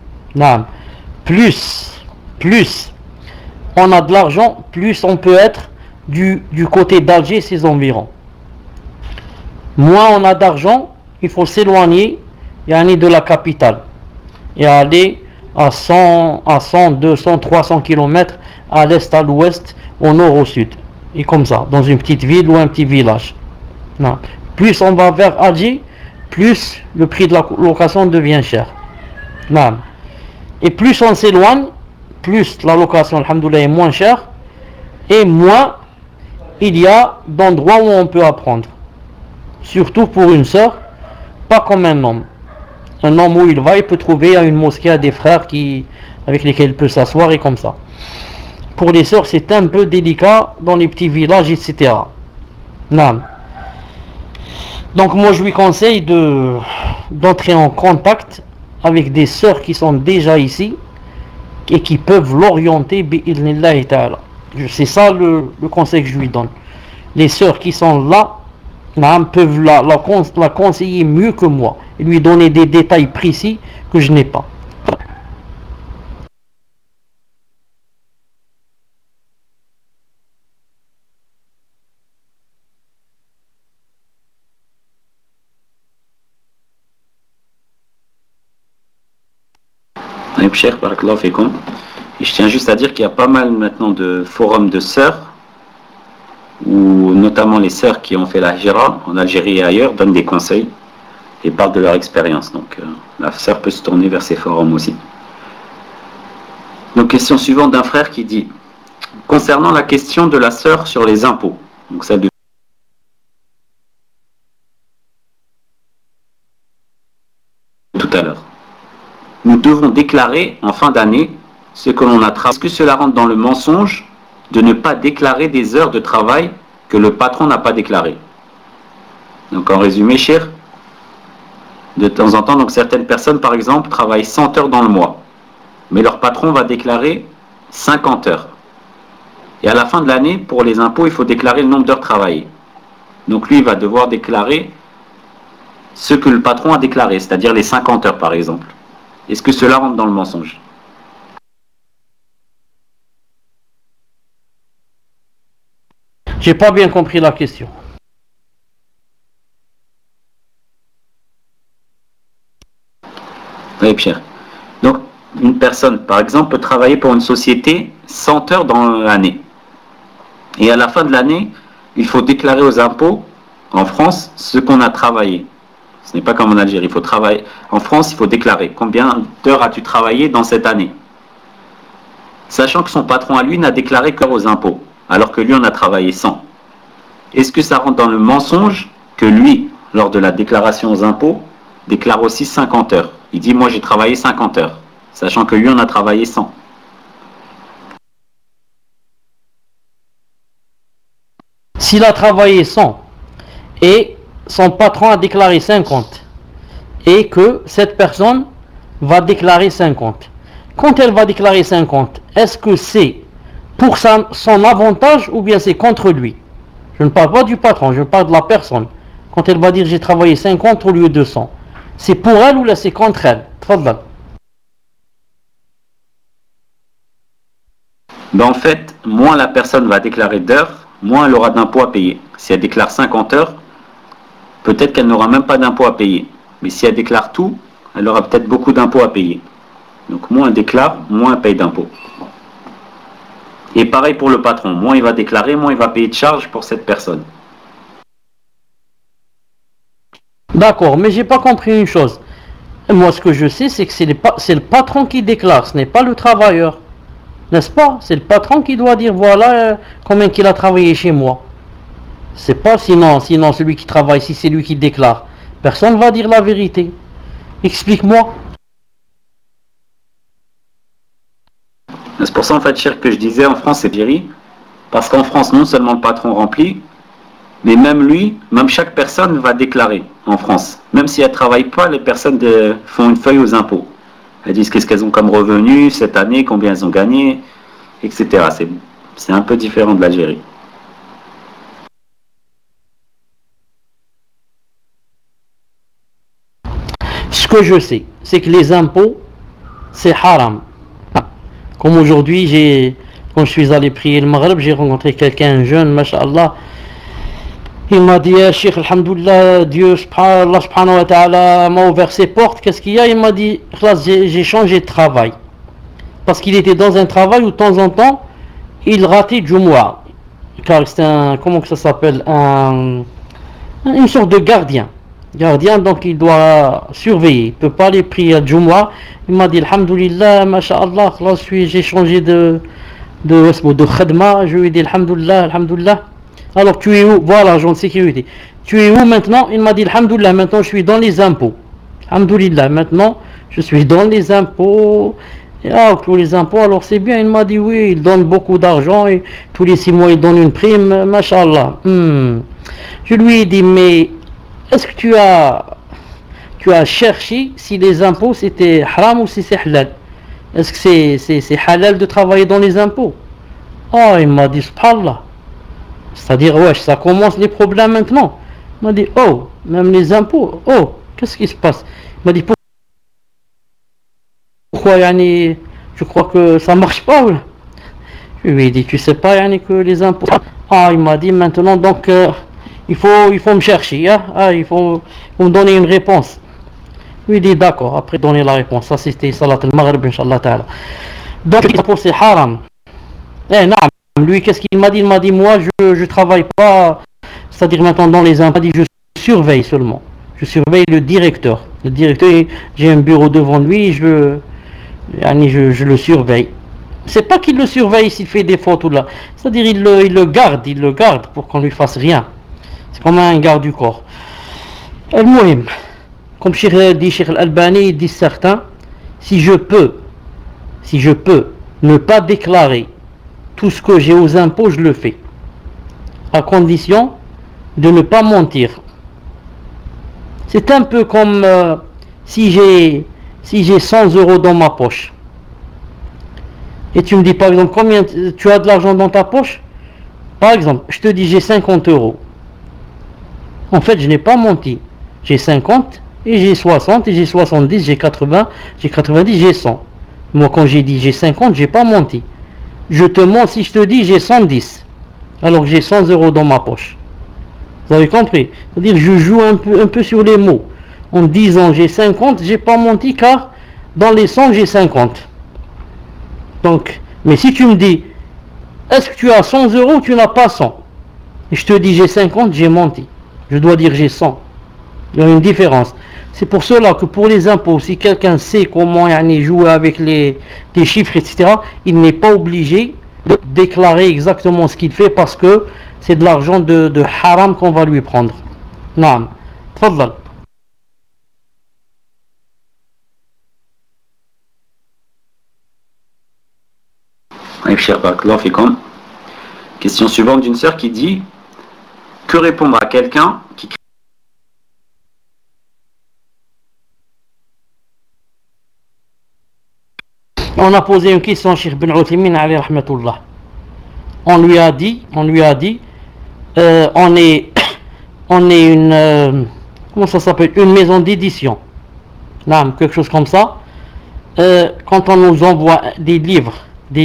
Plus on a de l'argent, plus on peut être du côté d'Alger et ses environs. Moins on a d'argent, il faut s'éloigner de la capitale et aller à 100, 200, 300 km à l'est, à l'ouest, au nord, au sud. Et comme ça, dans une petite ville ou un petit village. Non. Plus on va vers Alger, plus le prix de la location devient cher. Non. Et plus on s'éloigne, plus la location, alhamdoulilah, est moins chère, et moins il y a d'endroits où on peut apprendre. Surtout pour une sœur, pas comme un homme. Un homme où il va, il peut trouver à une mosquée à des frères avec lesquels il peut s'asseoir et comme ça. Pour les sœurs, c'est un peu délicat dans les petits villages, etc. Non. Donc moi, je lui conseille d'entrer en contact avec des sœurs qui sont déjà ici et qui peuvent l'orienter bi'idhnillahi ta'ala. C'est ça le conseil que je lui donne. Les sœurs qui sont là peuvent la conseiller mieux que moi et lui donner des détails précis que je n'ai pas. Et je tiens juste à dire qu'il y a pas mal maintenant de forums de sœurs où notamment les sœurs qui ont fait la hijra en Algérie et ailleurs donnent des conseils et parlent de leur expérience. Donc la sœur peut se tourner vers ces forums aussi. Donc question suivante d'un frère qui dit concernant la question de la sœur sur les impôts, donc celle de tout à l'heure. Nous devons déclarer en fin d'année ce que l'on a travaillé. Est-ce que cela rentre dans le mensonge de ne pas déclarer des heures de travail que le patron n'a pas déclarées? Donc en résumé, cher, de temps en temps, donc certaines personnes par exemple travaillent 100 heures dans le mois, mais leur patron va déclarer 50 heures. Et à la fin de l'année, pour les impôts, il faut déclarer le nombre d'heures travaillées. Donc lui, il va devoir déclarer ce que le patron a déclaré, c'est-à-dire les 50 heures par exemple. Est-ce que cela rentre dans le mensonge? J'ai pas bien compris la question. Oui, Pierre. Donc, une personne, par exemple, peut travailler pour une société 100 heures dans l'année. Et à la fin de l'année, il faut déclarer aux impôts, en France, ce qu'on a travaillé. Ce n'est pas comme en Algérie. Il faut travailler. En France, il faut déclarer combien d'heures as-tu travaillé dans cette année. Sachant que son patron à lui n'a déclaré que aux impôts, alors que lui en a travaillé 100. Est-ce que ça rentre dans le mensonge que lui, lors de la déclaration aux impôts, déclare aussi 50 heures? Il dit, moi j'ai travaillé 50 heures, sachant que lui en a travaillé 100. S'il a travaillé 100 et son patron a déclaré 50 et que cette personne va déclarer 50, quand elle va déclarer 50, est-ce que c'est pour son avantage ou bien c'est contre lui? Je ne parle pas du patron, je parle de la personne. Quand elle va dire j'ai travaillé 50 au lieu de 100, c'est pour elle ou là c'est contre elle? Tfadal. Ben en fait, moins la personne va déclarer d'heures, moins elle aura d'impôts à payer. Si elle déclare 50 heures, peut-être qu'elle n'aura même pas d'impôts à payer. Mais si elle déclare tout, elle aura peut-être beaucoup d'impôts à payer. Donc moins elle déclare, moins elle paye d'impôts. Et pareil pour le patron, moins il va déclarer, moins il va payer de charges pour cette personne. D'accord, mais j'ai pas compris une chose. Moi, ce que je sais, c'est que c'est le patron qui déclare, ce n'est pas le travailleur. N'est-ce pas? C'est le patron qui doit dire voilà combien qu'il a travaillé chez moi. C'est pas sinon celui qui travaille, si c'est lui qui déclare, personne ne va dire la vérité. Explique-moi. C'est pour ça en fait, cher, que je disais en France c'est Jerry, parce qu'en France non seulement le patron remplit, mais même lui, même chaque personne va déclarer en France. Même si elles ne travaillent pas, les personnes font une feuille aux impôts. Elles disent qu'est-ce qu'elles ont comme revenus cette année, combien elles ont gagné, etc. C'est un peu différent de l'Algérie. Ce que je sais, c'est que les impôts, c'est haram. Comme aujourd'hui, quand je suis allé prier le Maghreb, j'ai rencontré quelqu'un jeune, masha'Allah. Il m'a dit, Cheikh, alhamdoulilah, Dieu subhanahu wa ta'ala m'a ouvert ses portes. Qu'est-ce qu'il y a? Il m'a dit, j'ai changé de travail. Parce qu'il était dans un travail où de temps en temps, il ratait Jumu'ah. Car c'est comment que ça s'appelle? Une sorte de gardien. Donc il doit surveiller. Il ne peut pas aller prier à Jumu'ah. Il m'a dit, alhamdoulilah, masha'Allah, j'ai changé de khadma. Je lui ai dit, alhamdoulilah. Alors tu es où? Voilà, agent de sécurité. Tu es où maintenant? Il m'a dit, alhamdoulilah, maintenant je suis dans les impôts. Alhamdoulilah, maintenant je suis dans les impôts. Ah, tous les impôts, alors c'est bien. Il m'a dit, oui, il donne beaucoup d'argent et tous les 6 mois il donne une prime, mashallah. Je lui ai dit, mais est-ce que tu as cherché si les impôts c'était haram ou si c'est halal? Est-ce que c'est halal de travailler dans les impôts? Ah, il m'a dit, subhanallah. C'est-à-dire, ouais, ça commence les problèmes maintenant. Il m'a dit, oh, même les impôts, oh, qu'est-ce qui se passe? Il m'a dit, pourquoi, yani, je crois que ça marche pas. Je lui ai dit, tu sais pas, yani, que les impôts... Ah, il m'a dit, maintenant, donc, il faut me chercher, hein? Il faut me donner une réponse. Je lui ai dit, d'accord, après donner la réponse. Ça, c'était Salat al-Maghrib, Inch'Allah ta'ala. Donc, les impôts, c'est haram. Non. Lui, qu'est-ce qu'il m'a dit? Il m'a dit, moi, je travaille pas, c'est-à-dire maintenant dans les impôts, je surveille seulement. Je surveille le directeur. Le directeur, j'ai un bureau devant lui, je le surveille. C'est pas qu'il le surveille s'il fait des fautes ou là. C'est-à-dire, il le garde pour qu'on lui fasse rien. C'est comme un garde du corps. Al-Muhim, comme Cheikh Al-Albani, il dit certains, si je peux ne pas déclarer tout ce que j'ai aux impôts, je le fais. À condition de ne pas mentir. C'est un peu comme si j'ai 100 € dans ma poche. Et tu me dis par exemple, combien tu as de l'argent dans ta poche? Par exemple, je te dis j'ai 50 €. En fait, je n'ai pas menti. J'ai 50, et j'ai 60, et j'ai 70, j'ai 80, j'ai 90, j'ai 100. Moi, quand j'ai dit j'ai 50, j'ai pas menti. Je te mens si je te dis j'ai 110, alors que j'ai 100 € dans ma poche. Vous avez compris? C'est-à-dire je joue un peu sur les mots. En disant j'ai 50, j'ai pas menti car dans les 100 j'ai 50. Donc, mais si tu me dis est-ce que tu as 100 € ou tu n'as pas 100? Et je te dis j'ai 50, j'ai menti. Je dois dire j'ai 100. Il y a une différence. C'est pour cela que pour les impôts, si quelqu'un sait comment jouer avec les chiffres, etc., il n'est pas obligé de déclarer exactement ce qu'il fait parce que c'est de l'argent de haram qu'on va lui prendre. Naam. Tfaddal. Question suivante d'une sœur qui dit: que répondre à quelqu'un qui On a posé une question à Cheikh Ben Uthaymin alayhi rahmatullah. On lui a dit, on est une, comment ça s'appelle, une maison d'édition, Naam, quelque chose comme ça. Quand on nous envoie des livres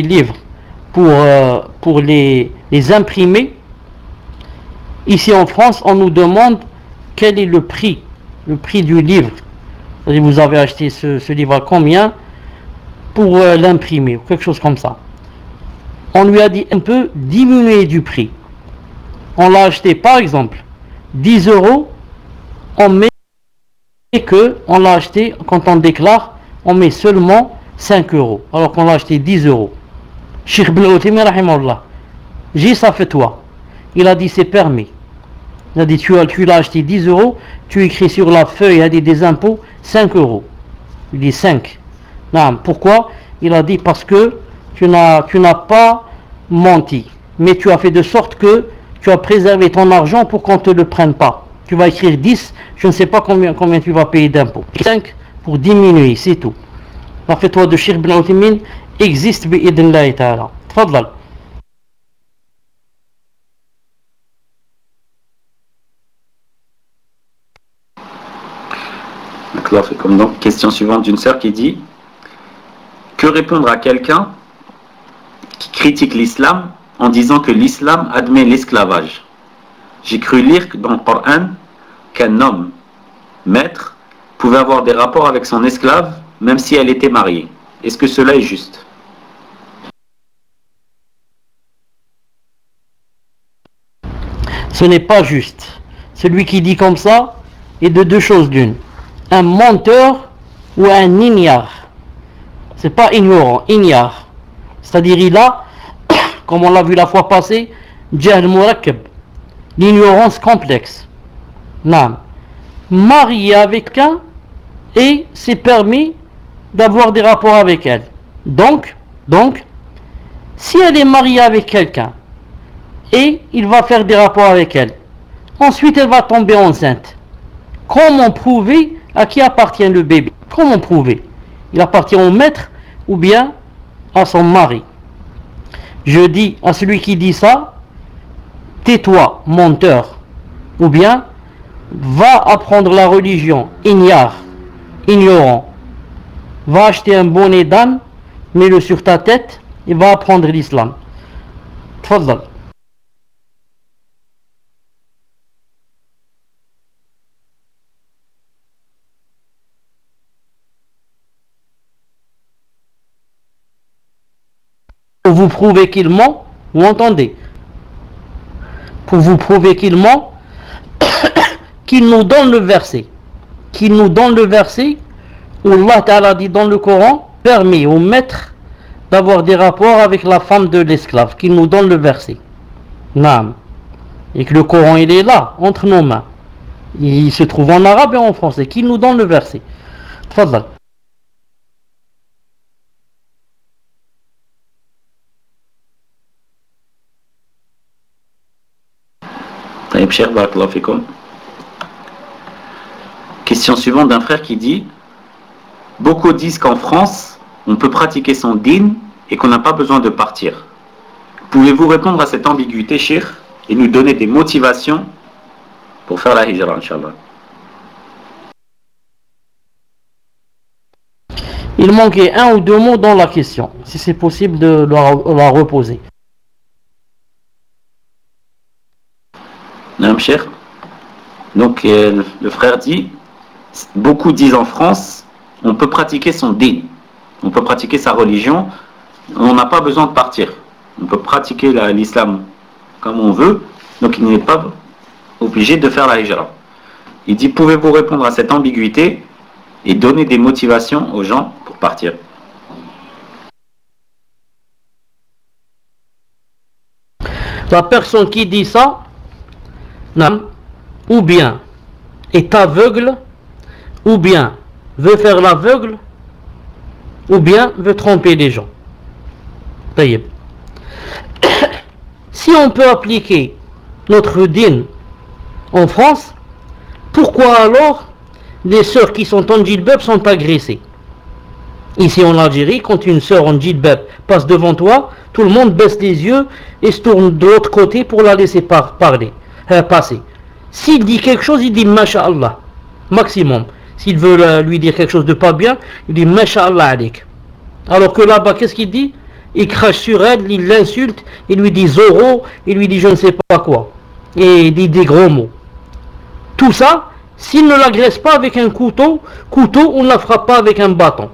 pour les imprimer, ici en France, on nous demande quel est le prix du livre. Vous avez acheté ce livre à combien pour l'imprimer, ou quelque chose comme ça. On lui a dit un peu diminuer du prix. On l'a acheté par exemple 10 euros, on met que on l'a acheté, quand on déclare, on met seulement 5 euros, alors qu'on l'a acheté 10 euros. Cheikh Ben Uthaymin rahimahullah, j'ai ça fait toi. Il a dit c'est permis. Il a dit tu l'as acheté 10 euros, tu écris sur la feuille, il a dit des impôts 5 euros. Il dit 5. Non, pourquoi? Il a dit parce que tu n'as pas menti, mais tu as fait de sorte que tu as préservé ton argent pour qu'on ne te le prenne pas. Tu vas écrire 10, je ne sais pas combien tu vas payer d'impôts. 5 pour diminuer, c'est tout. La fatwa de Cheikh Ben Uthaymin existe bi'idnillahi ta'ala. Tfaddal. Donc, question suivante d'une sœur qui dit: que répondre à quelqu'un qui critique l'islam en disant que l'islam admet l'esclavage? J'ai cru lire dans le Coran qu'un homme, maître, pouvait avoir des rapports avec son esclave même si elle était mariée. Est-ce que cela est juste? Ce n'est pas juste. Celui qui dit comme ça est de deux choses d'une: un menteur ou un ignare. C'est pas ignorant, ignare. C'est-à-dire il a, comme on l'a vu la fois passée, jahl murakkab, l'ignorance complexe. Naam. Marié avec un et c'est permis d'avoir des rapports avec elle. Donc, si elle est mariée avec quelqu'un et il va faire des rapports avec elle, ensuite elle va tomber enceinte, comment prouver à qui appartient le bébé? Comment prouver? Il appartient au maître ou bien à son mari? Je dis à celui qui dit ça: tais-toi, menteur, ou bien va apprendre la religion, ignorant. Va acheter un bonnet d'âne, mets-le sur ta tête et va apprendre l'islam. Tfaddal. Pour vous prouver qu'il ment, vous entendez? Pour vous prouver qu'il ment, qu'il nous donne le verset. Où Allah Ta'ala dit dans le Coran, permet au maître d'avoir des rapports avec la femme de l'esclave, qu'il nous donne le verset. Naam. Et que le Coran il est là, entre nos mains. Il se trouve en arabe et en français, qu'il nous donne le verset. Tfaddal. Question suivante d'un frère qui dit: beaucoup disent qu'en France, on peut pratiquer son din et qu'on n'a pas besoin de partir. Pouvez-vous répondre à cette ambiguïté, Cheikh, et nous donner des motivations pour faire la hijra, Inch'Allah? Il manquait un ou deux mots dans la question, si c'est possible de la reposer. Non, Cheikh. Donc, le frère dit: beaucoup disent en France, on peut pratiquer son din, on peut pratiquer sa religion, on n'a pas besoin de partir. On peut pratiquer l'islam comme on veut, donc il n'est pas obligé de faire la hijra. Il dit, pouvez-vous répondre à cette ambiguïté et donner des motivations aux gens pour partir? La personne qui dit ça, non, ou bien est aveugle, ou bien veut faire l'aveugle, ou bien veut tromper les gens. Taïeb. Si on peut appliquer notre dîn en France, pourquoi alors les sœurs qui sont en djilbab sont agressées? Ici en Algérie, quand une sœur en djilbab passe devant toi, tout le monde baisse les yeux et se tourne de l'autre côté pour la laisser passer. S'il dit quelque chose, il dit Masha'Allah, maximum. S'il veut lui dire quelque chose de pas bien, il dit Masha'Allah alik. Alors que là-bas, qu'est-ce qu'il dit? Il crache sur elle, il l'insulte, il lui dit Zoro, il lui dit je ne sais pas quoi. Et il dit des gros mots. Tout ça, s'il ne l'agresse pas avec un couteau, on ne la frappe pas avec un bâton.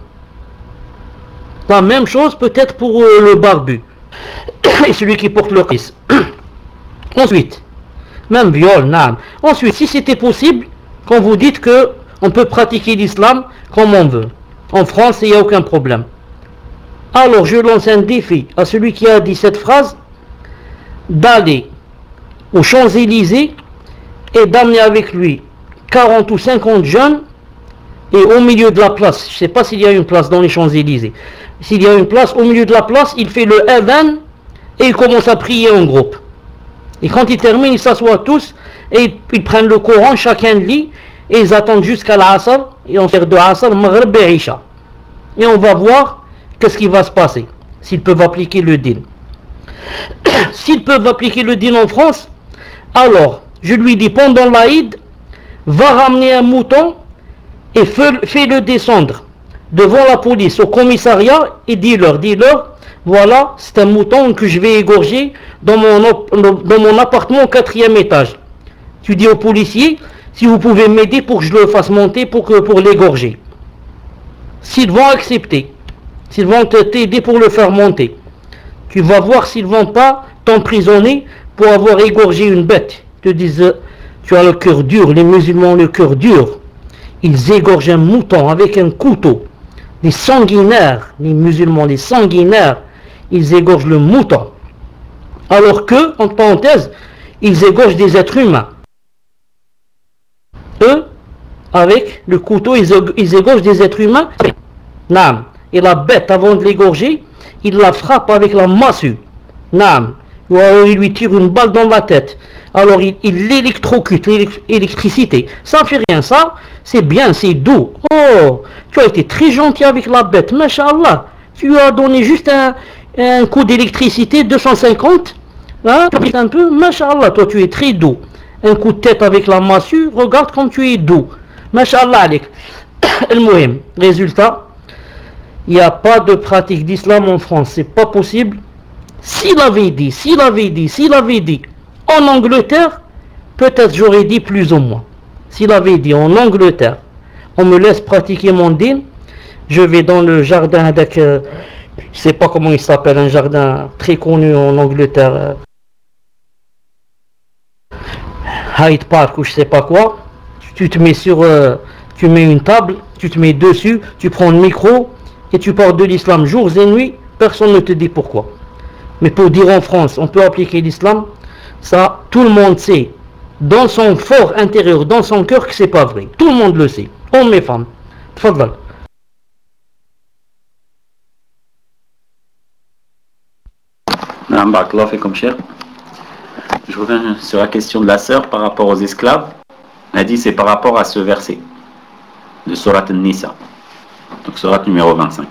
La même chose peut-être pour le barbu et celui qui porte le fils. Ensuite, même viol, nam. Ensuite, si c'était possible, quand vous dites que on peut pratiquer l'islam comme on veut, en France, il n'y a aucun problème. Alors, je lance un défi à celui qui a dit cette phrase, d'aller aux Champs-Élysées et d'amener avec lui 40 ou 50 jeunes, et au milieu de la place, je ne sais pas s'il y a une place dans les Champs-Élysées, s'il y a une place, au milieu de la place, il fait le adhan et il commence à prier en groupe. Et quand il termine, ils s'assoient tous et ils prennent le Coran, chacun lit, et ils attendent jusqu'à l'Asr, et on fait de Asr, Maghrib et Isha. Et on va voir qu'est-ce qui va se passer, s'ils peuvent appliquer le din. S'ils peuvent appliquer le din en France, alors, je lui dis, pendant l'Aïd, va ramener un mouton et fais-le descendre devant la police, au commissariat, et dis-leur, voilà, c'est un mouton que je vais égorger dans mon appartement au 4e étage. Tu dis aux policiers, si vous pouvez m'aider pour que je le fasse monter pour l'égorger. S'ils vont accepter, s'ils vont t'aider pour le faire monter, tu vas voir s'ils vont pas t'emprisonner pour avoir égorgé une bête. Ils te disent, tu as le cœur dur, les musulmans ont le cœur dur. Ils égorgent un mouton avec un couteau. Les sanguinaires, les musulmans, les sanguinaires, ils égorgent le mouton. Alors que, entre parenthèses, ils égorgent des êtres humains. Eux, avec le couteau, ils égorgent des êtres humains. Naam. Et la bête, avant de l'égorger, il la frappe avec la massue. Naam. Ou alors il lui tire une balle dans la tête. Alors il l'électrocute, l'électricité. Ça fait rien, ça, c'est bien, c'est doux. Oh, tu as été très gentil avec la bête, Masha'Allah. Tu lui as donné juste un coup d'électricité, 250. Hein, un peu, Masha'Allah, toi tu es très doux. Un coup de tête avec la massue, regarde comme tu es doux. Masha'Allah, Alek. El-Mohim, résultat, il n'y a pas de pratique d'islam en France, c'est pas possible. S'il avait dit, en Angleterre, peut-être j'aurais dit plus ou moins. S'il avait dit en Angleterre, on me laisse pratiquer mon din, je vais dans le jardin avec, je sais pas comment il s'appelle, un jardin très connu en Angleterre, Hyde Park ou je sais pas quoi, tu te mets tu mets une table, tu te mets dessus, tu prends le micro et tu parles de l'islam jours et nuits, personne ne te dit pourquoi. Mais pour dire en France, on peut appliquer l'islam, ça, tout le monde sait, dans son fort intérieur, dans son cœur, que c'est pas vrai. Tout le monde le sait, hommes et femmes. Tfadal. Je reviens sur la question de la sœur par rapport aux esclaves. Elle a dit c'est par rapport à ce verset de Surat An-Nisa, donc Surat numéro 25.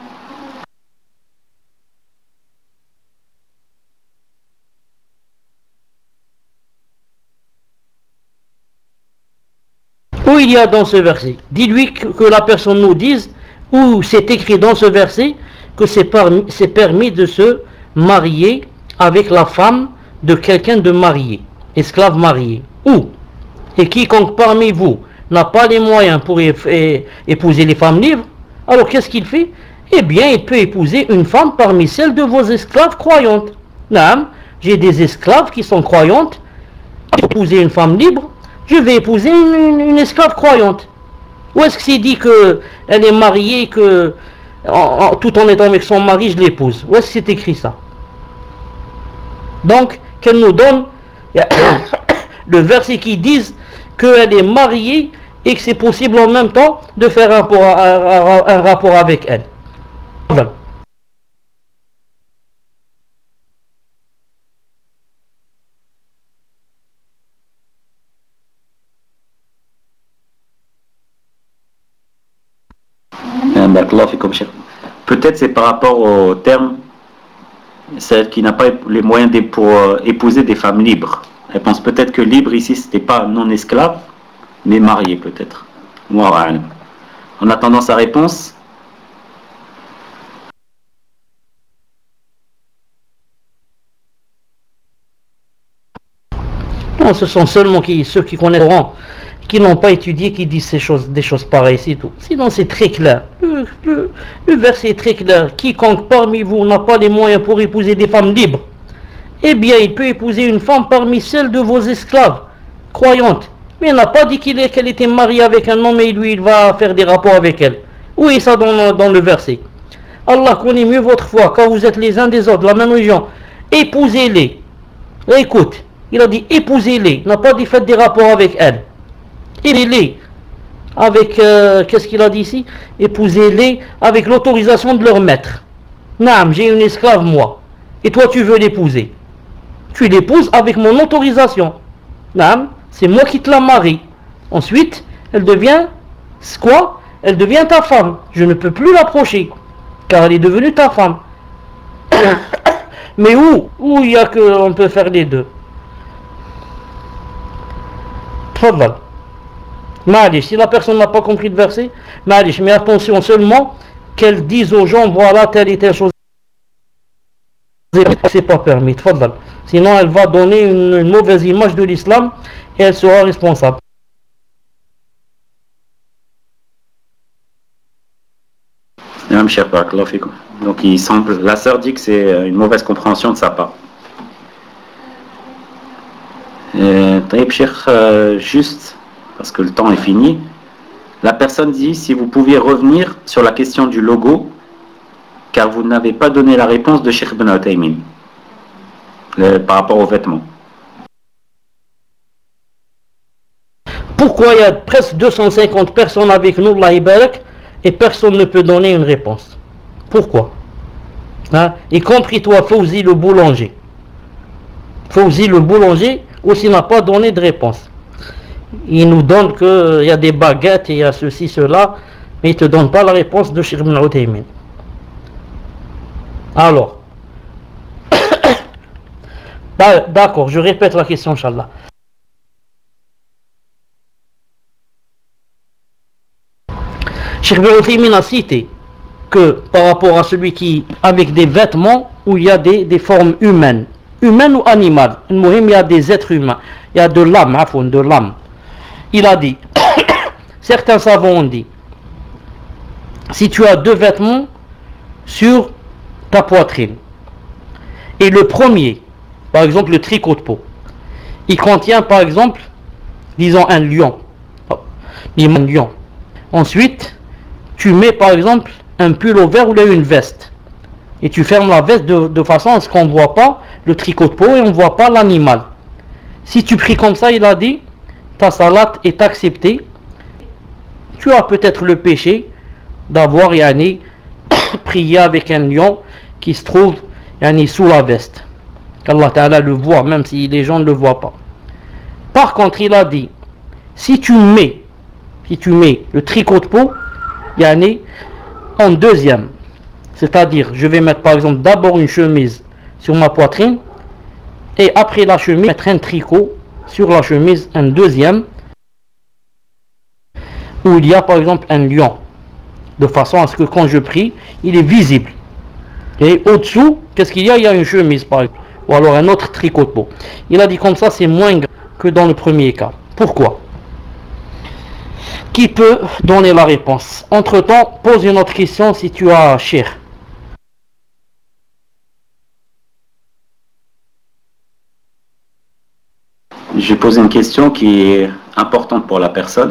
Où il y a dans ce verset, dis-lui que la personne nous dise où c'est écrit dans ce verset que c'est permis de se marier avec la femme de quelqu'un de marié, esclave marié. Où? Et quiconque parmi vous n'a pas les moyens pour épouser les femmes libres, alors qu'est-ce qu'il fait? Eh bien, il peut épouser une femme parmi celles de vos esclaves croyantes. Non, j'ai des esclaves qui sont croyantes. Épouser une femme libre, je vais épouser une esclave croyante. Où est-ce que c'est dit qu'elle est mariée, que tout en étant avec son mari, je l'épouse? Où est-ce que c'est écrit ça? Donc, qu'elle nous donne le verset qui dit qu'elle est mariée et que c'est possible en même temps de faire un rapport avec elle. Voilà. Peut-être c'est par rapport au terme, celle qui n'a pas les moyens pour épouser des femmes libres. Elle pense peut-être que libre ici, c'était pas non esclave, mais marié peut-être. En attendant sa réponse. Non, ce sont seulement ceux qui connaissent le Coran, qui n'ont pas étudié, qui disent des choses pareilles, c'est tout. Sinon, c'est très clair. Le verset est très clair. Quiconque parmi vous n'a pas les moyens pour épouser des femmes libres, eh bien, il peut épouser une femme parmi celles de vos esclaves, croyantes. Mais il n'a pas dit qu'elle était mariée avec un homme et lui, il va faire des rapports avec elle. Où est ça dans le verset? Allah connaît mieux votre foi, car vous êtes les uns des autres, la même religion. Épousez-les. Écoute, il a dit épousez-les. Il n'a pas dit faites des rapports avec elle. Épousez-les. Avec, qu'est-ce qu'il a dit ici? Épousez-les avec l'autorisation de leur maître. Naam, j'ai une esclave, moi. Et toi, tu veux l'épouser. Tu l'épouses avec mon autorisation. Naam, c'est moi qui te la marie. Ensuite, elle devient quoi? Elle devient ta femme. Je ne peux plus l'approcher, car elle est devenue ta femme. Mais où il y a qu'on peut faire les deux? Tfadal. Malish, si la personne n'a pas compris le verset, Malish, mais attention seulement qu'elle dise aux gens, voilà telle et telle chose. C'est pas permis, tfadal. Sinon elle va donner une mauvaise image de l'islam et elle sera responsable. Donc il semble, la sœur dit que c'est une mauvaise compréhension de sa part. Juste parce que le temps est fini, la personne dit si vous pouviez revenir sur la question du logo, car vous n'avez pas donné la réponse de Cheikh Ibn Uthaymin par rapport aux vêtements. Pourquoi il y a presque 250 personnes avec nous, Allah Ibarak, et personne ne peut donner une réponse? Pourquoi? Hein? Y compris toi, Fawzi le boulanger. Fawzi le boulanger aussi n'a pas donné de réponse. Il nous donne qu'il y a des baguettes, et il y a ceci, cela, mais il ne te donne pas la réponse de Cheikh Ibn Uthaymin. Alors, d'accord, je répète la question, Inch'Allah. Cheikh Ibn Uthaymin a cité que par rapport à celui qui, avec des vêtements où il y a des formes humaines ou animales, il y a des êtres humains, il y a de l'âme, il a dit, certains savants ont dit, si tu as deux vêtements sur ta poitrine, et le premier, par exemple le tricot de peau, il contient par exemple, disons un lion, ensuite tu mets par exemple un pull au vert ou une veste, et tu fermes la veste de façon à ce qu'on ne voit pas le tricot de peau et on ne voit pas l'animal. Si tu pries comme ça, il a dit, ta salat est acceptée. Tu as peut-être le péché d'avoir prié avec un lion qui se trouve sous la veste, qu'Allah Ta'ala le voit même si les gens ne le voient pas. Par contre, il a dit, si tu mets le tricot de peau en deuxième, c'est-à-dire je vais mettre par exemple d'abord une chemise sur ma poitrine et après la chemise mettre un tricot sur la chemise, un deuxième où il y a par exemple un lion, de façon à ce que quand je prie il est visible, et au-dessous qu'est-ce qu'il y a? Il y a une chemise par exemple, ou alors un autre tricot de peau. Il a dit comme ça c'est moins grave que dans le premier cas. Pourquoi? Qui peut donner la réponse? Entre temps, pose une autre question si tu as cher. J'ai posé une question qui est importante pour la personne.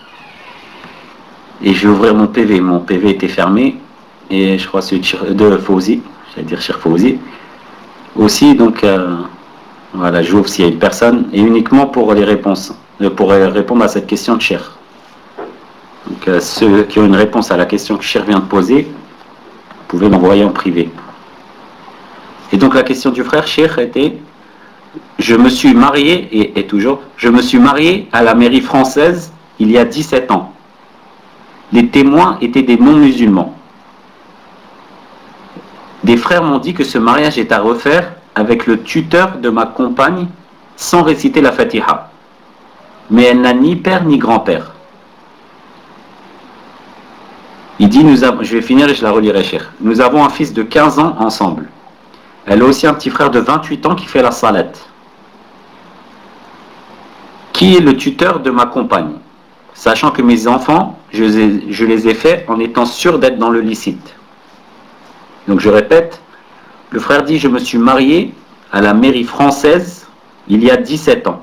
Et je vais ouvrir mon PV. Mon PV était fermé. Et je crois celui de Fawzi, j'allais dire Cheikh Fawzi. Aussi, donc, voilà, j'ouvre s'il y a une personne. Et uniquement pour les réponses. Pour répondre à cette question de Cheikh. Donc, ceux qui ont une réponse à la question que Cheikh vient de poser, vous pouvez l'envoyer en privé. Et donc, la question du frère Cheikh était... Je me suis marié, et toujours, je me suis marié à la mairie française il y a 17 ans. Les témoins étaient des non-musulmans. Des frères m'ont dit que ce mariage est à refaire avec le tuteur de ma compagne sans réciter la Fatiha. Mais elle n'a ni père ni grand-père. Il dit, je vais finir et je la relirai, cher. Nous avons un fils de 15 ans ensemble. Elle a aussi un petit frère de 28 ans qui fait la salette. Qui est le tuteur de ma compagne? Sachant que mes enfants, je les ai faits en étant sûr d'être dans le licite. Donc je répète, le frère dit, je me suis marié à la mairie française il y a 17 ans.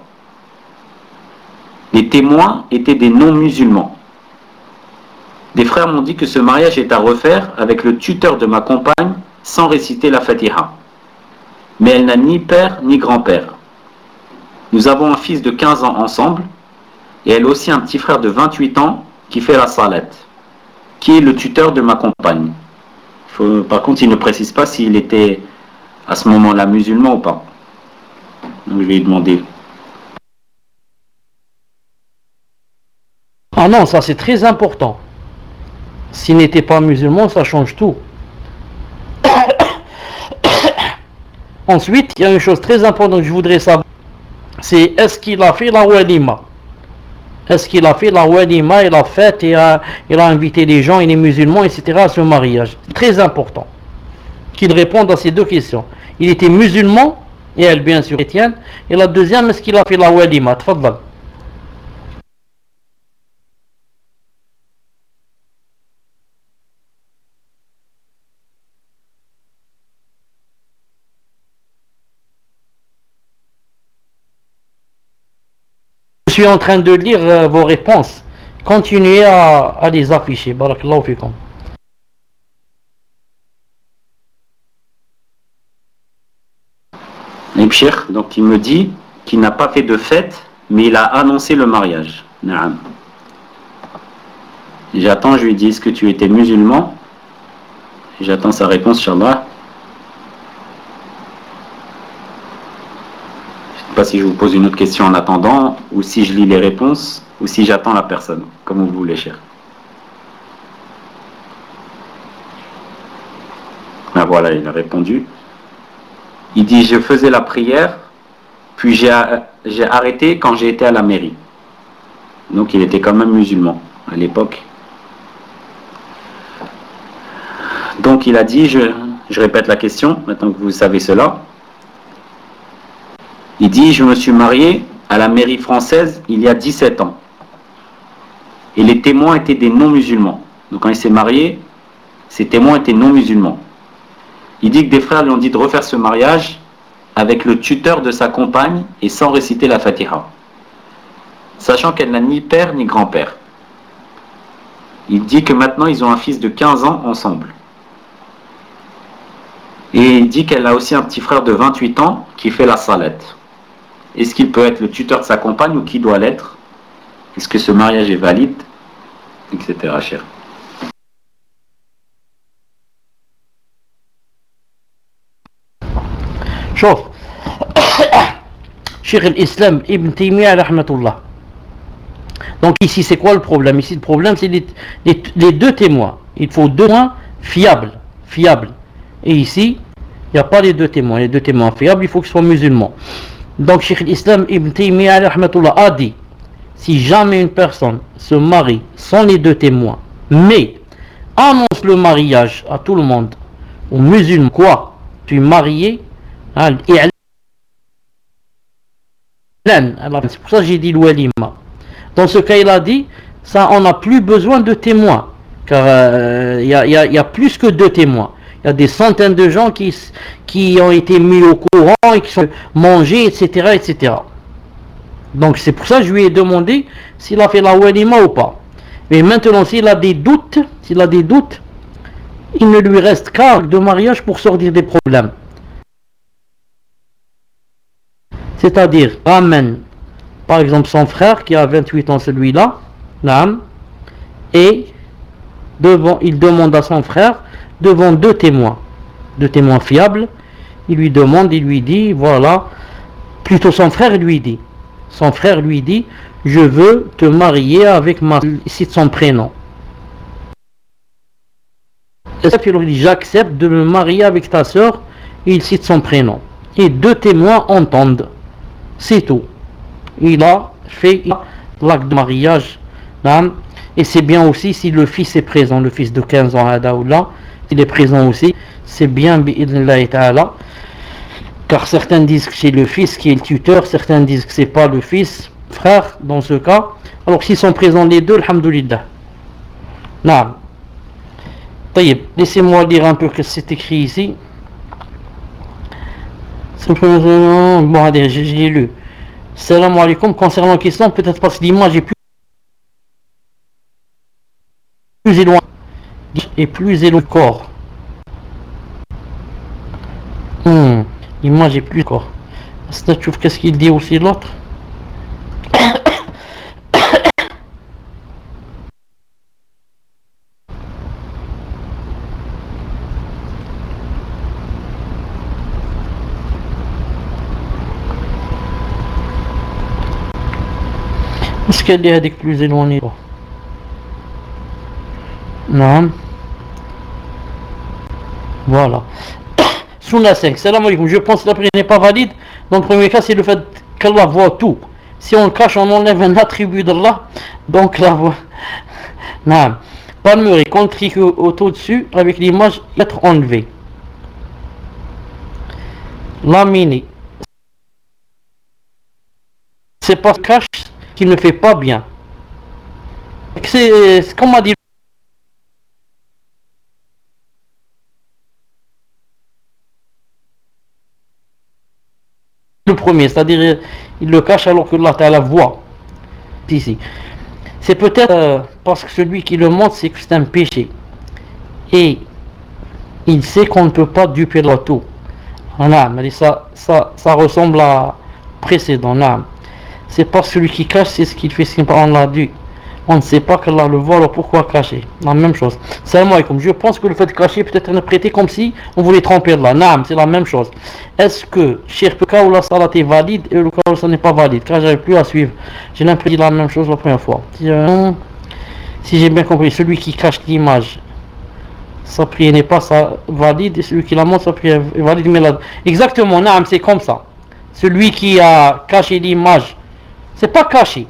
Les témoins étaient des non-musulmans. Des frères m'ont dit que ce mariage est à refaire avec le tuteur de ma compagne sans réciter la Fatiha. Mais elle n'a ni père ni grand-père. Nous avons un fils de 15 ans ensemble et elle aussi un petit frère de 28 ans qui fait la salette, qui est le tuteur de ma compagne. Par contre, il ne précise pas s'il était à ce moment-là musulman ou pas. Donc je vais lui demander. Ah non, ça c'est très important. S'il n'était pas musulman, ça change tout. Ensuite, il y a une chose très importante que je voudrais savoir. C'est est-ce qu'il a fait la walima? Est-ce qu'il a fait la walima, il a fait et il a invité les gens, il est musulman, etc. à ce mariage? Très important qu'il réponde à ces deux questions. Il était musulman, et elle bien sûr chrétienne. Et la deuxième, est-ce qu'il a fait la walima? Tfaddal. Je suis en train de lire vos réponses. Continuez à les afficher. Barakallahu fikum. Ibshir, donc il me dit qu'il n'a pas fait de fête, mais il a annoncé le mariage. Naam. J'attends, je lui dis, est-ce que tu étais musulman? J'attends sa réponse, Inch'Allah. Je ne sais pas si je vous pose une autre question en attendant, ou si je lis les réponses, ou si j'attends la personne, comme vous voulez, cher. Ah voilà, il a répondu. Il dit, je faisais la prière, puis j'ai arrêté quand j'ai été à la mairie. Donc il était quand même musulman à l'époque. Donc il a dit, je répète la question, maintenant que vous savez cela. Il dit, je me suis marié à la mairie française il y a 17 ans. Et les témoins étaient des non-musulmans. Donc quand il s'est marié, ces témoins étaient non-musulmans. Il dit que des frères lui ont dit de refaire ce mariage avec le tuteur de sa compagne et sans réciter la Fatiha, sachant qu'elle n'a ni père ni grand-père. Il dit que maintenant ils ont un fils de 15 ans ensemble. Et il dit qu'elle a aussi un petit frère de 28 ans qui fait la salette. Est-ce qu'il peut être le tuteur de sa compagne ou qui doit l'être? Est-ce que ce mariage est valide? Etc. cher. شوف Cheikh l'Islam Ibn Taymiyyah rahmatullah. Donc ici c'est quoi le problème? Ici le problème c'est les deux témoins. Il faut deux témoins fiables. Et ici il n'y a pas les deux témoins. Les deux témoins fiables, il faut qu'ils soient musulmans. Donc Cheikh l'Islam Ibn Taymiyyah rahmatullah a dit, si jamais une personne se marie sans les deux témoins, mais annonce le mariage à tout le monde, aux musulmans, quoi, tu es marié, c'est pour ça que j'ai dit l'oualima. Dans ce cas, il a dit, ça, on n'a plus besoin de témoins, car il y a plus que deux témoins. Il y a des centaines de gens qui ont été mis au courant et qui sont mangés, etc., etc. Donc c'est pour ça que je lui ai demandé s'il a fait la walima ou pas. Mais maintenant, s'il a des doutes, il ne lui reste qu'un acte de mariage pour sortir des problèmes. C'est-à-dire, ramène par exemple son frère qui a 28 ans, celui-là, et il demande à son frère devant deux témoins fiables, il lui dit, voilà, plutôt son frère lui dit, je veux te marier avec ma, il cite son prénom. Il lui dit, j'accepte de me marier avec ta soeur, il cite son prénom. Et deux témoins entendent. C'est tout. Il a fait l'acte de mariage. Et c'est bien aussi si le fils est présent, le fils de 15 ans, il est présent aussi. C'est bien, car certains disent que c'est le fils qui est le tuteur, certains disent que c'est pas le fils, frère, dans ce cas. Alors s'ils sont présents les deux, alhamdoulilah. Laissez-moi lire un peu ce que c'est écrit ici. Bon, allez, j'ai lu. Salam alaikum, concernant la question, peut-être parce que l'image est plus éloignée du corps. L'image est plus corps. Qu'est-ce qu'il dit aussi l'autre? Est-ce qu'elle est avec plus éloignée? Non. Voilà. Sunna 5. Salam alaikum. Je pense que la prière n'est pas valide. Dans le premier cas, c'est le fait qu'Allah voit tout. Si on le cache, on enlève un attribut d'Allah. Donc la voix. Non. Palmerie, contre au-dessus, avec l'image, être enlevé. Laminé. C'est pas cache qui ne fait pas bien. C'est comme a dit le premier, c'est-à-dire il le cache alors que Allah Ta'ala voit ici. C'est peut-être parce que celui qui le montre, c'est que c'est un péché et il sait qu'on ne peut pas duper le tout. Mais ça ressemble à précédent. C'est pas celui qui cache, c'est ce qu'il fait, ce qu'on l'a dit. On ne sait pas qu'Allah le voit, alors pourquoi cacher? La même chose. Salam alaikum. Je pense que le fait de cacher peut être interprété comme si on voulait tromper Allah. C'est la même chose. Est-ce que le cas où la salat est valide et le cas où ça n'est pas valide? Car j'arrive plus à suivre. J'ai l'impression la même chose la première fois. Si j'ai bien compris, celui qui cache l'image, sa prière n'est pas valide, et celui qui la montre, sa prière est valide. Mais exactement, c'est comme ça. Celui qui a caché l'image, c'est pas caché.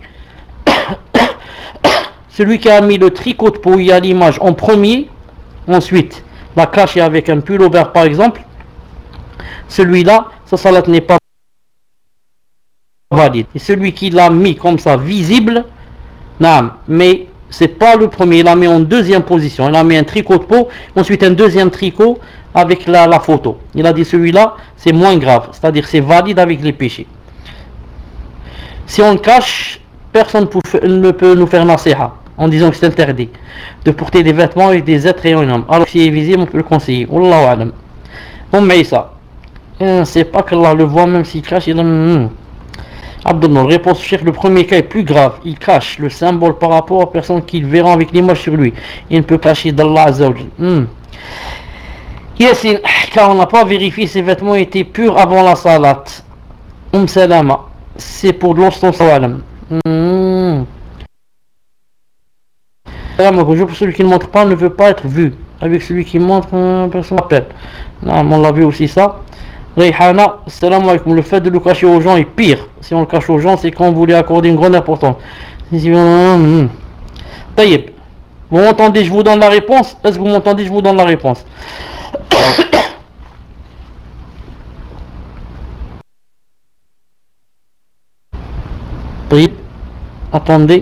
Celui qui a mis le tricot de peau, il y a l'image en premier, ensuite la caché avec un pull vert par exemple, celui-là, sa salat n'est pas valide. Et celui qui l'a mis comme ça visible, mais c'est pas le premier, il l'a mis en deuxième position, il a mis un tricot de peau, ensuite un deuxième tricot avec la photo. Il a dit celui-là, c'est moins grave, c'est-à-dire c'est valide avec les péchés. Si on le cache, personne ne peut nous faire nasiha en disant que c'est interdit de porter des vêtements avec des êtres ayant une âme. Alors si c'est visible, on peut le conseiller. Wallahu alam. Mais ça, c'est pas qu'Allah le voit même s'il cache. Abdullah, réponse Cheikh, le premier cas est plus grave. Il cache le symbole par rapport aux personnes qui le verront avec l'image sur lui. Il ne peut cacher d'Allah Azza wa Jal. Yassine, car on n'a pas vérifié si ses vêtements étaient purs avant la salat. Salama, c'est pour de l'ostentation. Celui qui ne montre pas ne veut pas être vu. Avec celui qui montre, personne n'appelle. On l'a vu aussi ça. Rayhana, salam alaikum. Le fait de le cacher aux gens est pire. Si on le cache aux gens, c'est qu'on voulait accorder une grande importance. Taïeb. Vous m'entendez, je vous donne la réponse. Est-ce que vous m'entendez, je vous donne la réponse? Taïeb. Attendez.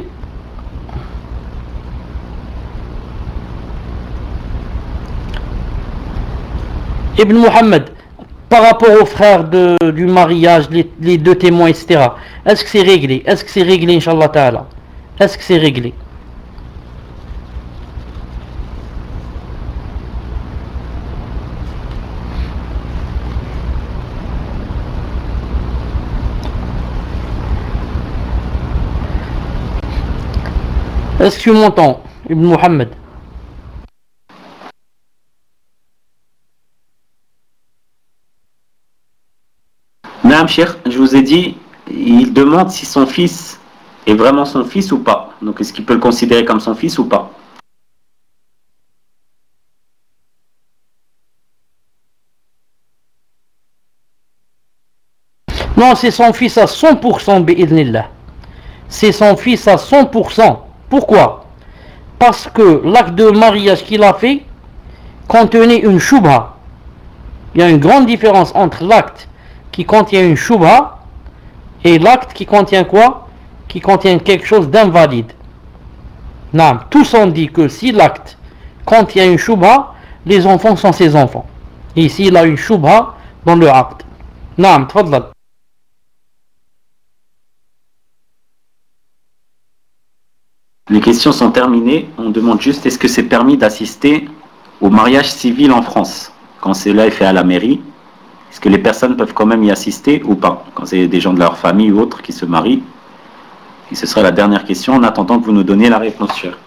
Ibn Muhammad, par rapport aux frères du mariage, les deux témoins, etc. Est-ce que c'est réglé? Est-ce que c'est réglé, Inch'Allah Ta'ala? Est-ce que c'est réglé? Est-ce que tu m'entends, Ibn Mohammed? Naam, Cheikh, je vous ai dit, il demande si son fils est vraiment son fils ou pas. Donc, est-ce qu'il peut le considérer comme son fils ou pas? Non, c'est son fils à 100%, bi'idhnillah. C'est son fils à 100%. Pourquoi? Parce que l'acte de mariage qu'il a fait contenait une shubha. Il y a une grande différence entre l'acte qui contient une shubha et l'acte qui contient quoi? Qui contient quelque chose d'invalide. Non, tous ont dit que si l'acte contient une shubha, les enfants sont ses enfants. Et ici, il a une shubha dans le acte. Non, tfadlal. Les questions sont terminées. On demande juste est-ce que c'est permis d'assister au mariage civil en France quand cela est fait à la mairie? Est-ce que les personnes peuvent quand même y assister ou pas quand c'est des gens de leur famille ou autres qui se marient? Et ce sera la dernière question en attendant que vous nous donniez la réponse, cher.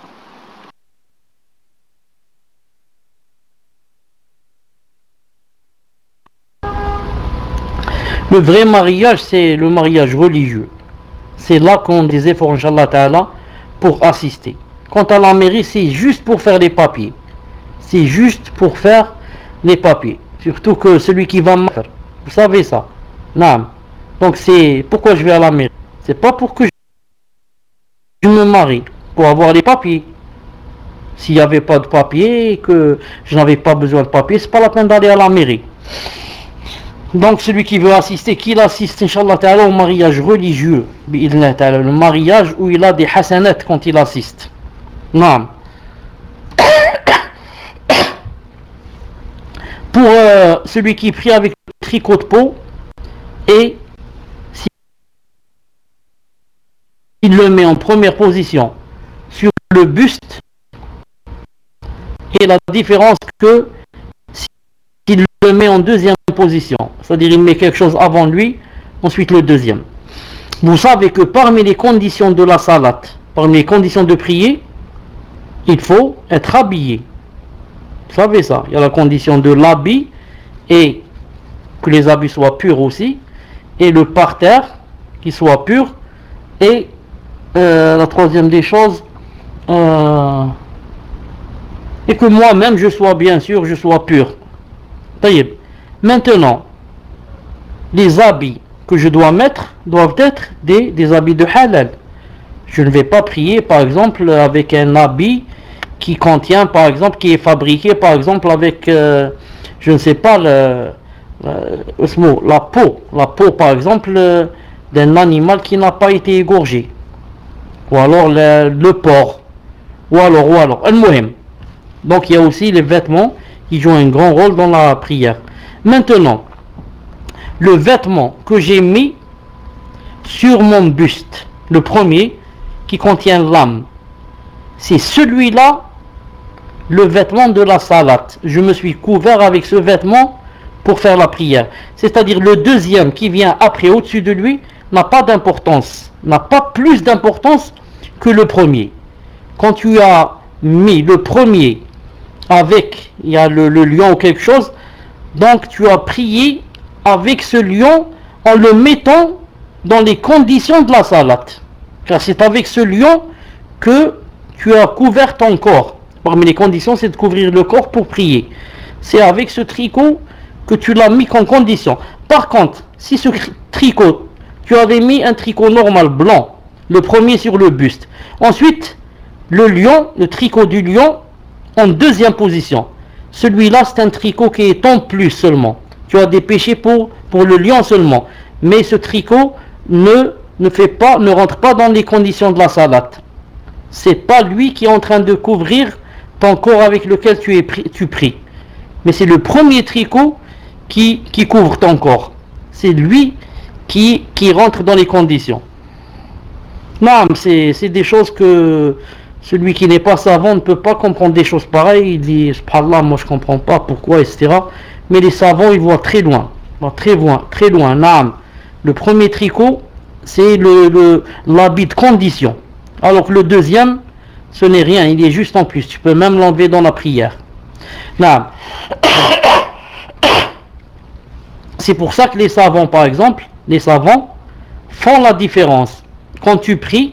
Le vrai mariage, c'est le mariage religieux. C'est là qu'on a des efforts, Inch'Allah Ta'ala, pour assister. Quant à la mairie, c'est juste pour faire les papiers. C'est juste pour faire les papiers. Surtout que celui qui va me... Vous savez ça. Non. Donc c'est pourquoi je vais à la mairie. C'est pas pour que je me marie. Pour avoir les papiers. S'il n'y avait pas de papiers et que je n'avais pas besoin de papiers, c'est pas la peine d'aller à la mairie. Donc celui qui veut assister, qu'il assiste, Inch'Allah Ta'ala, au mariage religieux, le mariage où il a des hasanat quand il assiste. Non. Pour celui qui prie avec le tricot de peau, et s'il le met en première position sur le buste, et la différence que s'il le met en deuxième position, c'est-à-dire il met quelque chose avant lui, ensuite le deuxième. Vous savez que parmi les conditions de la salat, parmi les conditions de prier, il faut être habillé. Vous savez ça, il y a la condition de l'habit et que les habits soient purs aussi, et le parterre qui soit pur, et la troisième des choses, et que moi-même je sois bien sûr, je sois pur. Maintenant, les habits que je dois mettre doivent être des habits de halal. Je ne vais pas prier par exemple avec un habit qui contient par exemple, qui est fabriqué par exemple avec, je ne sais pas, la peau par exemple d'un animal qui n'a pas été égorgé. Ou alors le porc. Ou alors, al-muhim. Donc il y a aussi les vêtements qui jouent un grand rôle dans la prière. Maintenant, le vêtement que j'ai mis sur mon buste, le premier, qui contient l'âme, c'est celui-là, le vêtement de la salat. Je me suis couvert avec ce vêtement pour faire la prière. C'est-à-dire le deuxième qui vient après, au-dessus de lui, n'a pas d'importance, n'a pas plus d'importance que le premier. Quand tu as mis le premier avec, il y a le lion ou quelque chose, donc tu as prié avec ce lion en le mettant dans les conditions de la salat. Car c'est avec ce lion que tu as couvert ton corps. Parmi les conditions, c'est de couvrir le corps pour prier. C'est avec ce tricot que tu l'as mis en condition. Par contre, si ce tricot, tu avais mis un tricot normal blanc, le premier sur le buste, ensuite le lion, le tricot du lion en deuxième position, celui-là c'est un tricot qui est en plus seulement. Tu as des péchés pour le lion seulement, mais ce tricot ne rentre pas dans les conditions de la salat. C'est pas lui qui est en train de couvrir ton corps avec lequel tu pries, mais c'est le premier tricot qui couvre ton corps. C'est lui qui rentre dans les conditions. Non, c'est des choses que celui qui n'est pas savant ne peut pas comprendre des choses pareilles. Il dit, subhanallah, moi je comprends pas pourquoi, etc. Mais les savants, ils voient très loin. Très loin, très loin. Non. Le premier tricot, c'est l'habit de condition. Alors que le deuxième, ce n'est rien, il est juste en plus. Tu peux même l'enlever dans la prière. Non. C'est pour ça que les savants, par exemple, les savants font la différence. Quand tu pries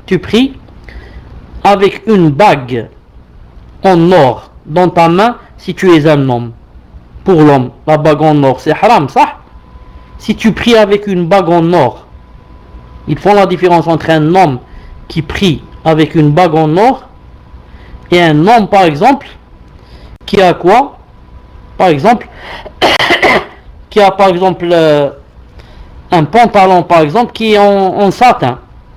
avec une bague en or dans ta main si tu es un homme. Pour l'homme, la bague en or, c'est haram, ça? Si tu pries avec une bague en or, ils font la différence entre un homme qui prie avec une bague en or et un homme, par exemple, qui a quoi? Par exemple, qui a par exemple un pantalon, par exemple, qui est en satin.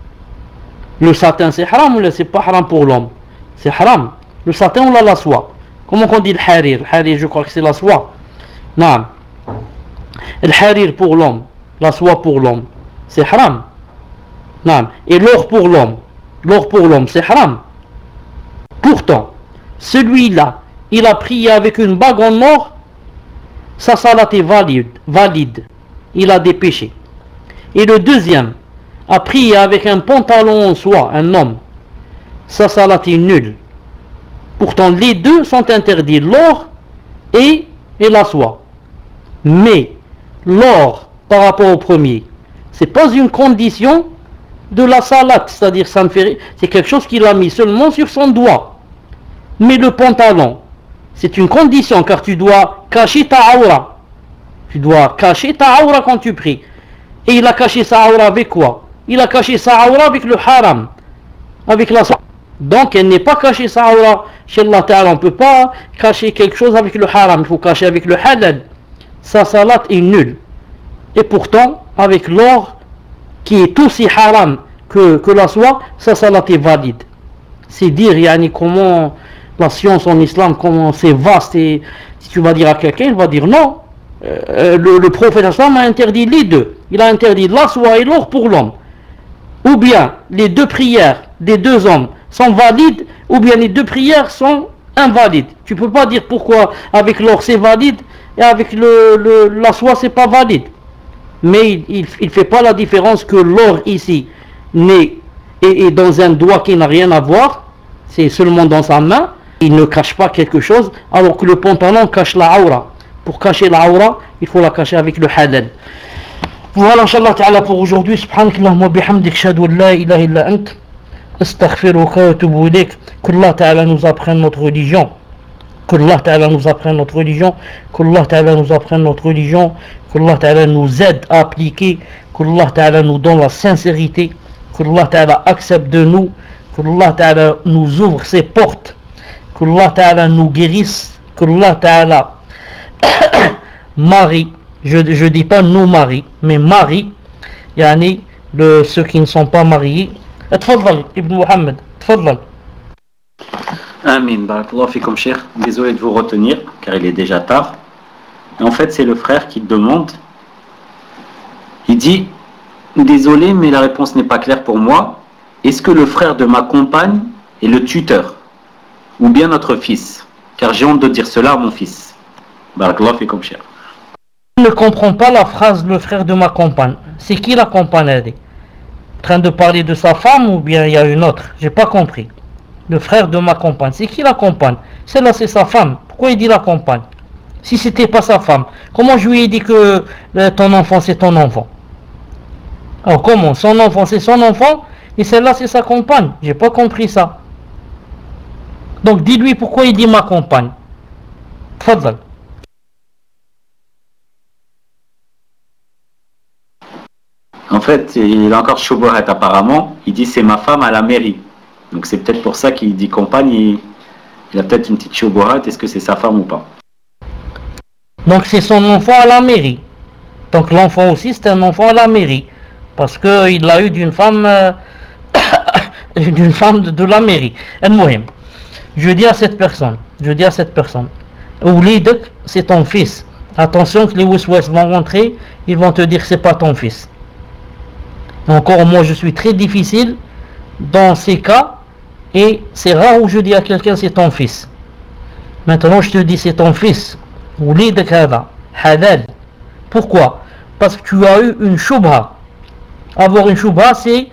Le satin, c'est haram ou c'est pas haram pour l'homme? C'est haram. Le satin ou la soie? Comment on dit le harir? Le harir, je crois que c'est la soie. Non. Le harir pour l'homme, la soie pour l'homme, c'est haram. Non. Et l'or pour l'homme, c'est haram. Pourtant, celui-là, il a prié avec une bague en or, sa salat est valide. Il a des péchés. Et le deuxième a prié avec un pantalon en soie, un homme, sa salat est nulle. Pourtant, les deux sont interdits, l'or et la soie. Mais l'or, par rapport au premier, c'est pas une condition de la salat, c'est-à-dire c'est quelque chose qu'il a mis seulement sur son doigt. Mais le pantalon, c'est une condition car tu dois cacher ta aura. Tu dois cacher ta aura quand tu pries. Et il a caché sa aura avec quoi? Il a caché sa aura avec le haram, avec la soie. Donc elle n'est pas cachée sa aura chez Allah Ta'ala. On ne peut pas cacher quelque chose avec le haram, il faut cacher avec le halal. Sa salat est nulle. Et pourtant, avec l'or, qui est aussi haram que la soie, sa salat est valide. C'est dire yani, comment la science en islam, comment c'est vaste. Et si tu vas dire à quelqu'un, il va dire non. Le prophète islam a interdit les deux. Il a interdit la soie et l'or pour l'homme. Ou bien les deux prières des deux hommes sont valides, ou bien les deux prières sont invalides. Tu ne peux pas dire pourquoi avec l'or c'est valide et avec la soie c'est pas valide. Mais il ne fait pas la différence que l'or ici est dans un doigt qui n'a rien à voir, c'est seulement dans sa main, il ne cache pas quelque chose, alors que le pantalon cache la aura. Pour cacher la aura, il faut la cacher avec le halal. Voilà, Inch'Allah Ta'ala pour aujourd'hui. Subhanakallahumma bihamdik, ashhadu an la ilaha illa ant, astaghfiruka wa atubu ilayk. Qu'Allah Ta'ala nous apprenne notre religion. Qu'Allah Ta'ala nous apprenne notre religion. Qu'Allah Ta'ala nous apprenne notre religion. Qu'Allah Ta'ala nous aide à appliquer. Qu'Allah Ta'ala nous donne la sincérité. Qu'Allah Ta'ala accepte de nous. Qu'Allah Ta'ala nous ouvre ses portes. Qu'Allah Ta'ala nous guérisse. Qu'Allah Ta'ala marie, je dis pas nous marie, mais marie, yani ceux qui ne sont pas mariés. Tfadal, Ibn Muhammad, tfadal. Amin, barakallahu fikum cheikh. Désolé de vous retenir, car il est déjà tard. Et en fait, c'est le frère qui demande. Il dit, désolé, mais la réponse n'est pas claire pour moi. Est-ce que le frère de ma compagne est le tuteur, ou bien notre fils? Car j'ai honte de dire cela à mon fils. Barakallahu fikum cheikh. Je ne comprends pas la phrase le frère de ma compagne. C'est qui la compagne? Elle est en train de parler de sa femme ou bien il y a une autre? J'ai pas compris. Le frère de ma compagne, c'est qui la compagne? Celle-là c'est sa femme. Pourquoi il dit la compagne? Si c'était pas sa femme, comment je lui ai dit que ton enfant c'est ton enfant? Alors comment? Son enfant c'est son enfant et celle-là c'est sa compagne. J'ai pas compris ça. Donc dis-lui pourquoi il dit ma compagne. Tfadal. En fait, il a encore Shubuhat apparemment. Il dit c'est ma femme à la mairie. Donc c'est peut-être pour ça qu'il dit compagne. Il a peut-être une petite Shubuhat. Est-ce que c'est sa femme ou pas? Donc c'est son enfant à la mairie. Donc l'enfant aussi c'est un enfant à la mairie. Parce qu'il l'a eu d'une femme d'une femme de la mairie. Je dis à cette personne, Oulidak, c'est ton fils. attention que les West vont rentrer, ils vont te dire que c'est pas ton fils. Encore moi je suis très difficile dans ces cas, et c'est rare où je dis à quelqu'un c'est ton fils. Maintenant je te dis c'est ton fils, وليدك هذا halal. Pourquoi? Parce que tu as eu une shubha. Avoir une shubha, c'est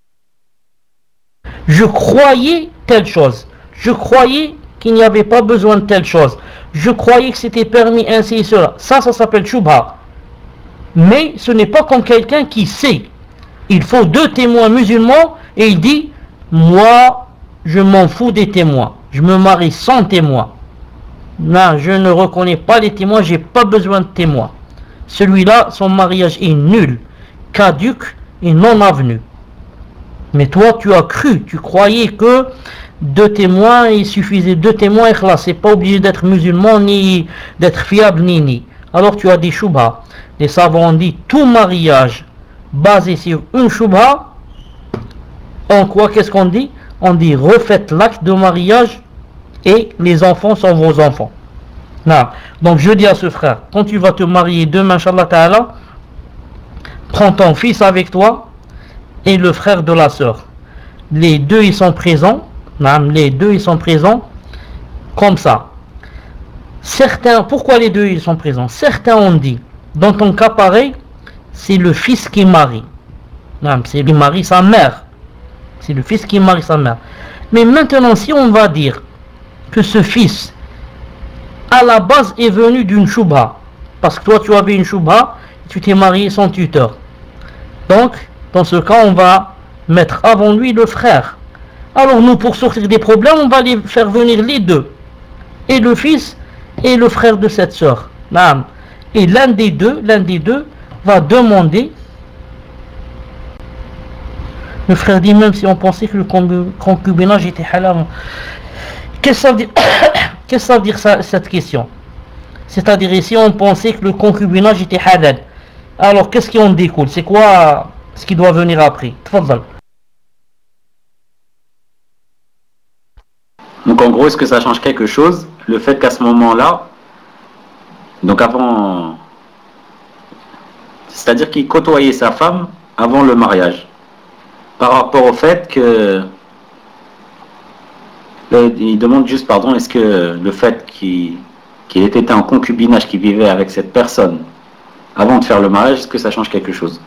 je croyais telle chose, je croyais qu'il n'y avait pas besoin de telle chose, je croyais que c'était permis ainsi et cela. Ça s'appelle shubha. Mais ce n'est pas comme quelqu'un qui sait. Il faut 2 témoins musulmans et il dit moi je m'en fous des témoins, je me marie sans témoins. Non, je ne reconnais pas les témoins, j'ai pas besoin de témoins. Celui-là, son mariage est nul, caduc et non avenu. Mais toi tu as cru, tu croyais que 2 témoins, il suffisait 2 témoins et là, c'est pas obligé d'être musulman ni d'être fiable ni. Alors tu as des shubha. Les savants ont dit tout mariage basé sur une shubha, en quoi qu'est-ce qu'on dit? On dit refaites l'acte de mariage et les enfants sont vos enfants. Non. Donc je dis à ce frère, quand tu vas te marier demain, Inch'Allah Ta'ala, prends ton fils avec toi et le frère de la sœur. Les deux ils sont présents. Non, les deux ils sont présents comme ça. Certains, pourquoi les deux ils sont présents? Certains ont dit, dans ton cas pareil, c'est le fils qui marie. Non, c'est lui qui marie sa mère. C'est le fils qui marie sa mère. Mais maintenant, si on va dire que ce fils, à la base, est venu d'une shubha, parce que toi tu avais une shubha, tu t'es marié sans tuteur. Donc, dans ce cas, on va mettre avant lui le frère. Alors nous, pour sortir des problèmes, on va les faire venir les deux. Et le fils et le frère de cette sœur. Et l'un des deux va demander. Le frère dit même si on pensait que le concubinage était halal. Qu'est-ce que ça veut dire cette question? C'est-à-dire ici on pensait que le concubinage était halal. Alors qu'est-ce qui en découle? C'est quoi ce qui doit venir après? Tfadal. Donc en gros, est-ce que ça change quelque chose? Le fait qu'à ce moment-là, donc avant, c'est-à-dire qu'il côtoyait sa femme avant le mariage, par rapport au fait que, il demande juste, pardon, est-ce que le fait qu'il était en concubinage, qu'il vivait avec cette personne avant de faire le mariage, est-ce que ça change quelque chose?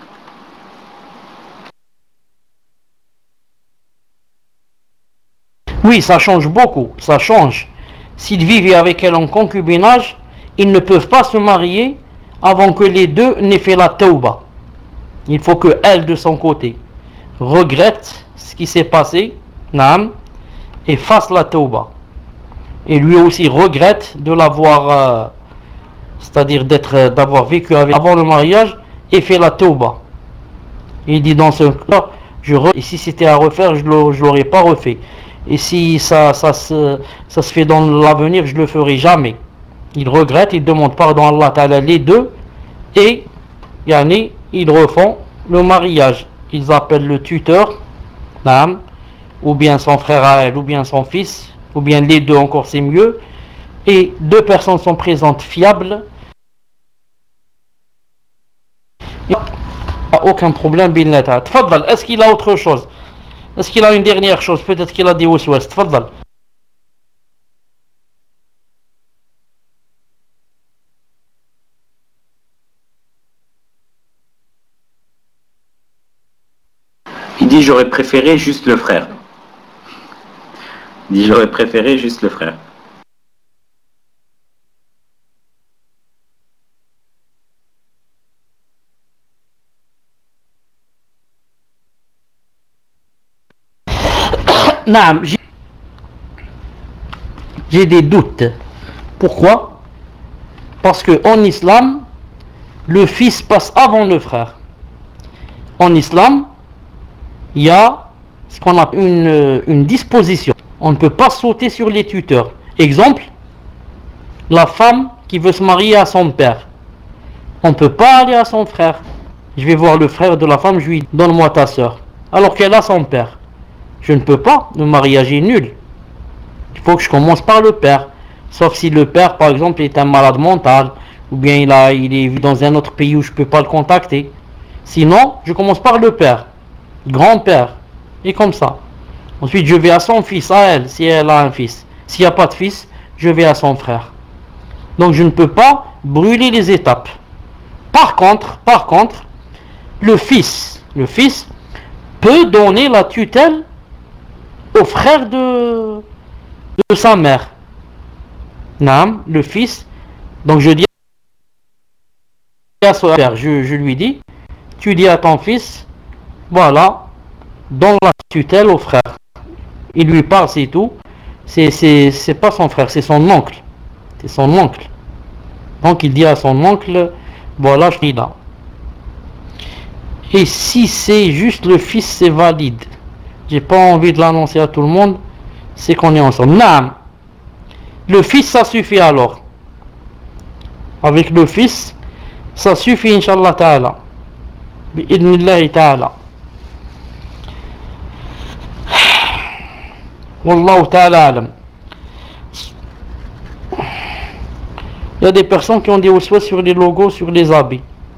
Oui, ça change beaucoup, ça change. S'ils vivent avec elle en concubinage, ils ne peuvent pas se marier avant que les deux n'aient fait la tauba. Il faut que elle, de son côté, regrette ce qui s'est passé, et fasse la tauba. Et lui aussi regrette de l'avoir, c'est-à-dire d'avoir vécu avec avant le mariage et fait la tauba. Il dit dans ce cas, et si c'était à refaire, je l'aurais pas refait. Et si ça se fait dans l'avenir, je le ferai jamais. Il regrette, il demande pardon à Allah Ta'ala les deux, et ils refont le mariage. Ils appellent le tuteur, ou bien son frère à elle, ou bien son fils, ou bien les deux encore, c'est mieux. Et 2 personnes sont présentes fiables. Il n'y a aucun problème, bin Ta'ala. Tfadal, est-ce qu'il a autre chose? Est-ce qu'il a une dernière chose? Peut-être qu'il a des waswas. Tfadal. Il dit j'aurais préféré juste le frère. Il dit j'aurais préféré juste le frère. J'ai des doutes. Pourquoi? Parce que en islam, le fils passe avant le frère. En islam, il y a ce qu'on appelle une disposition. On ne peut pas sauter sur les tuteurs. Exemple, la femme qui veut se marier à son père. On ne peut pas aller à son frère. Je vais voir le frère de la femme, je lui dis donne-moi ta soeur. Alors qu'elle a son père. Je ne peux pas, le mariage est nul. Il faut que je commence par le père. Sauf si le père, par exemple, est un malade mental, ou bien il est dans un autre pays où je ne peux pas le contacter. Sinon, je commence par le père, grand-père, et comme ça. Ensuite, je vais à son fils, à elle, si elle a un fils. S'il n'y a pas de fils, je vais à son frère. Donc, je ne peux pas brûler les étapes. Par contre, le fils peut donner la tutelle au frère de sa mère. Naam, le fils. Donc, je dis à son père, je lui dis, tu dis à ton fils, voilà, donne la tutelle au frère. Il lui parle, c'est tout. C'est pas son frère, c'est son oncle. C'est son oncle. Donc il dit à son oncle, voilà, je suis là. Et si c'est juste le fils, c'est valide. J'ai pas envie de l'annoncer à tout le monde, c'est qu'on est ensemble. Naam. Le fils, ça suffit alors. Avec le fils, ça suffit, Inch'Allah Ta'ala. Bi'idnillahi Ta'ala. Wallahu ta'ala alam. Il y a des personnes qui ont des waswas sur les logos, sur les habits.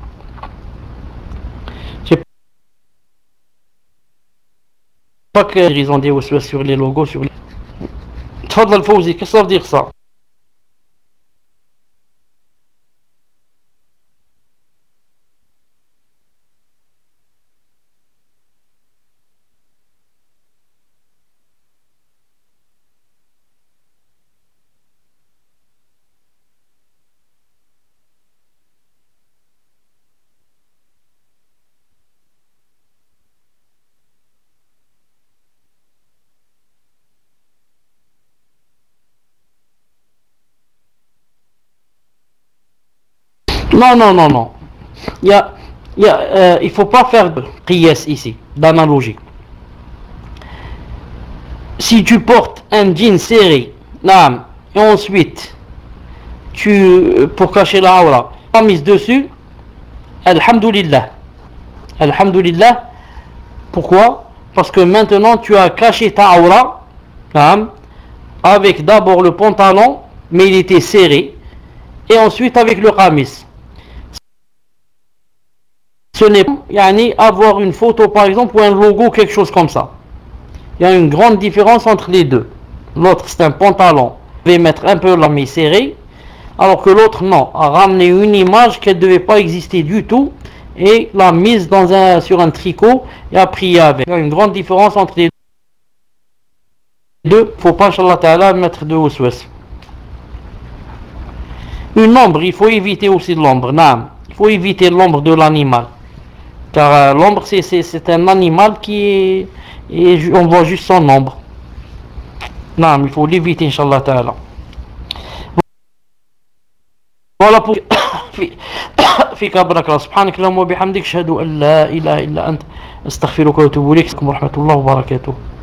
Je sais pas qu'ils ont des waswas sur les logos, sur les... Tfadal Fawzi, qu'est-ce que ça veut dire ça? Non. Il faut pas faire de qiyas ici, d'analogie. Si tu portes un jean serré, et ensuite, pour cacher la aura, tu as mis dessus, alhamdulillah. Alhamdulillah. Pourquoi? Parce que maintenant, tu as caché ta aura, avec d'abord le pantalon, mais il était serré, et ensuite avec le qamis. Ce n'est pas avoir une photo par exemple ou un logo, quelque chose comme ça. Il y a une grande différence entre les deux. L'autre c'est un pantalon, il devait mettre un peu la main serrée, alors que l'autre non, a ramené une image qui ne devait pas exister du tout et l'a mise sur un tricot et a prié avec. Il y a une grande différence entre les deux. Il ne faut pas, Inch'Allah Ta'ala, mettre de waswas. Une ombre, il faut éviter aussi l'ombre. Il faut éviter l'ombre de l'animal. Car l'ombre, c'est un animal qui est... Et on voit juste son ombre. Il faut l'éviter, Inch'Allah Ta'ala. Voilà pour... فيك بارك الله سبحانك اللهم وبحمدك اشهد ان لا اله الا انت استغفرك واتوب اليك ورحمه الله وبركاته.